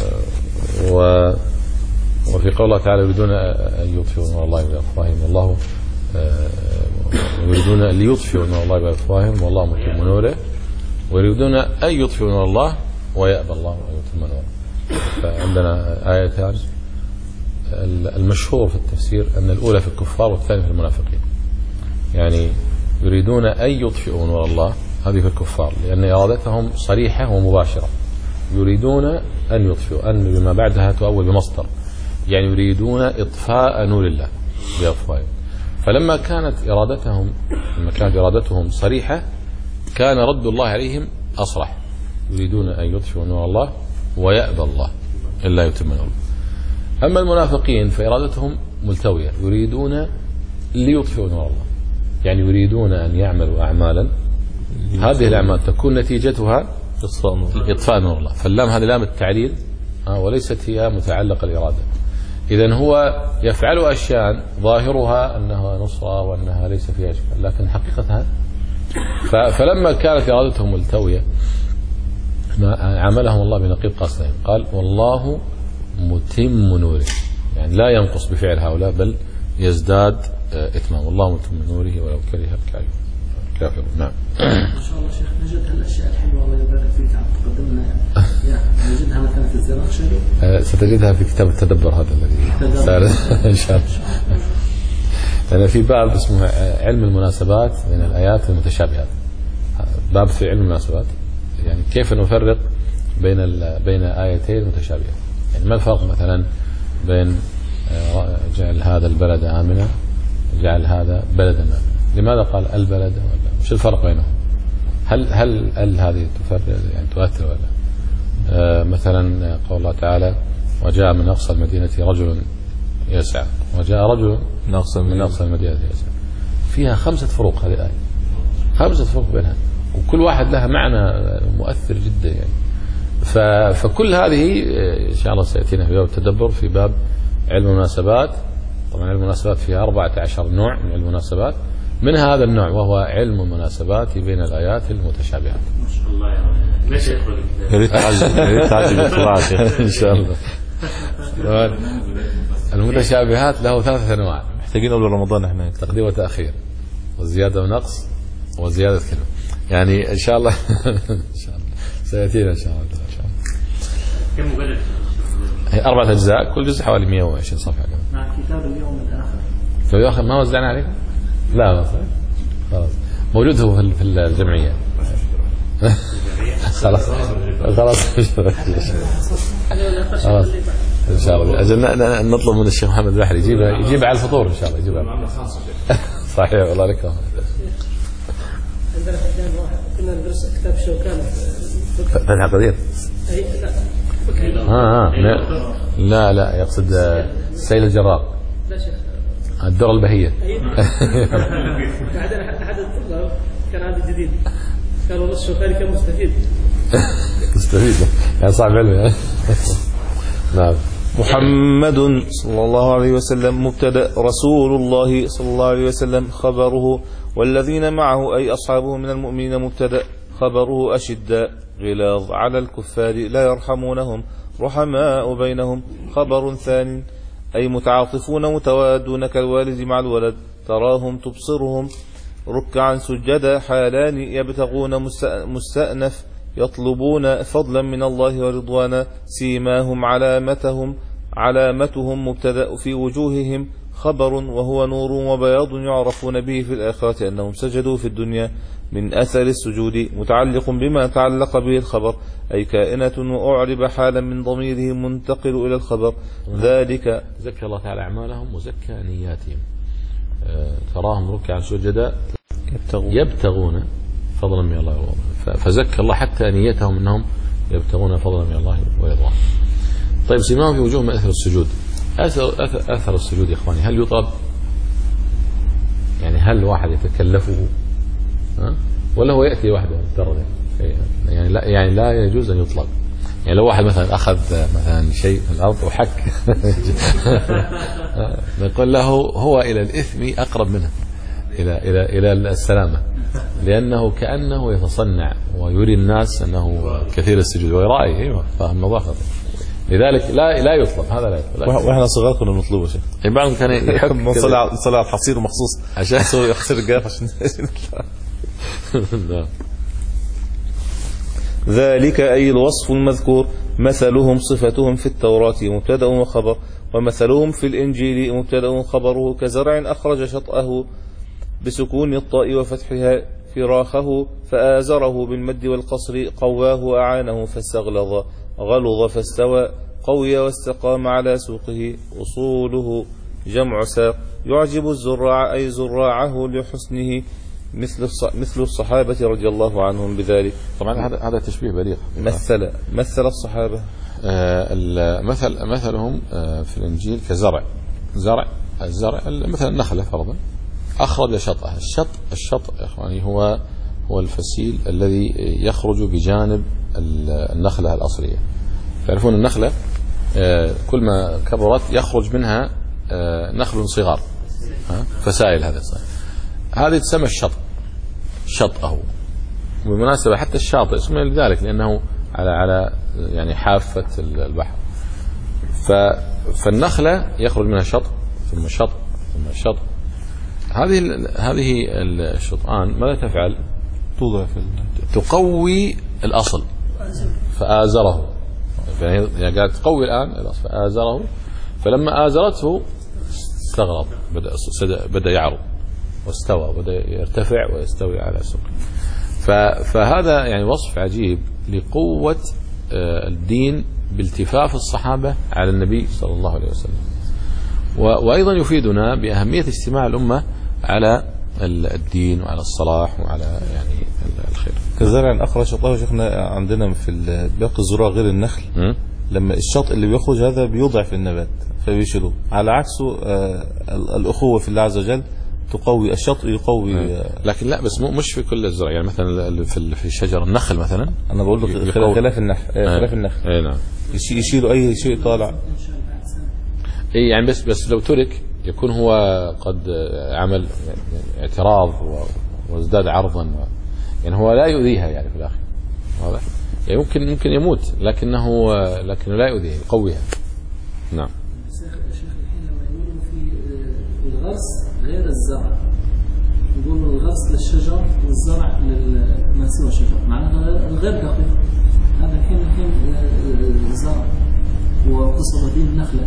و وفي قول الله تعالى يريدون أن يطفئوا نور الله بأفواههم والله آه يريدون أن يطفئوا نور الله بأفواههم والله متم نوره، ويريدون أن يطفئوا نور الله ويأبى الله أن يتم نوره. فعندنا آيتان المشهور في التفسير أن الأولى في الكفار والثانية في المنافقين، يعني يريدون أن يطفئوا نور الله هذه في الكفار لأن إرادتهم صريحة ومباشرة، يريدون أن يطفئوا أن بما بعدها تؤول بمصدر، يعني يريدون إطفاء نور الله بأفواههم. فلما كانت إرادتهم لما كانت إرادتهم صريحة كان رد الله عليهم أصرح، يريدون أن يطفئوا نور الله ويأبى الله إلا يتم نوره. أما المنافقين فإرادتهم ملتوية، يريدون ليطفئوا نور الله، يعني يريدون أن يعملوا أعمالا هذه الأعمال تكون نتيجتها إطفاء نور الله. فاللام هذه لام التعليل وليست هي متعلق الإرادة، إذن هو يفعل أشياء ظاهرها أنها نصرة وأنها ليس فيها إشكال، لكن حقيقتها فلما كانت إرادتهم ملتوية عملهم الله بنقيض قصدهم. قال والله متم نوره، يعني لا ينقص بفعل هؤلاء بل يزداد إتمام. والله متم نوره ولو كره الكافرون. نعم. ما شاء الله شيخ، نجد هالأشياء الحلوة الله يبارك فيك عم تقدمنا يعني نجدها مثلا في الزمخشري. ستجدها في كتاب التدبر هذا الذي صار إن شاء الله. لأن في باب اسمه علم المناسبات بين الآيات المتشابهات، باب في علم المناسبات، يعني كيف نفرق بين بين آيتين متشابهات. يعني ما الفرق مثلا بين جعل هذا البلد آمنا جعل هذا بلدا آمنا؟ لماذا قال البلد ولا وش الفرق بينهم؟ هل هل هل هذه تفرق يعني تؤثر ولا؟ آه مثلا قول الله تعالى وجاء من أقصى المدينة رجل يسعى، وجاء رجل من أقصى المدينة يسعى. فيها خمسة فروق هذه الآية، خمسة فروق بينها، وكل واحد لها معنى مؤثر جدا يعني. فكل هذه إن شاء الله سيأتينا في باب التدبر في باب علم المناسبات. طبعا علم المناسبات فيها أربعة عشر نوع من علم المناسبات، من هذا النوع وهو علم المناسبات بين الآيات المتشابهات. ما شاء الله يا رب. ليش يدخل؟ يا ريت تعجب يا ريت تعجب القراءة إن شاء الله. المتشابهات له ثلاثة أنواع، محتاجين قبل رمضان احنا تقديم وتأخير وزيادة ونقص وزيادة كلمة، يعني إن شاء الله إن شاء الله سيأتينا إن شاء الله. إن شاء الله. كم مجلد؟ هي أربعة أجزاء، كل جزء حوالي مئة وعشرين صفحة. مع كتاب اليوم الآخر. اليوم الآخر ما وزعنا عليك؟ لا ما خلاص موجود هو في الجمعية. خلاص خلاص خلاص إن شاء الله. أجل نطلب من الشيخ محمد البحري يجيبها يجيبها على الفطور إن شاء الله يجيبها. صحيح والله لك. عندنا في الجامعة كنا ندرس كتاب شوكان فتح قدير. ها ها لا لا يقصد سيل الجرار. لا شيخ. الدرة البهية. بعدين أحد الطلاب كان عنده جديد قال والله الشوكاني كان مستفيد. مستفيد يعني صعب علمي. نعم. محمد صلى الله عليه وسلم مبتدأ، رسول الله صلى الله عليه وسلم خبره، والذين معه أي أصحابه من المؤمنين مبتدأ، خبره أشداء غلاظ على الكفار لا يرحمونهم رحماء بينهم، خبر ثاني أي متعاطفون متوادون كالوالد مع الولد، تراهم تبصرهم ركعا سجدا حالان يبتغون مستأنف يطلبون فضلا من الله ورضوانا، سيماهم علامتهم علامتهم مبتدأ في وجوههم خبر، وهو نور وبياض يعرفون به في الآخرة أنهم سجدوا في الدنيا من أثر السجود، متعلق بما تعلق به الخبر أي كائنة وأعرب حالا من ضميره منتقل إلى الخبر. ذلك زكى الله تعالى أعمالهم وزكى نياتهم. أه تراهم ركعا سجدا يبتغون, يبتغون فضلا من الله ورضوانه، فزكى الله حتى نيتهم أنهم يبتغون فضلا من الله ورضوانه. طيب سيماهم في وجوههم أثر السجود. أثر, أثر, أثر السجود يا إخواني هل يطلب؟ يعني هل واحد يتكلفه ها؟ ولا هو يأتي وحده مجرد؟ يعني لا يعني لا يجوز أن يطلب. يعني لو واحد مثلا أخذ مثلا شيء في الأرض وحك نقول له هو إلى الإثم أقرب منه إلى إلى إلى السلامة، لأنه كأنه يتصنع ويري الناس أنه كثير السجود ويرائي. أيوة فالموضوع خطير، لذلك لا لا يطلب. هذا لا يطلب. واحنا صغار كنا بنطلبه شيء. بعضهم كان يحب نصلي نصلي على الحصير مخصوص عشان يخسر الجاف عشان ذلك أي الوصف المذكور، مثلهم صفتهم في التوراة مبتدأ وخبر، ومثلهم في الإنجيل مبتدأ خبره، كزرع أخرج شطأه بسكون الطاء وفتحها فراخه فآزره بالمد والقصر، قواه أعانه فاستغلظ، غلظ فاستوى، قوي واستقام على سوقه، أصوله جمع ساق، يعجب الزراع أي زراعه لحسنه، مثل مثل الصحابة رضي الله عنهم بذلك. طبعا هذا هذا تشبيه بليغ. مثل مثل الصحابة آه مثل مثلهم آه في الإنجيل كزرع، زرع الزرع مثل النخلة فرضا أخرج شطأه. الشط الشط يا إخواني هو هو الفسيل الذي يخرج بجانب النخلة الأصلية. تعرفون النخلة كل ما كبرت يخرج منها نخل صغار فسائل. هذا هذه تسمى الشط، شطأه. بالمناسبة حتى الشاطئ اسمه لذلك لأنه على على يعني حافة البحر. فالنخلة يخرج منها شط ثم شط ثم شط. هذه هذه الشطآن ماذا تفعل؟ تضعف، تقوي الأصل فآزره. يعني قاعد تقوي الآن الأصل فآزره، فلما آزرته استغرب، بدأ بدأ يعرض واستوى، بدأ يرتفع ويستوي على سوقه. فهذا يعني وصف عجيب لقوة الدين بالتفاف الصحابة على النبي صلى الله عليه وسلم. وأيضا يفيدنا بأهمية اجتماع الأمة على الدين وعلى الصلاح وعلى يعني الخير. كزرع أخرج الله شيخنا عندنا في باقي الزراع غير النخل، م? لما الشط اللي بيخرج هذا بيضعف النبات فبيشيلوه، على عكسه الأخوة في الله عز وجل تقوي الشط، يقوي. لكن لا، بس مش في كل الزرع. يعني مثلا في في شجر النخل مثلا، أنا بقول لك خلاف النخل، خلاف النخل اي نعم، يشيلوا أي شيء طالع. اي يعني بس بس لو ترك يكون هو قد عمل اعتراض وازداد عرضا، يعني هو لا يؤذيها يعني في الآخر. واضح؟ يعني ممكن ممكن يموت لكنه لكنه لا يؤذيها، يقويها. نعم. شيخ الحين لما يقولوا في الغرس غير الزرع، يقولوا الغرس للشجر والزرع لما سوى الشجر، معناها الغير دقيق. هذا الحين الحين الزرع وقصة دين النخلة.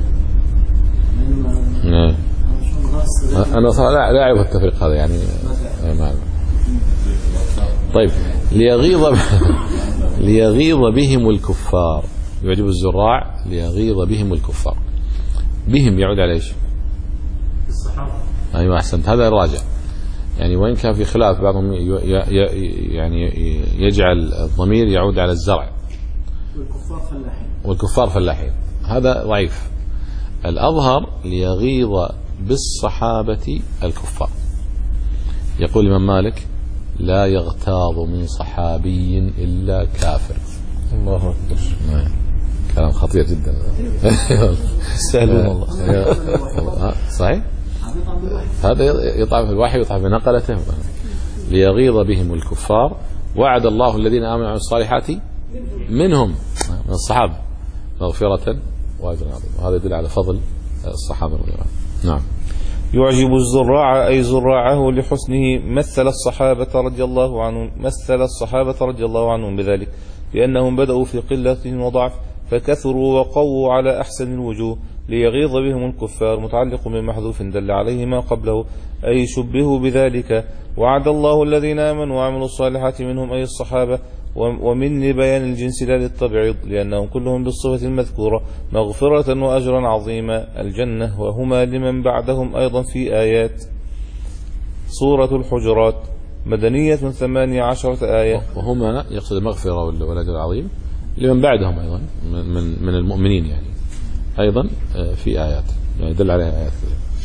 نعم. أنا صراحة لا لا أعرف التفريق هذا يعني. ما طيب. ليغيظ ليغيظ بهم الكفار، يعجب الزراع ليغيظ بهم الكفار. بهم يعود على ايش؟ الصحابة. ايوه احسنت، هذا الراجع. يعني وين كان في خلاف، بعضهم يعني يجعل الضمير يعود على الزرع والكفار فلاحين، والكفار فلاحين، هذا ضعيف. الأظهر ليغيظ بالصحابة الكفار. يقول الإمام مالك: لا يغتاظ من صحابي إلا كافر. الله أكبر. كلام خطير جدا. سهلون الله. صحيح. هذا يطعم في الوحي ويطعم في نقلته. ليغيظ بهم الكفار. وعد الله الذين آمنوا وعملوا الصالحات منهم من الصحابة مغفرة وأجر عظيم. وهذا يدل على فضل الصحابة رضي الله عنهم. نعم. يعجب الزراع أي زراعه لحسنه. مثل الصحابة رضي الله عنهم مثل الصحابة رضي الله عنهم بذلك، لأنهم بدأوا في قلة وضعف فكثروا وقووا على أحسن الوجوه. ليغيظ بهم الكفار متعلق بمحذوف دل عليه ما قبله، أي شبهوا بذلك. وعد الله الذين آمنوا وعملوا الصالحات منهم أي الصحابة، ومن بيان الجنس لا للتبعيض، لأنهم كلهم بالصفة المذكورة مغفرة وأجرا عظيما الجنة، وهما لمن بعدهم أيضا في آيات. سورة الحجرات مدنية ثمانية عشرة آية. وهما يقصد المغفرة والأجر العظيم لمن بعدهم أيضا من من المؤمنين، يعني أيضا في آيات يعني دل عليها آيات.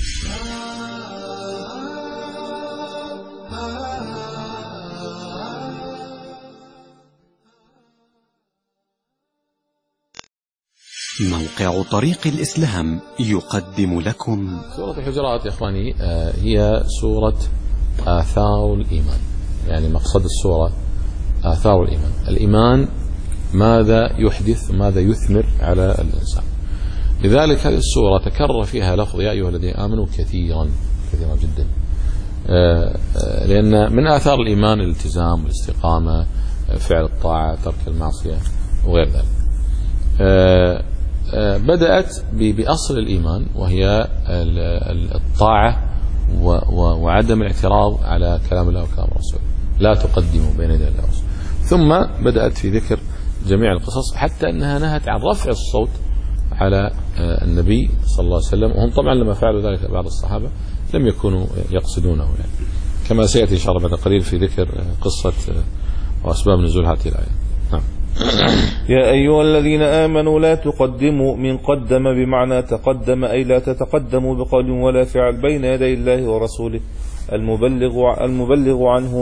موقع طريق الإسلام يقدم لكم سورة الحجرات يا إخواني هي سورة آثار الإيمان. يعني مقصد السورة آثار الإيمان. الإيمان ماذا يحدث وماذا يثمر على الإنسان. لذلك هذه السورة تكرر فيها لفظ يا أيها الذين آمنوا كثيرا كثيرا جدا، لأن من آثار الإيمان الالتزام والاستقامة، فعل الطاعة، ترك المعصية وغير ذلك. بدأت بأصل الإيمان وهي الطاعة وعدم الاعتراض على كلام الله وكلام رسوله، لا تقدموا بين يدي الله ورسوله. ثم بدأت في ذكر جميع القصص حتى أنها نهت عن رفع الصوت على النبي صلى الله عليه وسلم، وهم طبعا لما فعلوا ذلك بعض الصحابة لم يكونوا يقصدونه، يعني كما سيأتي إن شاء الله بعد قليل في ذكر قصة وأسباب نزول هذه الآية. نعم. يا أيها الذين آمنوا لا تقدموا، من قدم بمعنى تقدم، أي لا تتقدموا بقول ولا فعل بين يدي الله ورسوله المبلغ المبلغ عنه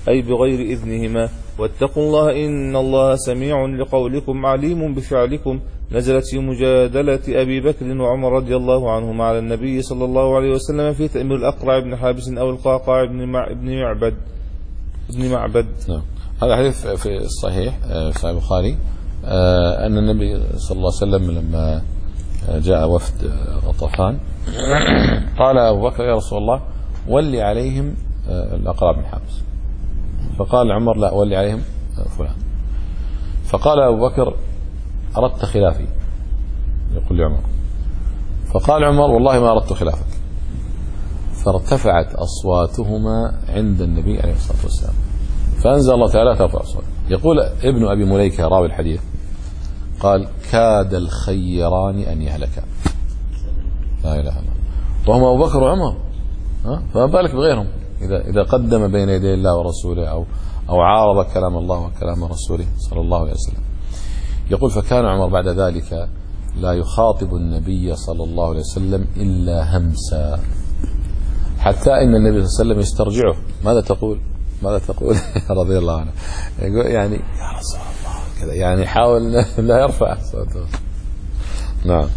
أي بغير إذنهما. واتقوا الله إن الله سميع لقولكم عليم بفعلكم. نزلت في مجادلة أبي بكر وعمر رضي الله عنهما على النبي صلى الله عليه وسلم في تأمير الأقرع بن حابس أو القعقاع بن معبد ابن معبد. نعم. هذا حديث في الصحيح في صحيح البخاري أن النبي صلى الله عليه وسلم لما جاء وفد غطفان قال أبو بكر يا رسول الله ولي عليهم الأقرع بن حابس، فقال عمر لا ولي عليهم فلان، فقال أبو بكر أردت خلافي، يقول لعمر، فقال عمر والله ما أردت خلافك، فارتفعت أصواتهما عند النبي عليه الصلاة والسلام فأنزل الله تعالى ترفع أصوات. يقول ابن أبي مليكة راوي الحديث قال كاد الخيران أن يهلكا، لا إله إلا الله، وهم أبو بكر وعمر، فما بالك بغيرهم إذا إذا قدم بين يدي الله ورسوله أو أو عارض كلام الله وكلام رسوله صلى الله عليه وسلم. يقول فكان عمر بعد ذلك لا يخاطب النبي صلى الله عليه وسلم إلا همسا، حتى إن النبي صلى الله عليه وسلم يسترجعه ماذا تقول ماذا تقول رضي الله عنه، يقول يعني يا رسول الله كذا، يعني حاول لا يرفع صوته. نعم.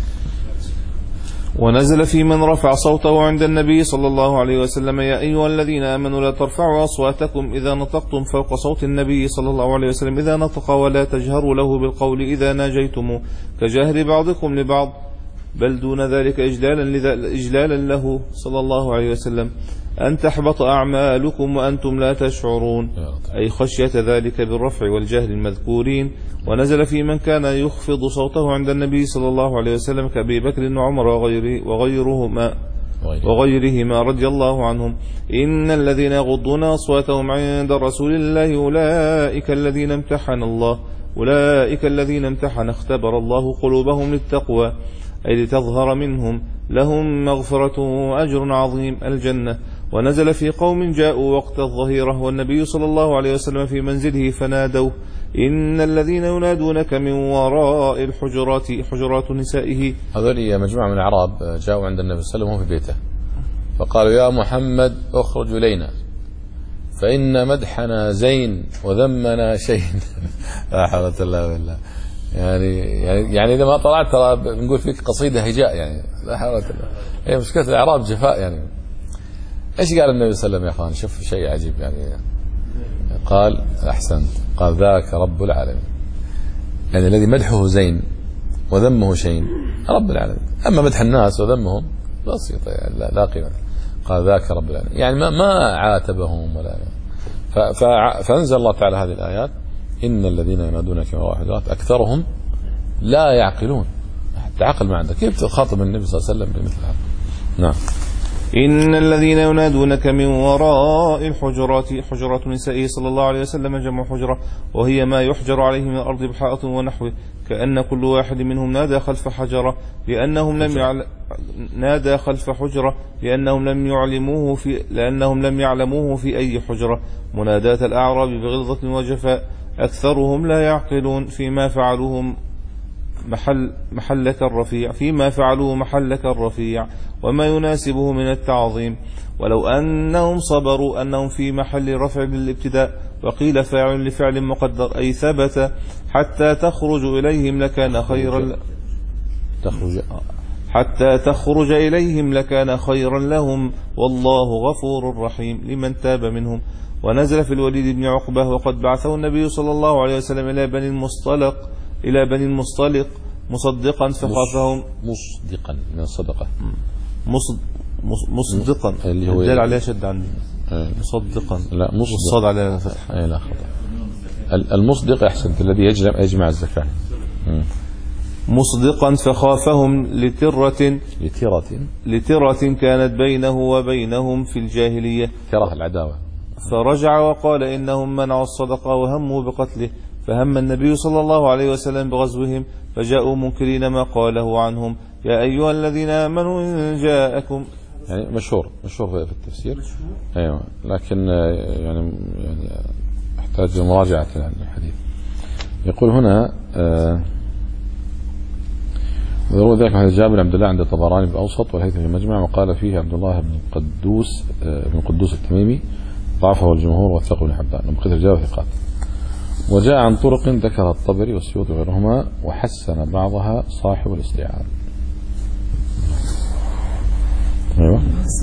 ونزل في من رفع صوته عند النبي صلى الله عليه وسلم يا أيها الذين آمنوا لا ترفعوا أصواتكم إذا نطقتم فوق صوت النبي صلى الله عليه وسلم إذا نطق ولا تجهروا له بالقول إذا ناجيتم كجهر بعضكم لبعض، بل دون ذلك إجلالا, إجلالا له صلى الله عليه وسلم أن تحبط أعمالكم وأنتم لا تشعرون، أي خشية ذلك بالرفع والجهل المذكورين. ونزل في من كان يخفض صوته عند النبي صلى الله عليه وسلم كأبي بكر وعمر وغيره وغيرهما وغيرهما رضي الله عنهم إن الذين يغضون أصواتهم عند رسول الله أولئك الذين امتحن الله أولئك الذين امتحن اختبر الله قلوبهم للتقوى، أي لتظهر منهم لهم مغفرة وأجر عظيم الجنة. ونزل في قوم جاءوا وقت الظهيرة والنبي صلى الله عليه وسلم في منزله فنادوا إن الذين ينادونك من وراء الحجرات حجرات نسائه. هذول مجموعة من الأعراب جاءوا عند النبي صلى الله عليه وسلم في بيته فقالوا يا محمد اخرج إلينا فإن مدحنا زين وذمنا شين. لا حول الله بالله. يعني يعني يعني إذا ما طلعت ترى بنقول فيك قصيدة هجاء، يعني لا حول الله. هي مشكلة الأعراب جفاء. يعني إيش قال النبي صلى الله عليه وسلم يا أخوان؟ شوف شيء عجيب. يعني قال أحسنت، قال ذاك رب العالمين، يعني الذي مدحه زين وذمه شين رب العالمين، أما مدح الناس وذمهم بسيطة يعني لا, لا قيمة. قال ذاك رب العالمين، يعني ما, ما عاتبهم ولا فأنزل الله تعالى هذه الآيات إن الذين ينادونك من وراء الحجرات أكثرهم لا يعقلون. حتى عقل ما عندك، كيف تخاطب النبي صلى الله عليه وسلم بمثل هذا؟ نعم. إن الذين ينادونك من وراء الحجرات حجرات نسائه صلى الله عليه وسلم جمع حجرة، وهي ما يحجر عليه من الأرض بحائط ونحوه، كأن كل واحد منهم نادى خلف حجرة لأنهم لم يعل... نادى خلف حجرة لأنهم لم يعلموه في لأنهم لم يعلموه في أي حجرة. مناداة الأعراب بغلظة وجفاء، أكثرهم لا يعقلون فيما فعلوهم محل محلك الرفيع فيما فعلوه محلك الرفيع وما يناسبه من التعظيم. ولو أنهم صبروا أنهم في محل رفع بالابتداء، وقيل فاعل لفعل مقدر أي ثبت حتى تخرج إليهم لكان خيرا تخرج حتى تخرج إليهم لكان خيرا لهم والله غفور رحيم لمن تاب منهم. ونزل في الوليد بن عقبة وقد بعثه النبي صلى الله عليه وسلم إلى بني المصطلق إلى بني المصطلق مصدقا فخافهم مصدقا من الصدقة مصدقا اللي هو الدال عليها شد عندي مصدقا لا مصدق عليها فتح أي لا خطأ. المصدق أحسنت الذي يجمع يجمع الزكاة. مصدقا فخافهم لترة لترة لترة كانت بينه وبينهم في الجاهلية كره العداوة، فرجع وقال إنهم منعوا الصدقة وهموا بقتله، فهم النبي صلى الله عليه وسلم بغزوهم فجاءوا منكرين ما قاله عنهم يا أيها الذين آمنوا إن جاءكم. يعني مشهور مشهور في التفسير مشهور. أيوة لكن يعني يعني أحتاج مراجعة الحديث. يقول هنا ذروا ذلك حديث جابر عبد الله عند الطبراني بالأوسط والهيثمي في المجمع، وقال فيه عبد الله بن قدوس بن قدوس التميمي ضعفه الجمهور وثقه ابن حبان وبقية الرجال ثقات. وجاء عن طرق ذكرها الطبري والسيوطي وغيرهما وحسن بعضها صاحب الاستيعاب. ايوه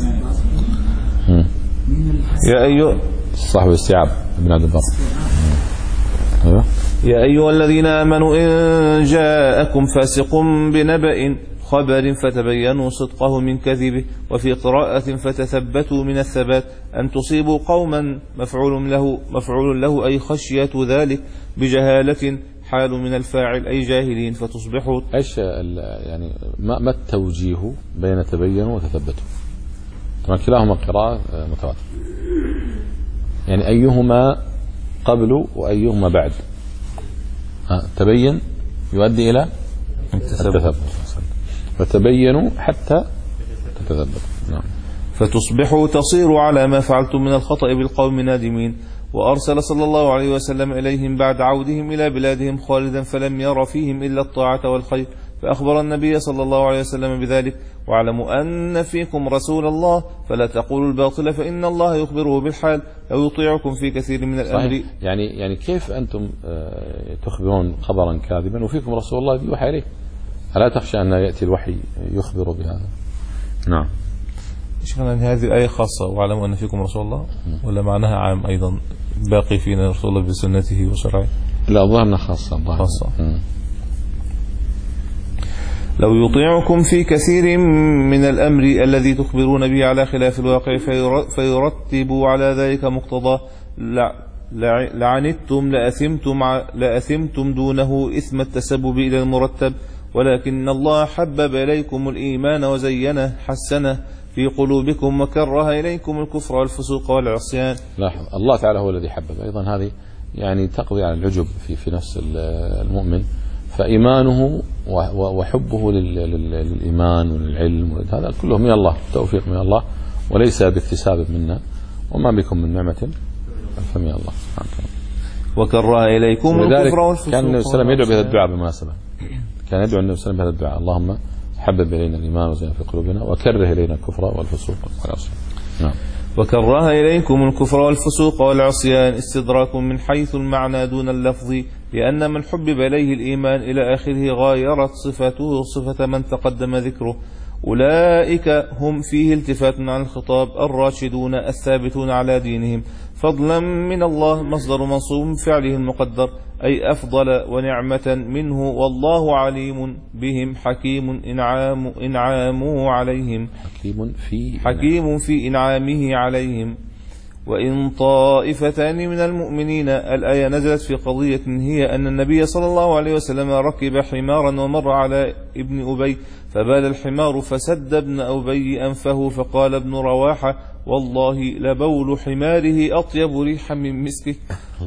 يا أيها صاحب الاستيعاب ابن عبد البر. ايوه يا أيها الذين آمنوا إن جاءكم فاسق بنبأ خبر فتبينوا صدقه من كذبه، وفي قراءة فتثبتوا من الثبات، أن تصيبوا قوما مفعول له مفعول له أي خشية ذلك بجهالة حال من الفاعل أي جاهلين فتصبحوا. ايش يعني ما, ما التوجيه بين تبينوا وتثبتوا؟ طبعا كلاهما قراءة متواتر، يعني أيهما قبل وأيهما بعد. تبين يؤدي إلى التثبت، فتبينوا حتى تتثبتوا. نعم. فتصبحوا تصيروا على ما فعلتم من الخطأ بالقوم نادمين. وأرسل صلى الله عليه وسلم إليهم بعد عودهم إلى بلادهم خالدا فلم ير فيهم إلا الطاعة والخير، فأخبر النبي صلى الله عليه وسلم بذلك: واعلموا أن فيكم رسول الله فلا تقولوا الباطل فإن الله يخبره بالحال لو يطيعكم في كثير من الأمر. صحيح. يعني يعني كيف أنتم تخبرون خبرا كاذبا وفيكم رسول الله يوحى إليه؟ ألا تخشى أن يأتي الوحي يخبر بهذا؟ نعم. شيخنا هذه الآية خاصة واعلموا أن فيكم رسول الله، ولا معناها عام أيضا باقي فينا رسول الله بسنته وشرعه؟ لا ظهرنا خاصة. خاصة. م. لو يطيعكم في كثير من الأمر الذي تخبرون به على خلاف الواقع فيرتبوا على ذلك مقتضاه لعنتم لأثمتم, لأثمتم دونه إثم التسبب إلى المرتب، ولكن الله حبب إليكم الإيمان وزينه حسنه في قلوبكم وكره إليكم الكفر والفسوق والعصيان. لاحظ الله تعالى هو الذي حبب. أيضا هذه يعني تقضي على العجب في في نفس المؤمن، فإيمانه وحبه للإيمان وللعلم هذا كله من الله، توفيق من الله وليس باكتساب منا، وما بكم من نعمة فمن الله. وكره إليكم الكفر والفسوق. كان النبي صلى الله عليه وسلم يدعو بهذا الدعاء بالمناسبة، كان يدعو النبي صلى الله عليه وسلم بهذا الدعاء: اللهم حبب إلينا الإيمان وزين في قلوبنا وكره إلينا الكفر والفسوق والعصيان. نعم. وكره إليكم الكفر والفسوق والعصيان استدراك من حيث المعنى دون اللفظ، لأن من حبب إليه الإيمان إلى آخره غايرت صفته صفة من تقدم ذكره. أولئك هم فيه التفات عن الخطاب الراشدون الثابتون على دينهم، فضلا من الله مصدر منصوب فعله المقدر أي أفضل ونعمة منه، والله عليم بهم حكيم إنعام إنعامه عليهم حكيم في حكيم في إنعامه عليهم. وإن طائفتان من المؤمنين، الآية نزلت في قضية هي أن النبي صلى الله عليه وسلم ركب حمارا ومر على ابن أبي فبال الحمار فسد ابن أبي أنفه، فقال ابن رواحة: والله لبول حماره أطيب ريحا من مسكه.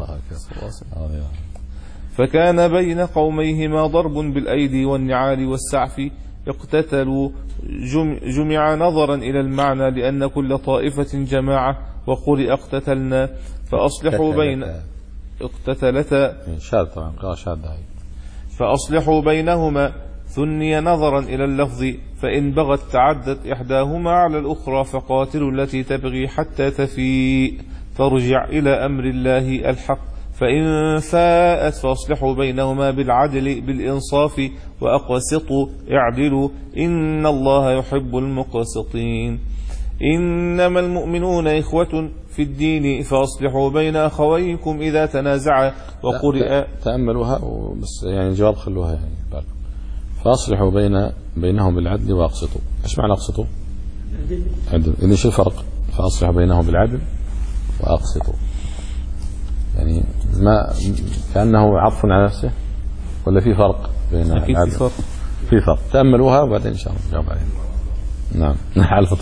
فكان بين قوميهما ضرب بالأيدي والنعال والسعف، اقتتلوا جمع نظرا إلى المعنى لأن كل طائفة جماعة، وقرئ اقتتلنا فأصلحوا بين اقتتلتا شاذ طبعا قراءة شاذة فأصلحوا بينهما ثني نظرا إلى اللفظ، فإن بغت تعدت إحداهما على الأخرى فقاتلوا التي تبغي حتى تفيء ترجع إلى أمر الله الحق، فإن فاءت فأصلحوا بينهما بالعدل بالإنصاف وأقسطوا اعدلوا إن الله يحب المقسطين. إنما المؤمنون إخوة في الدين فأصلحوا بين أخويكم إذا تنازعا. وقرئ تأملوها بس يعني جواب خلوها يعني بالكم. فأصلحوا بين بينهم بالعدل وأقسطوا. إيش معنى أقسطوا؟ عدل. إذن شو الفرق؟ فأصلحوا بينهم بالعدل وأقسطوا، يعني ما كأنه عطف على نفسه ولا في فرق بين العدل؟ في فرق. في فرق. تأملوها وبعدين إن شاء الله نجاوب عليها. نعم. على الفطر.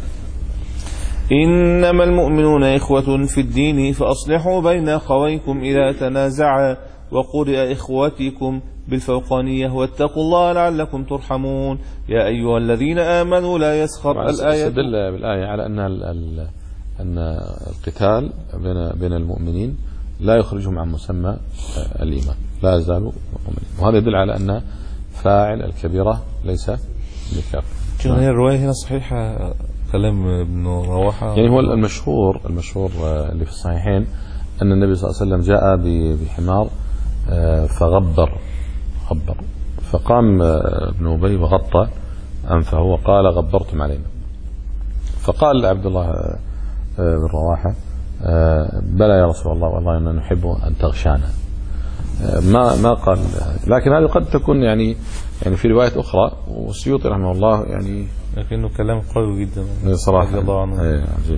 إنما المؤمنون إخوة في الدين فأصلحوا بين أخويكم إذا تنازعا. وقرئ إخوتكم بالفوقانية واتقوا الله لعلكم ترحمون. يا أيها الذين آمنوا لا يسخر. الآية تدل بالآية على أن أن القتال بين بين المؤمنين لا يخرجهم عن مسمى الإيمان، لا يزالوا مؤمنين، وهذا يدل على أن فاعل الكبيرة ليس بكافر. هي الرواية هنا صحيحة كلام ابن رواحة. يعني هو المشهور المشهور اللي في الصحيحين أن النبي صلى الله عليه وسلم جاء بحمار فغبر غبر فقام ابن أبي وغطى أنفه وقال غبرتم علينا. فقال عبد الله بن رواحة بلى يا رسول الله والله إننا نحب أن تغشانا. ما ما قال، لكن هذه قد تكون يعني يعني في رواية أخرى، والسيوطي رحمه الله يعني لكنه كلام قوي جدا صراحة. الله عنه. ايه عجيب.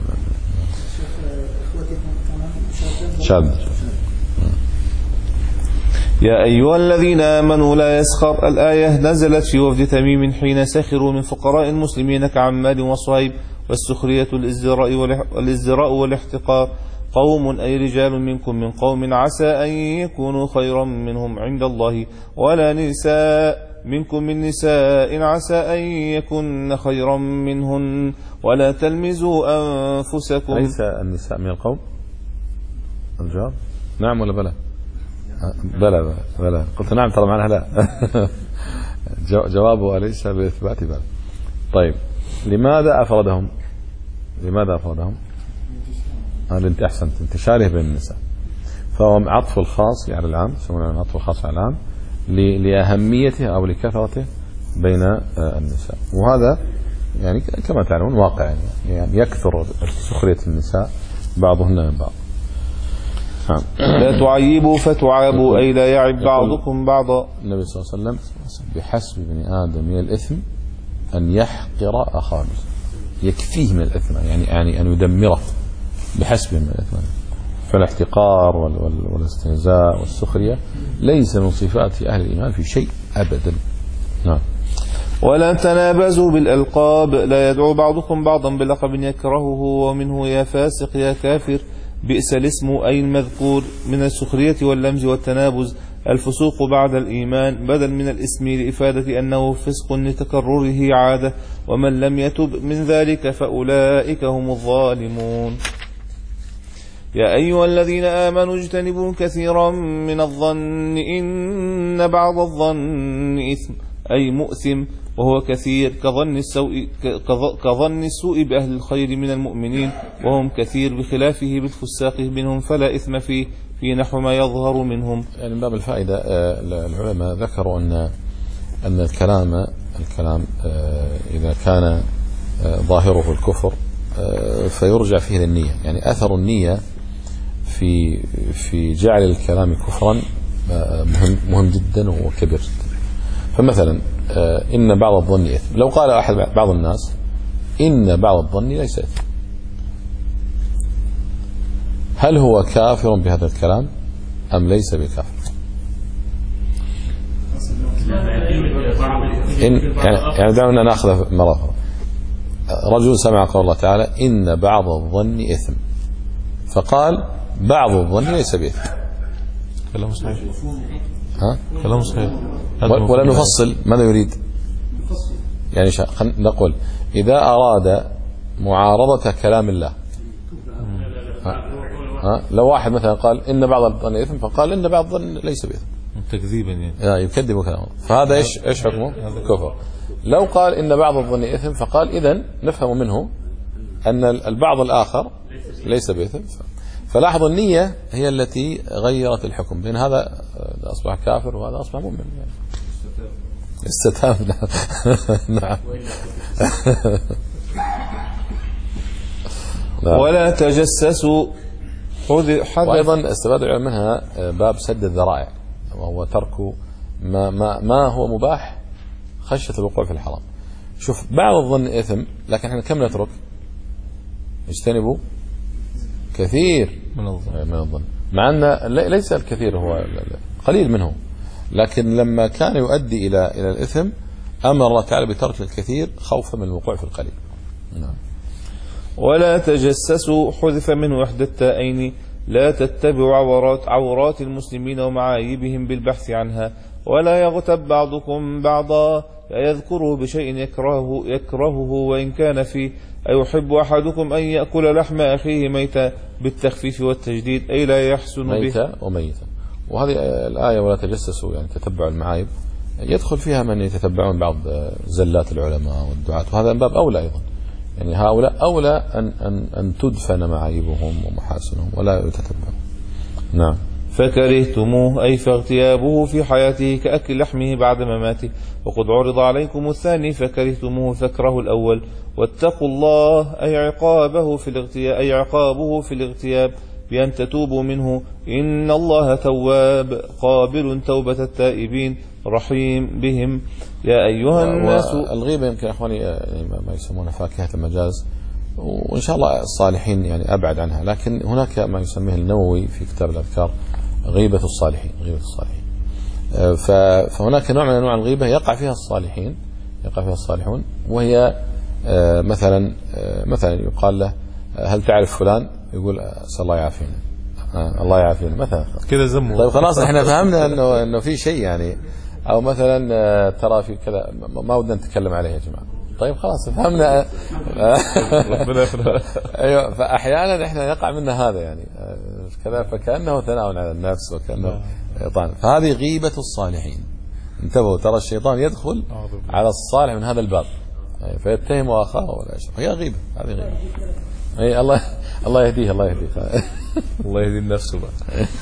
شاد. يا أيها الذين آمنوا لا يسخر. الآية نزلت في وفد تميم حين سخروا من فقراء المسلمين كعماد وصهيب، والسخرية الازدراء والاحتقار. قوم أي رجال منكم من قوم عسى أن يكونوا خيرا منهم عند الله، ولا نساء منكم من نساء عسى أن يكن خيرا منهن، ولا تلمزوا أنفسكم. ليس النساء من القوم؟ الجواب نعم ولا بلى؟ بلى بلى, بلى. قلت نعم ترى معناها لا. جوابه ليس بإثبات بلى. طيب لماذا أفردهم؟ لماذا أفردهم؟ هذا انت أحسنت، انتشاره بين النساء، فهو عطف الخاص على العام، يسمونه عطف الخاص على العام لأهميته أو لكثرته بين النساء. وهذا يعني كما تعلمون واقع، يعني يكثر سخرية النساء بعضهن من بعض. لا تعيبوا فتعابوا، أي لا يعب بعضكم بعضا. النبي صلى الله عليه وسلم بحسب ابن آدم من الإثم أن يحقر أخاه، يكفيه من الإثم، يعني يعني أن يدمره بحسب من الإثم. فالاحتقار والاستهزاء والسخرية ليس من صفات أهل الإيمان في شيء أبدا. نعم. ولا تنابزوا بالألقاب، لا يدعو بعضكم بعضا بلقب يكرهه، ومنه يا فاسق يا كافر. بئس الاسم أي المذكور من السخرية واللمز والتنابز. الفسوق بعد الإيمان بدل من الاسم لإفادة أنه فسق لتكرره عادة، ومن لم يتب من ذلك فأولئك هم الظالمون. يا أيها الذين آمنوا اجتنبوا كثيرا من الظن إن بعض الظن إثم أي مؤثم، وهو كثير كظن السوء, كظن السوء بأهل الخير من المؤمنين، وهم كثير بخلافه بالفساق منهم فلا إثم فيه في نحو ما يظهر منهم. يعني من باب الفائدة العلماء ذكروا أن أن الكلام الكلام إذا كان ظاهره الكفر فيرجع فيه للنية، يعني أثر النية في في جعل الكلام كفرا مهم مهم جدا وكبير جدا. فمثلا إن بعض الظن إثم، لو قال أحد بعض الناس إن بعض الظن ليس إثم، هل هو كافر بهذا الكلام أم ليس بكافر؟ إن يعني دعونا نأخذ مرة أخرى. رجل سمع قول الله تعالى إن بعض الظن إثم، فقال بعض الظن ليس بإثم. كلام صحيح. ها؟ كلام صحيح. ولا نفصل ماذا يريد؟ يعني نقول إذا أراد معارضة كلام الله، ها؟ ها؟ لو واحد مثلا قال إن بعض الظن إثم، فقال إن بعض الظن ليس بإثم، تكذيبا يعني يعني يكذب كلامه، فهذا إيش إيش حكمه؟ كفر. لو قال إن بعض الظن إثم، فقال إذن نفهم منه أن البعض الآخر ليس بإثم. فلاحظوا النية هي التي غيرت الحكم، بين هذا أصبح كافر وهذا أصبح مؤمن. يعني استتاب. نعم. ولا تجسسوا. وأيضا استفاد العلماء منها باب سد الذرائع، وهو ترك ما, ما, ما هو مباح خشية الوقوع في الحرام. شوف بعض الظن إثم، لكن احنا كم نترك؟ اجتنبوا كثير من الظن, من الظن. مع أن ليس الكثير هو قليل منه، لكن لما كان يؤدي إلى إلى الإثم أمر الله تعالى بترك الكثير خوفا من الوقوع في القليل. نعم. ولا تجسسوا، حذف من وحدة التائين. لا تتبعوا عورات عورات المسلمين ومعايبهم بالبحث عنها. ولا يغتب بعضكم بعضا، لا يذكره بشيء يكرهه, يكرهه وإن كان فيه. أيحب أحدكم أن يأكل لحم أخيه ميتا، بالتخفيف والتجديد، أي لا يحسن به. ميتا وميتا. وهذه الآية ولا تجسسوا يعني تتبع المعايب، يدخل فيها من يتتبعون بعض زلات العلماء والدعاة، وهذا من باب أولى أيضا. يعني هؤلاء أولى أن, أن, أن تدفن معايبهم ومحاسنهم ولا يتتبعوا. نعم. فكرهتموه أي فاغتيابه في حياته كأكل لحمه بعد مماته، وقد عرض عليكم الثاني فكرهتموه فاكرهوا الأول. واتقوا الله أي عقابه في الاغتياب أي عقابه في الاغتياب بأن تتوبوا منه، إن الله تواب قابل توبة التائبين رحيم بهم. يا أيها الناس. الغيبة يمكن أخواني يعني ما يسمونها فاكهة المجاز، وإن شاء الله الصالحين يعني أبعد عنها، لكن هناك ما يسميه النووي في كتاب الأذكار غيبة الصالحين. غيبة الصالحين فهناك نوع من أنواع الغيبة يقع فيها الصالحين يقع فيها الصالحون، وهي مثلا مثلا يقال له هل تعرف فلان؟ يقول أسأل الله يعافينا. الله يعافينا مثلا كذا زمه. طيب خلاص احنا فهمنا انه انه في شيء يعني، او مثلا ترى في كذا ما ودنا نتكلم عليه يا جماعه. طيب خلاص فهمنا. ايوه فاحيانا احنا يقع منا هذا يعني كذا، فكانه ثناء على النفس وكانه طبعا، فهذه غيبة الصالحين. انتبهوا ترى الشيطان يدخل على الصالح من هذا الباب فيتهم اخاه ولا شيء، هي غيبة. هذه غيبة. اي الله الله يهديه الله يهديه الله يهدي النفس بقى.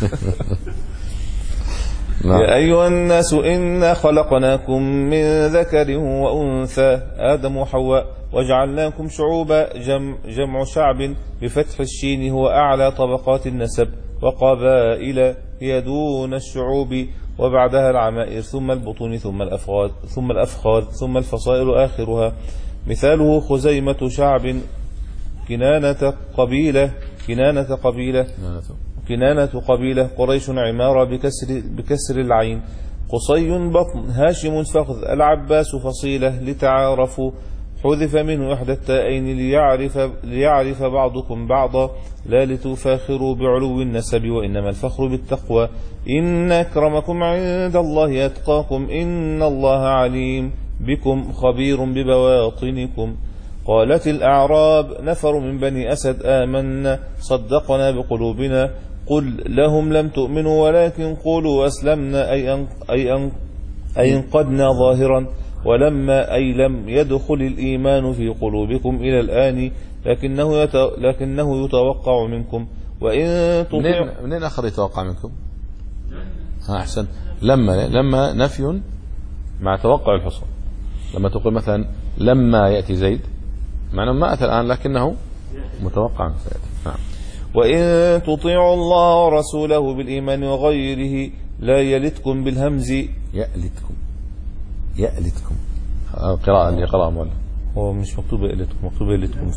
يا أيها الناس إنا خلقناكم من ذكر وأنثى آدم وحواء وجعلناكم شعوبا جمع, جمع شعب بفتح الشين هو أعلى طبقات النسب، وقبائل هي دون الشعوب وبعدها العمائر ثم البطون ثم الأفخاذ ثم الأفخاذ ثم الفصائل آخرها. مثاله خزيمة شعب كنانة قبيلة كنانة قبيلة كنانة قبيلة قريش عمارة بكسر, بكسر العين. قصي بطن هاشم فخذ العباس فصيلة لتعارفوا حذف منه إحدى التائين ليعرف, ليعرف بعضكم بعضا لا لتفاخروا بعلو النسب وإنما الفخر بالتقوى. إن أكرمكم عند الله أتقاكم إن الله عليم بكم خبير ببواطنكم. قالت الأعراب نفر من بني أسد آمنا صدقنا بقلوبنا قل لهم لم تؤمنوا ولكن قولوا أسلمنا أي, أن أي, أن أي انقدنا ظاهرا ولما أي لم يدخل الإيمان في قلوبكم إلى الآن لكنه, يتو لكنه يتوقع منكم وإن تطيعوا. منين, منين آخر يتوقع منكم؟ ها أحسن. لما لما نفي مع توقع الحصول. لما تقول مثلا لما يأتي زيد معنى ما أتى الآن لكنه متوقع سيأتي. نعم. وإن تطيعوا الله ورسوله بالإيمان وغيره لا يلتكم بالهمز. يألتكم يألتكم القراءة اللي قرأها مولى هو مش مكتوبة يألتكم مكتوبة يألتكم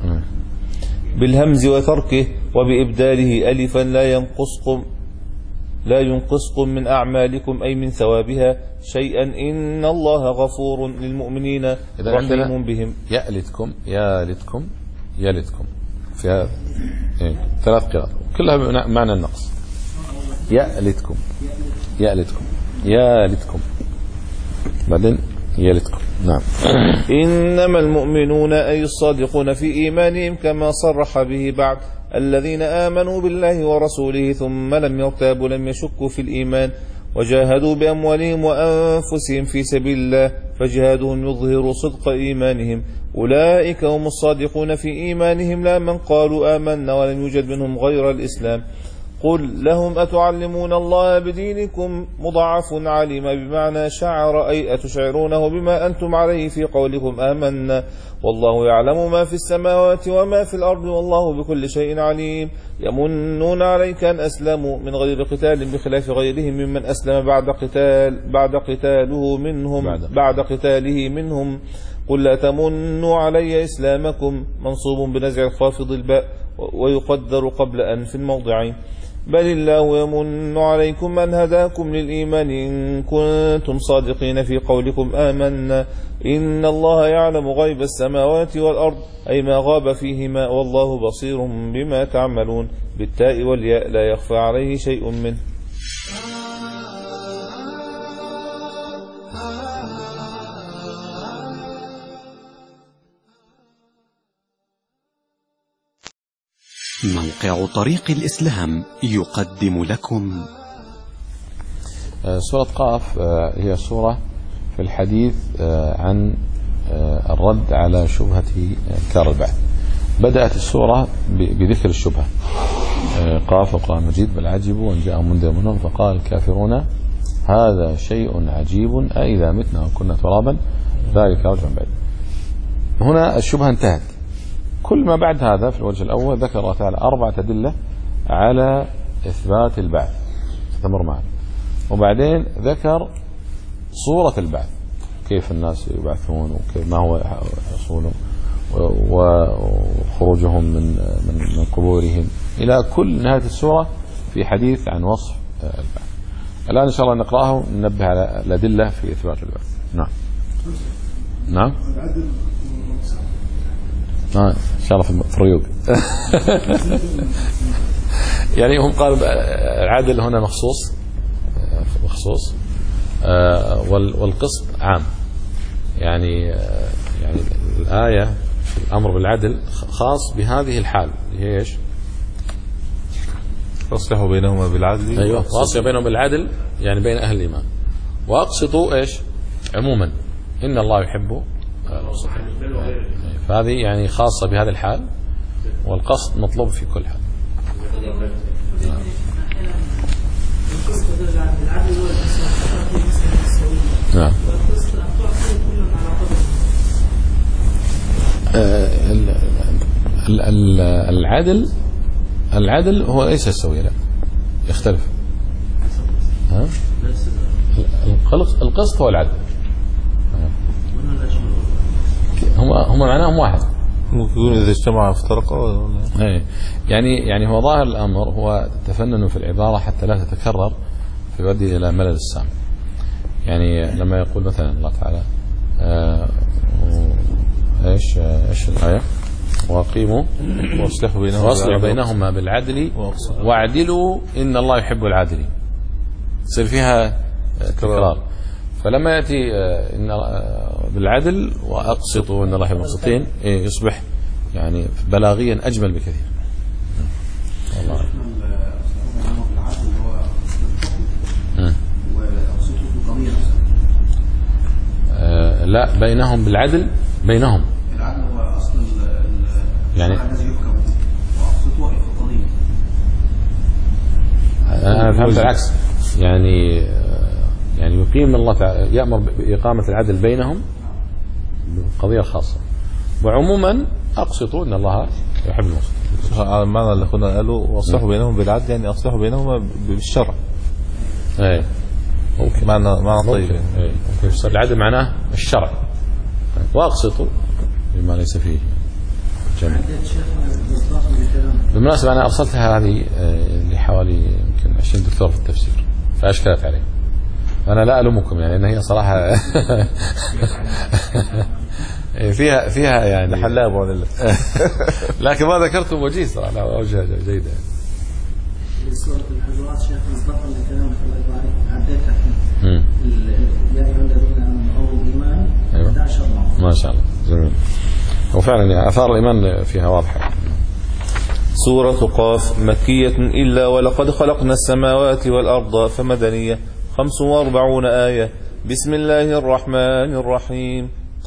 بالهمز وتركه وبإبداله ألفا لا ينقصكم لا ينقصكم من أعمالكم أي من ثوابها شيئا إن الله غفور للمؤمنين رحيم بهم. يألتكم يالتكم يلتكم في يعني ثلاث قراءات كلها معنى النقص. يألتكم يألتكم يالتكم بعدين يلتكم. نعم. إنما المؤمنون أي الصادقون في إيمانهم كما صرح به بعد الذين آمنوا بالله ورسوله ثم لم يرتابوا لم يشكوا في الإيمان وجاهدوا بأموالهم وأنفسهم في سبيل الله فجهادهم يظهر صدق إيمانهم أولئك هم الصادقون في إيمانهم لا من قالوا آمنا ولم يوجد منهم غير الإسلام. قل لهم أتعلمون الله بدينكم مضاعف علم بمعنى شعر أي أتشعرونه بما أنتم عليه في قولكم آمنا والله يعلم ما في السماوات وما في الأرض والله بكل شيء عليم. يمنون عليك أن أسلموا من غير قتال بخلاف غيرهم ممن أسلم بعد قتال بعد قتاله منهم بعد, بعد قتاله منهم قل لا تمنوا علي إسلامكم منصوب بنزع الخافض الباء ويقدر قبل أن في الموضعين بل الله يمن عليكم أن هداكم للإيمان إن كنتم صادقين في قولكم آمنا إن الله يعلم غيب السماوات والأرض أي ما غاب فيهما والله بصير بما تعملون بالتاء والياء لا يخفى عليه شيء منه. موقع طريق الإسلام يقدم لكم سورة قاف. هي سورة في الحديث عن الرد على شبهة إنكار البعث. بدأت السورة بذكر الشبهة، قاف وقرآن مجيد بل عجبوا أن جاءهم منذر منهم فقال الكافرون هذا شيء عجيب أئذا متنا وكنا ترابا ذلك رجع بعيد. هنا الشبهة انتهت. كل ما بعد هذا في الوجه الأول ذكر الله تعالى أربعة أدلة على إثبات البعث تمر معنا، وبعدين ذكر صورة البعث، كيف الناس يبعثون وكيف ما هو حصولهم وخروجهم من من من قبورهم إلى كل نهاية السورة في حديث عن وصف البعث. الآن إن شاء الله نقرأه ننبه على الأدلة في إثبات البعث. نعم نعم نعم إن شاء الله في الريوق. يعني هم قالوا العدل هنا مخصوص مخصوص والقسط عام. يعني يعني الآية في الأمر بالعدل خاص بهذه الحال هي إيش؟ فاصلحوا بينهما بالعدل. أيوة فاصلحوا بينهم بالعدل يعني بين أهل الإيمان، وأقسطوا إيش؟ عموما إن الله يحب المقسطين. فهذه يعني خاصة بهذا الحال، والقسط مطلوب في كل حال. نعم. العدل العدل هو ليس السوية، لا يختلف. ها؟ القسط هو العدل. هم هم معناهم واحد. ممكن إذا اجتمع افترقا ولا؟ يعني يعني هو ظاهر الأمر هو تفنن في العبارة حتى لا تتكرر فيؤدي إلى ملل السامع. يعني لما يقول مثلا الله تعالى آه ايش ايش الآية؟ واقيموا واصلحوا بينهما واصلحوا بينهما بالعدل واعدلوا إن الله يحب العادلين. يصير فيها تكرار. فلما يأتي إن بالعدل وأقسطوا إن الله يحب المقسطين يصبح يعني بلاغيا أجمل بكثير. والله آه لا بينهم بالعدل بينهم العدل هو أصل يعني الذي يحكم وأقسطوا في القضية. أنا فهمت العكس، يعني يعني يقيم الله تعالى يأمر بإقامة العدل بينهم بقضية خاصة، وعموما أقسطوا إن الله يحب المقسطين. على المعنى اللي كنا قالوا واصلحوا بينهم بالعدل يعني أصلحوا بينهما بالشرع. أي ممكن معنى معنى طيب. أي ممكن يفسر العدل معناه الشرع، وأقسطوا بما ليس فيه جميل. بالمناسبة أنا أرسلتها هذه لحوالي يمكن عشرين دكتور في التفسير فأشكلت عليه. أنا لا ألومكم يعني إن هي صراحة فيها فيها يعني حلاب ولا لكن ما ذكرتم وجيه صراحة وجه جيدة. سورة الحجرات شيخ مصداقا لكلامك الله يبارك عديتها يا أيها الذين آمنوا بالإيمان أحد عشر مرة. ما شاء الله جميل. وفعلا يعني آثار الإيمان فيها واضحة. سورة قاف مكية إلا ولقد خلقنا السماوات والأرض فمدنية خمس وأربعون آية. بسم الله الرحمن الرحيم.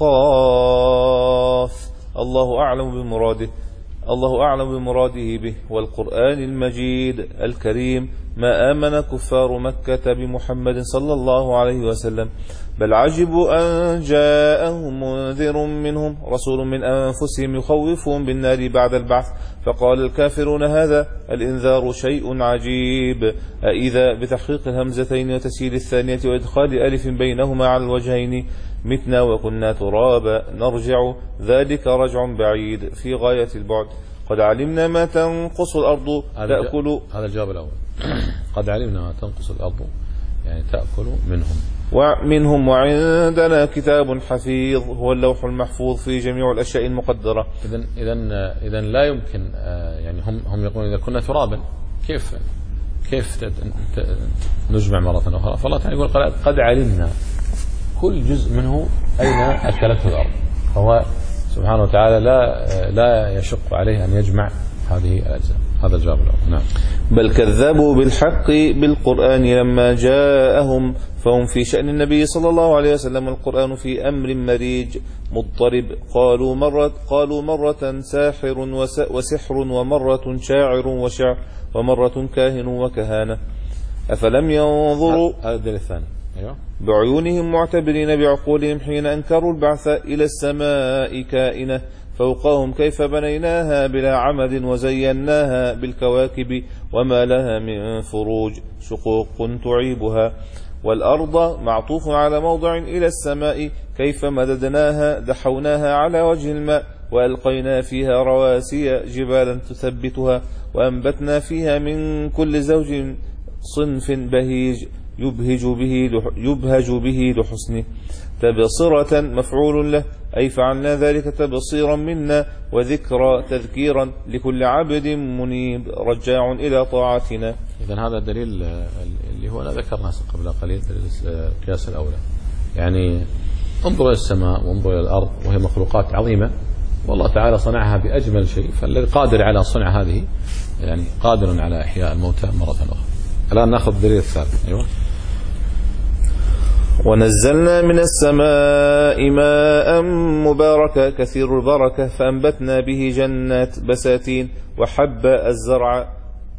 قاف الله أعلم بمراده الله أعلم بمراده به والقرآن المجيد الكريم. ما آمن كفار مكة بمحمد صلى الله عليه وسلم بل عجبوا أن جاءهم منذر منهم رسول من أنفسهم يخوفهم بالنار بعد البعث فقال الكافرون هذا الإنذار شيء عجيب. أإذا بتحقيق الهمزتين وتسهيل الثانية وإدخال ألف بينهما على الوجهين متنا وكنا ترابا نرجع ذلك رجع بعيد في غاية البعد. قد علمنا ما تنقص الأرض تأكل. هذا الجواب الأول. قد علمنا ما تنقص الأرض يعني تأكل منهم ومنهم وعندنا كتاب حفيظ هو اللوح المحفوظ في جميع الأشياء المقدرة. إذن إذن إذن لا يمكن يعني هم هم يقولون إذا كنا ترابا كيف كيف نجمع مرة أخرى؟ فالله تعالى يقول قد علمنا كل جزء منه أين أكلته الأرض. فهو سبحانه وتعالى لا لا يشق عليه أن يجمع هذه الأجزاء. هذا الجواب الأول. نعم. بل كذبوا بالحق بالقرآن لما جاءهم فهم في شأن النبي صلى الله عليه وسلم القرآن في أمر مريج مضطرب. قالوا مرة قالوا مرة ساحر وسحر ومرة شاعر وشعر ومرة كاهن وكهانة. أفلم ينظروا هذا الدليل الثاني. أيوة. بعيونهم معتبرين بعقولهم حين أنكروا البعث إلى السماء كائنة فوقهم كيف بنيناها بلا عمد وزيناها بالكواكب وما لها من فروج شقوق تعيبها. والأرض معطوف على موضع إلى السماء كيف مددناها دحوناها على وجه الماء وألقينا فيها رواسي جبالا تثبتها وأنبتنا فيها من كل زوج صنف بهيج يبهج به يبهج به لحسنه. تبصرة مفعول له أي فعلنا ذلك تبصيرا منا وذكرى تذكيرا لكل عبد منيب رجاع إلى طاعتنا. إذن هذا الدليل اللي هو أنا ذكرناه قبل قليل القياس الأولى. يعني انظر إلى السماء وانظر إلى الأرض وهي مخلوقات عظيمة والله تعالى صنعها بأجمل شيء فالذي قادر على صنع هذه يعني قادر على إحياء الموتى مرة أخرى. الآن نأخذ الدليل الثالث. أيوة. ونزلنا من السماء ماء مباركا كثير البركة فأنبتنا به جنات بساتين وحب الزرع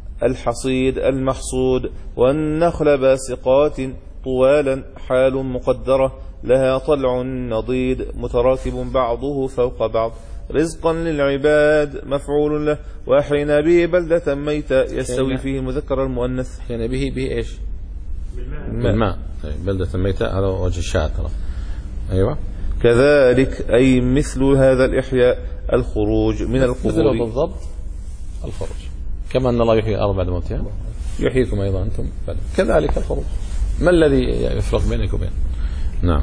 الحصيد المحصود والنخل باسقات طوالا حال مقدرة لها طلع نضيد متراكب بعضه فوق بعض رزقا للعباد مفعول له. وأحينا به بلدة ميتة يستوي فيه المذكر المؤنث. أحينا به به إيش؟ بالماء, بالماء. بلدة ميتة هذا وجه الشاطرة. أيوة. كذلك أي مثل هذا الإحياء الخروج من القبور مثل بالضبط الخروج كما أن الله يحيي الأرض بعد موتها يحييكم أيضا أنتم كذلك الخروج. ما الذي يفرق بينك وبين؟ نعم.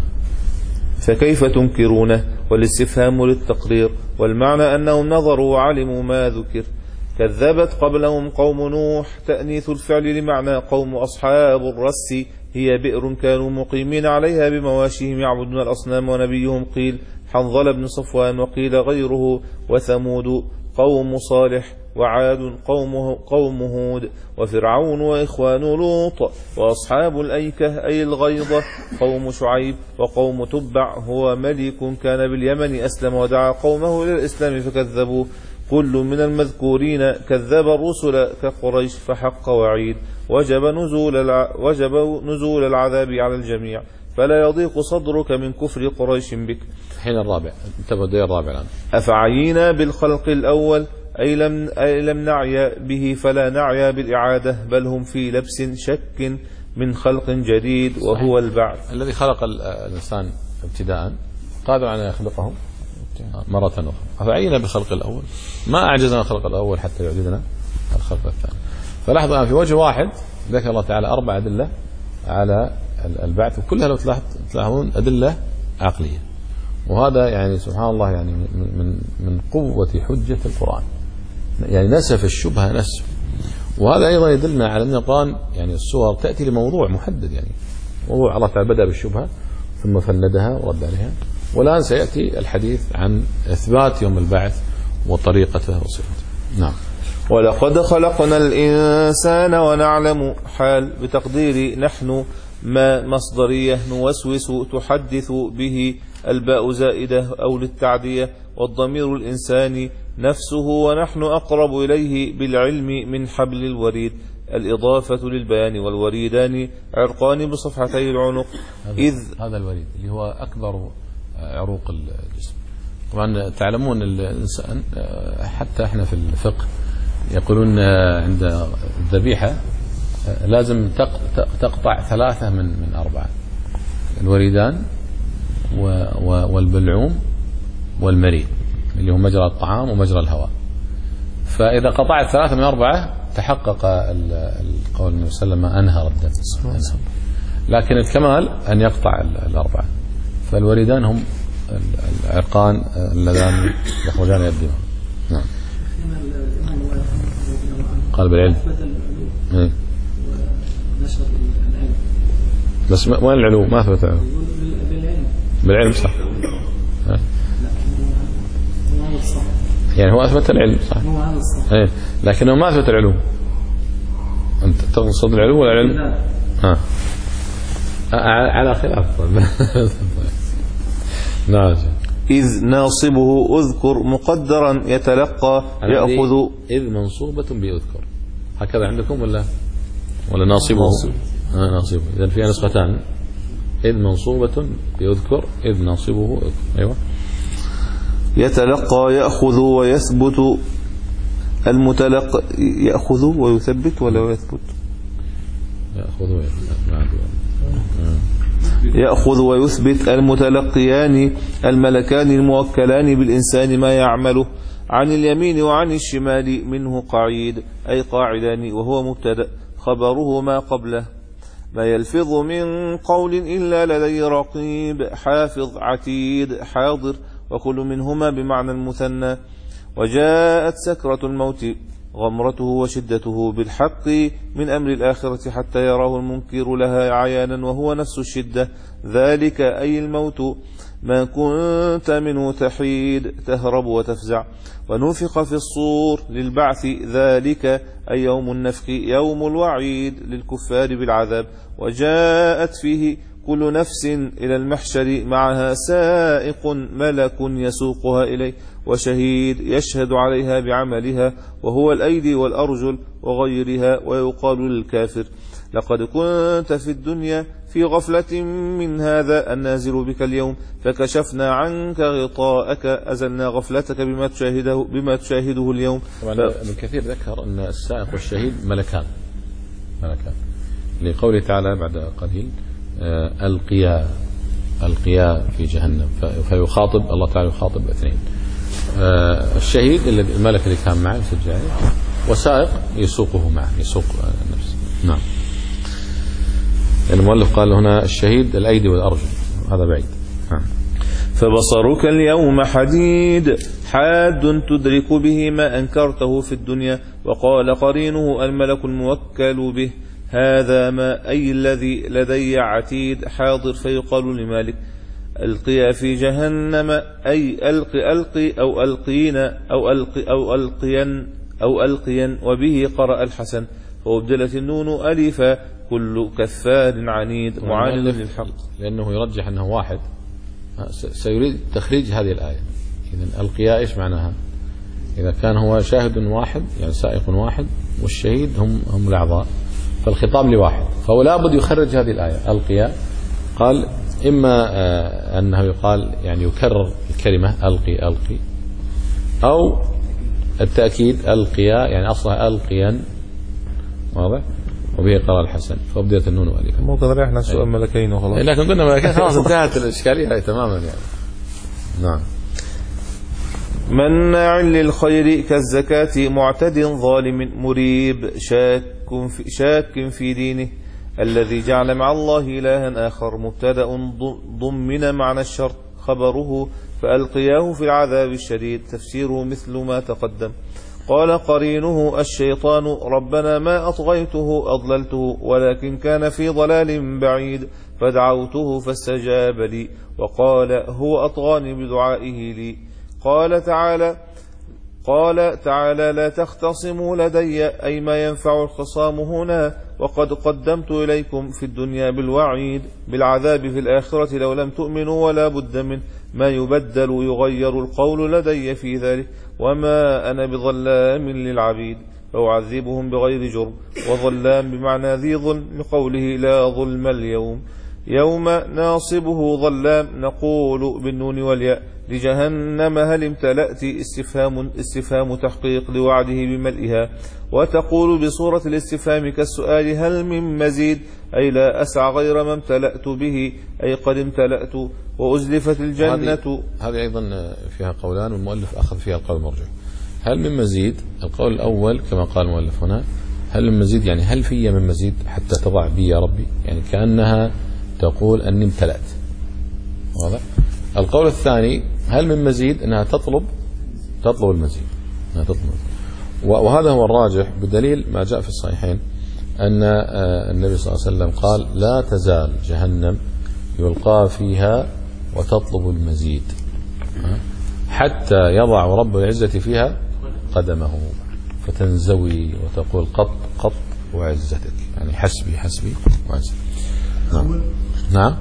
فكيف تنكرونه والاستفهام للتقرير والمعنى أنهم نظروا وعلموا ما ذكر. كذبت قبلهم قوم نوح تأنيث الفعل لمعنى قوم أصحاب الرس هي بئر كانوا مقيمين عليها بمواشيهم يعبدون الأصنام ونبيهم قيل حنظل بن صفوان وقيل غيره. وثمود قوم صالح وعاد قوم, قوم هود وفرعون وإخوان لوط وأصحاب الأيكة أي الغيضة قوم شعيب وقوم تبع هو ملك كان باليمن أسلم ودعا قومه إلى الإسلام فكذبوا. كل من المذكورين كذب الرسل كقريش فحق وعيد وجب نزول, الع... وجب نزول العذاب على الجميع فلا يضيق صدرك من كفر قريش بك. حين الرابع انتبه الدليل الرابع الآن. أفعينا بالخلق الأول أي لم, أي لم نعي به فلا نعي بالإعادة بل هم في لبس شك من خلق جديد وهو البعث. الذي خلق الإنسان ابتداء قادر على يخلقهم مرة أخرى. أفعينا بالخلق الأول ما أعجزنا الخلق الأول حتى يعجزنا الخلق الثاني. فلاحظوا في وجه واحد ذكر الله تعالى أربع أدلة على البعث وكلها لو تلاحظون أدلة عقلية وهذا يعني سبحان الله يعني من من قوة حجة القرآن يعني نسف الشبهة نسف. وهذا أيضا يدلنا على أن القرآن يعني السور تأتي لموضوع محدد يعني موضوع الله تعالى بدأ بالشبهة ثم فندها ورد عليها. والآن سيأتي الحديث عن إثبات يوم البعث وطريقته وصفته. نعم. ولقد خلقنا الإنسان ونعلم حال بتقدير نحن ما مصدرية نوسوس تحدث به الباء زائدة أو للتعدية والضمير الإنساني نفسه ونحن أقرب إليه بالعلم من حبل الوريد الإضافة للبيان والوريدان عرقان بصفحتي العنق. إذ هذا الوريد اللي هو أكبر عروق الجسم. طبعا تعلمون الإنسان حتى احنا في الفقه يقولون عند الذبيحة لازم تقطع ثلاثة من من أربعة الوريدان والبلعوم والمريء اللي هو مجرى الطعام ومجرى الهواء. فإذا قطعت ثلاثة من أربعة تحقق القول النبي صلى الله عليه وسلم أنهر الدم. لكن الكمال أن يقطع الأربعة. فالوريدان هم العرقان اللذان يخرجان من الدماغ. نعم. قال بالعلم. إيه. بس وين العلوم؟ ما ثبت العلوم. بالعلم صح. يعني هو أثبت العلم صح؟ هو هذا الصح. إيه لكنه ما أثبت العلوم. أنت تقصد العلوم ولا العلم؟ لا. ها. على خلاف. نعم. إذ ناصبه أذكر مقدرا يتلقى يأخذ. إذ منصوبة بأذكر هكذا عندكم ولا ولا ناصبه؟ آه ناصبه. إذن فيها نسختان. إذ منصوبة بأذكر إذ ناصبه أذكر. أيوة. يتلقى يأخذ ويثبت المتلقى يأخذ ويثبت ولا يثبت؟ يأخذ ويثبت. يأخذ ويثبت المتلقيان الملكان الموكلان بالإنسان ما يعمله عن اليمين وعن الشمال منه قعيد أي قاعدان وهو مبتدأ خبره ما قبله ما يلفظ من قول إلا لدي رقيب حافظ عتيد حاضر وكل منهما بمعنى المثنى وجاءت سكرة الموت غمرته وشدته بالحق من أمر الآخرة حتى يراه المنكر لها عيانا وهو نفس الشدة ذلك أي الموت ما كنت منه تحيد تهرب وتفزع ونفخ في الصور للبعث ذلك أي يوم النفخ يوم الوعيد للكفار بالعذاب وجاءت فيه كل نفس إلى المحشر معها سائق ملك يسوقها إليه وشهيد يشهد عليها بعملها وهو الأيدي والأرجل وغيرها ويقال للكافر لقد كنت في الدنيا في غفلة من هذا النازل بك اليوم فكشفنا عنك غطاءك أزلنا غفلتك بما تشاهده, بما تشاهده اليوم. ابن كثير ذكر أن السائق والشهيد ملكان ملكان لقوله تعالى بعد قليل القيا القيا في جهنم فيخاطب الله تعالى يخاطب اثنين الشهيد الملك اللي كان معه سجاي وسائق يسوقه معه يسوق النفس. نعم. المؤلف قال هنا الشهيد الأيدي والأرجل هذا بعيد. نعم. فبصرك اليوم حديد حاد تدرك به ما أنكرته في الدنيا وقال قرينه الملك الموكل به هذا ما أي الذي لدي عتيد حاضر فيقال لمالك القيا في جهنم أي ألقي ألقي أو ألقينا أو ألقي أو ألقين أو ألقيا وبه قرأ الحسن وابدلت النون ألفا كل كفار عنيد معاند للحق لأنه يرجح أنه واحد سيريد تخريج هذه الآية. إذن القيا إيش معناها؟ إذا كان هو شاهد واحد يعني سائق واحد والشهيد هم هم الأعضاء فالخطاب لواحد فهو لابد يخرج هذه الآية القيا. قال إما أنه يقال يعني يكرر الكلمة ألقي ألقي أو التأكيد القيا يعني أصلها ألقيا واضح وبه قرأ الحسن فابدلت النون ألفا. مو قدر احنا سؤال ملكين وخلاص لكن قلنا ملكين خلاص انتهت الإشكالية تماما يعني. نعم. مناع للخير كالزكاة معتد ظالم مريب شاك في, شاك في دينه الذي جعل مع الله إلها آخر مبتدأ ضمن معنى الشرط خبره فألقياه في العذاب الشديد تفسيره مثل ما تقدم. قال قرينه الشيطان ربنا ما أطغيته أضللته ولكن كان في ضلال بعيد فدعوته فاستجاب لي وقال هو أطغاني بدعائه لي. قال تعالى قال تعالى لا تختصموا لدي أي ما ينفع الخصام هنا وقد قدمت إليكم في الدنيا بالوعيد بالعذاب في الآخرة لو لم تؤمنوا ولا بد من ما يبدل يغير القول لدي في ذلك وما أنا بظلام للعبيد فأعذبهم بغير جرم وظلام بمعنى ذي ظلم لقوله لا ظلم اليوم. يوم ناصبه ظلام نقول بالنون والياء لجهنم هل امتلأت استفهام, استفهام تحقيق لوعده بملئها وتقول بصورة الاستفهام كالسؤال هل من مزيد أي لا أسع غير ما امتلأت به أي قد امتلأت وأزلفت الجنة. هذه أيضا فيها قولان والمؤلف أخذ فيها القول المرجح. هل من مزيد القول الأول كما قال المؤلف هنا هل من مزيد يعني هل في من مزيد حتى تضع بي يا ربي يعني كأنها تقول أني امتلأت واضح. القول الثاني هل من مزيد أنها تطلب تطلب المزيد أنها تطلب. وهذا هو الراجح بدليل ما جاء في الصحيحين أن النبي صلى الله عليه وسلم قال لا تزال جهنم يلقى فيها وتطلب المزيد حتى يضع رب العزة فيها قدمه فتنزوي وتقول قط قط وعزتك، يعني حسبي حسبي وعزتك. نعم. نعم.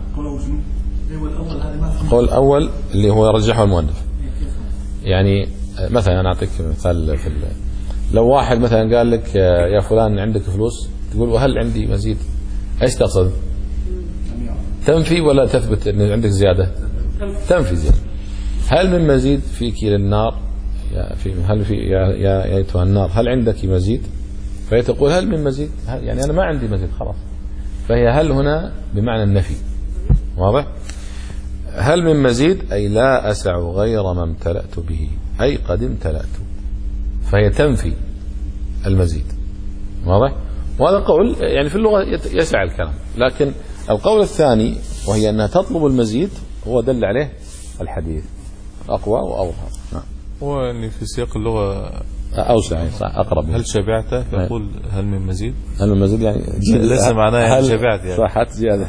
القول الأول اللي هو رجحه المؤلف، يعني مثلا أنا أعطيك مثال في لو واحد مثلا قال لك يا فلان عندك فلوس، تقول وهل عندي مزيد؟ ايش تقصد؟ تنفي ولا تثبت ان عندك زيادة؟ تنفي زيادة. هل من مزيد فيك للنار؟ يا في هل في يا يا ايتها النار هل عندك مزيد؟ فهي تقول هل من مزيد؟ يعني انا ما عندي مزيد خلاص. فهي هل هنا بمعنى النفي، واضح؟ هل من مزيد أي لا أسع غير ما امتلأت به، أي قد امتلأت، فهي تنفي المزيد، واضح؟ وهذا قول يعني في اللغة يسع الكلام. لكن القول الثاني وهي أنها تطلب المزيد هو دل عليه الحديث أقوى وأظهر. نعم. هو يعني في سياق اللغة أوسع يعني صح أقرب. هل شبعت؟ يقول هل من مزيد؟ هل من مزيد يعني ليس معناه يعني شبعت يعني صحت زيادة.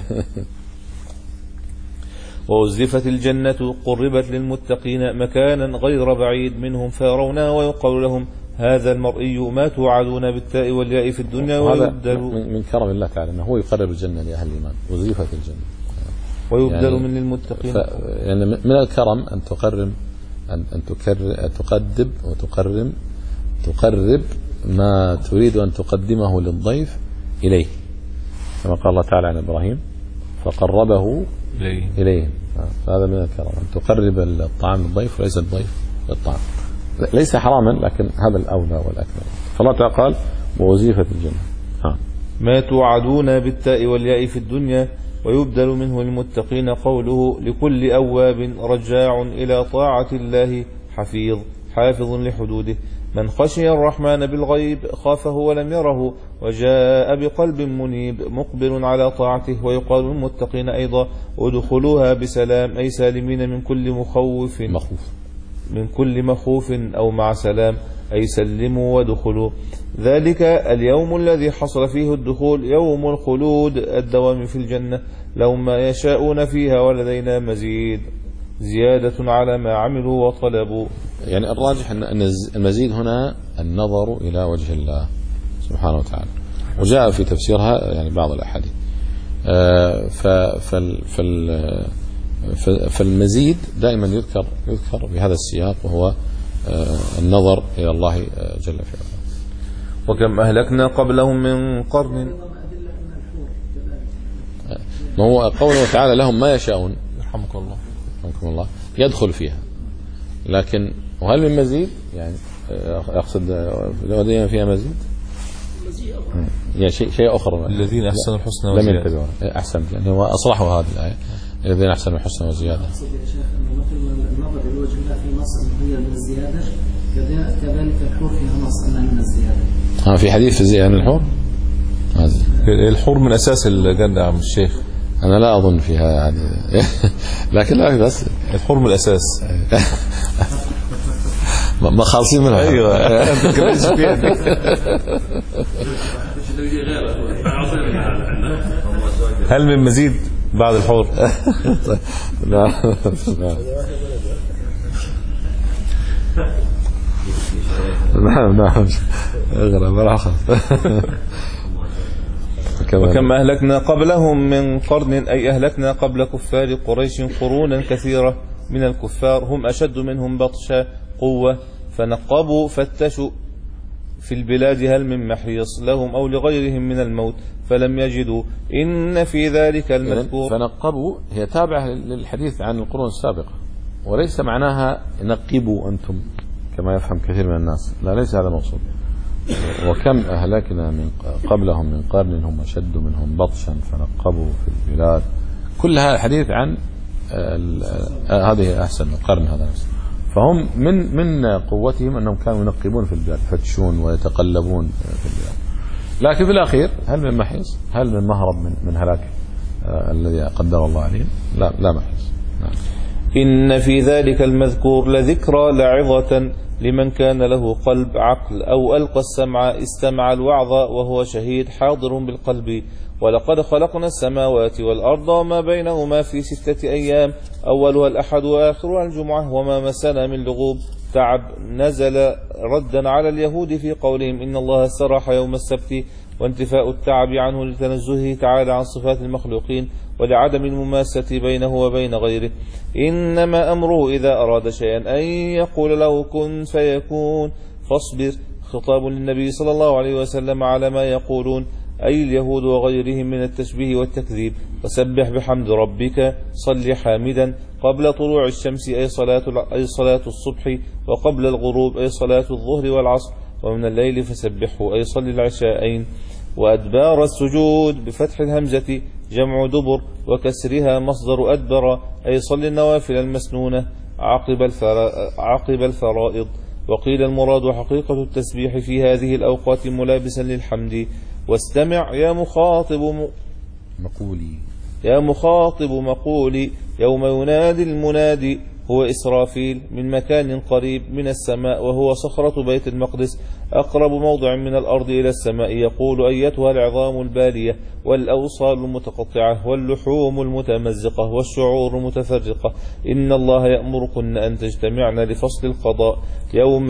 وأزلفت الجنة قربت للمتقين مكانا غير بعيد منهم فيرونها ويقال لهم هذا المرئي ما توعدون بالتاء والياء في الدنيا ويبدل من كرم الله تعالى أنه هو يقرب الجنة لأهل الإيمان. أزلفت الجنة ويبدل يعني من للمتقين. يعني من الكرم أن تقرم أن أن تكر تقدم وتقرم تقرب ما تريد أن تقدمه للضيف إليه، كما قال الله تعالى عن إبراهيم فقربه إليه. إليه. هذا من الكرم أن تقرب الطعام للضيف وليس الضيف للطعام. ليس حراما لكن هذا الأولى والأكمل. فالله تعالى قال وأزلفت الجنة. ها. ما توعدون بالتاء والياء في الدنيا ويبدل منه المتقين قوله لكل أواب رجاع إلى طاعة الله حفيظ حافظ لحدوده من خشي الرحمن بالغيب خافه ولم يره وجاء بقلب منيب مقبل على طاعته. ويقال للمتقين أيضا ادخلوها بسلام أي سالمين من كل مخوف مخوف من كل مخوف أو مع سلام أي سلموا ودخلوا. ذلك اليوم الذي حصل فيه الدخول يوم الخلود الدوام في الجنة لهم ما يشاءون فيها ولدينا مزيد زيادة على ما عملوا وطلبوا. يعني الراجح أن المزيد هنا النظر إلى وجه الله سبحانه وتعالى، وجاء في تفسيرها يعني بعض الأحاديث. فالمزيد دائما يذكر يذكر بهذا السياق وهو النظر إلى الله جل في علاه. وكم أهلكنا قبلهم من قرن. ما هو قوله تعالى لهم ما يشاءون يرحمك الله يرحمكم الله يدخل فيها، لكن وهل من مزيد يعني أقصد لدينا فيها مزيد يعني شيء شيء آخر. الذين أحسنوا الحسنى وزيادة لم ينتبهوا. أحسنت يعني هو أصلحوا هذه الآية الذين أحسنوا الحسنى وزيادة. أقصد يا شيخ أنه مثل النظر إلى وجه الله في نص أنه هي من الزيادة كذلك الحور فيها نص أنها من الزيادة. ها في حديث في زيادة الحور هذا الحور من أساس الجنة عم الشيخ. أنا لا أظن فيها يعني لكن لا بس الحور من الأساس ما خالصين منها. أيوة أنت كريش فيها. هل من مزيد بعد الحور؟ لا نعم نعم اغرب راح. وكم أهلكنا قبلهم من قرن أي أهلكنا قبل كفار قريش قرونا كثيرة من الكفار هم أشد منهم بطشا قوة فنقبوا فتشوا في البلاد هل من محيص لهم أو لغيرهم من الموت فلم يجدوا إن في ذلك المذكور. فنقبوا هي تابعة للحديث عن القرون السابقة وليس معناها نقبوا أنتم كما يفهم كثير من الناس، لا ليس هذا المقصود. وكم أهلكنا من قبلهم من قرن هم أشد منهم بطشا فنقبوا في البلاد، كل هذا الحديث عن هذه أحسن القرن هذا نفسه. فهم من من قوتهم أنهم كانوا ينقبون في البلاد يفتشون ويتقلبون في البلاد. لكن في الأخير هل من محيص؟ هل من مهرب من من هلاك آه الذي قدر الله عليهم؟ لا لا محيص. نعم. إن في ذلك المذكور لذكرى لعظة لمن كان له قلب عقل أو ألقى السمع استمع الوعظ وهو شهيد حاضر بالقلب. ولقد خلقنا السماوات والأرض وما بينهما في ستة أيام أولها الأحد وآخرها الجمعة وما مسنا من لغوب تعب نزل ردا على اليهود في قولهم إن الله سرح يوم السبت، وانتفاء التعب عنه لتنزهه تعالى عن صفات المخلوقين ولعدم المماسة بينه وبين غيره. إنما أمره إذا أراد شيئا أن يقول له كن فيكون. فاصبر خطاب للنبي صلى الله عليه وسلم على ما يقولون أي اليهود وغيرهم من التشبيه والتكذيب. وسبح بحمد ربك صل حامدا قبل طلوع الشمس أي صلاة, أي صلاة الصبح، وقبل الغروب أي صلاة الظهر والعصر، ومن الليل فسبحه أي صل العشاءين. وأدبار السجود بفتح الهمزة جمع دبر وكسرها مصدر أدبر أي صل النوافل المسنونة عقب, عقب الفرائض. وقيل المراد حقيقة التسبيح في هذه الأوقات ملابسا للحمد. واستمع يا مخاطب مقولي يا مخاطب مقولي يوم ينادي المنادي هو إسرافيل من مكان قريب من السماء، وهو صخرة بيت المقدس أقرب موضع من الأرض إلى السماء، يقول أيتها العظام البالية والأوصال المتقطعة واللحوم المتمزقة والشعور المتفرقة، إن الله يأمركن أن تجتمعن لفصل القضاء يوم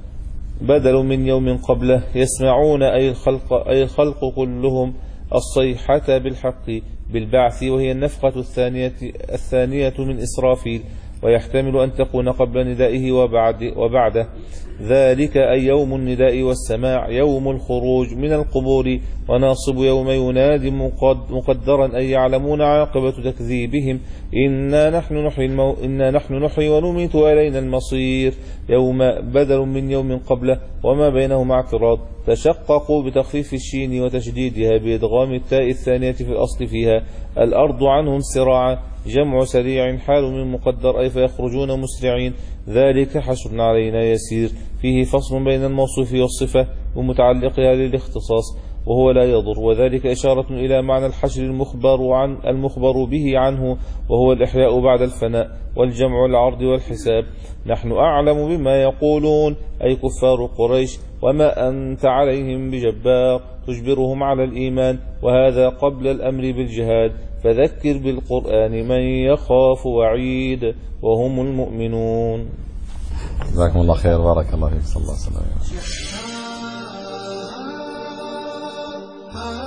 بدل من يوم قبله. يسمعون أي الخلق, أي الخلق كلهم الصيحة بالحق بالبعث، وهي النفخة الثانية, الثانية من إسرافيل، ويحتمل أن تكون قبل ندائه وبعد وبعده. ذلك أي يوم النداء والسماع يوم الخروج من القبور. وناصب يوم ينادي مقدرا أي يعلمون عاقبة تكذيبهم. إنا نحن نحيي, المو... إنا نحن نحيي ونميت وإلينا المصير. يوم بدل من يوم قبله وما بينهما اعتراض. تشققوا بتخفيف الشين وتشديدها بإدغام التاء الثانية في الأصل فيها. الأرض عنهم سراعا جمع سريع حال من مقدر أي فيخرجون مسرعين. ذلك حشر علينا يسير فيه فصل بين الموصوف والصفة ومتعلقها للاختصاص وهو لا يضر. وذلك إشارة إلى معنى الحشر المخبر, عن المخبر به عنه وهو الإحياء بعد الفناء والجمع العرض والحساب. نحن أعلم بما يقولون أي كفار قريش وما أنت عليهم بجبار تجبرهم على الإيمان، وهذا قبل الأمر بالجهاد. فذكر بالقرآن من يخاف وعيد وهم المؤمنون. جزاكم الله خير، بارك الله فيك، صلى الله عليه وسلم.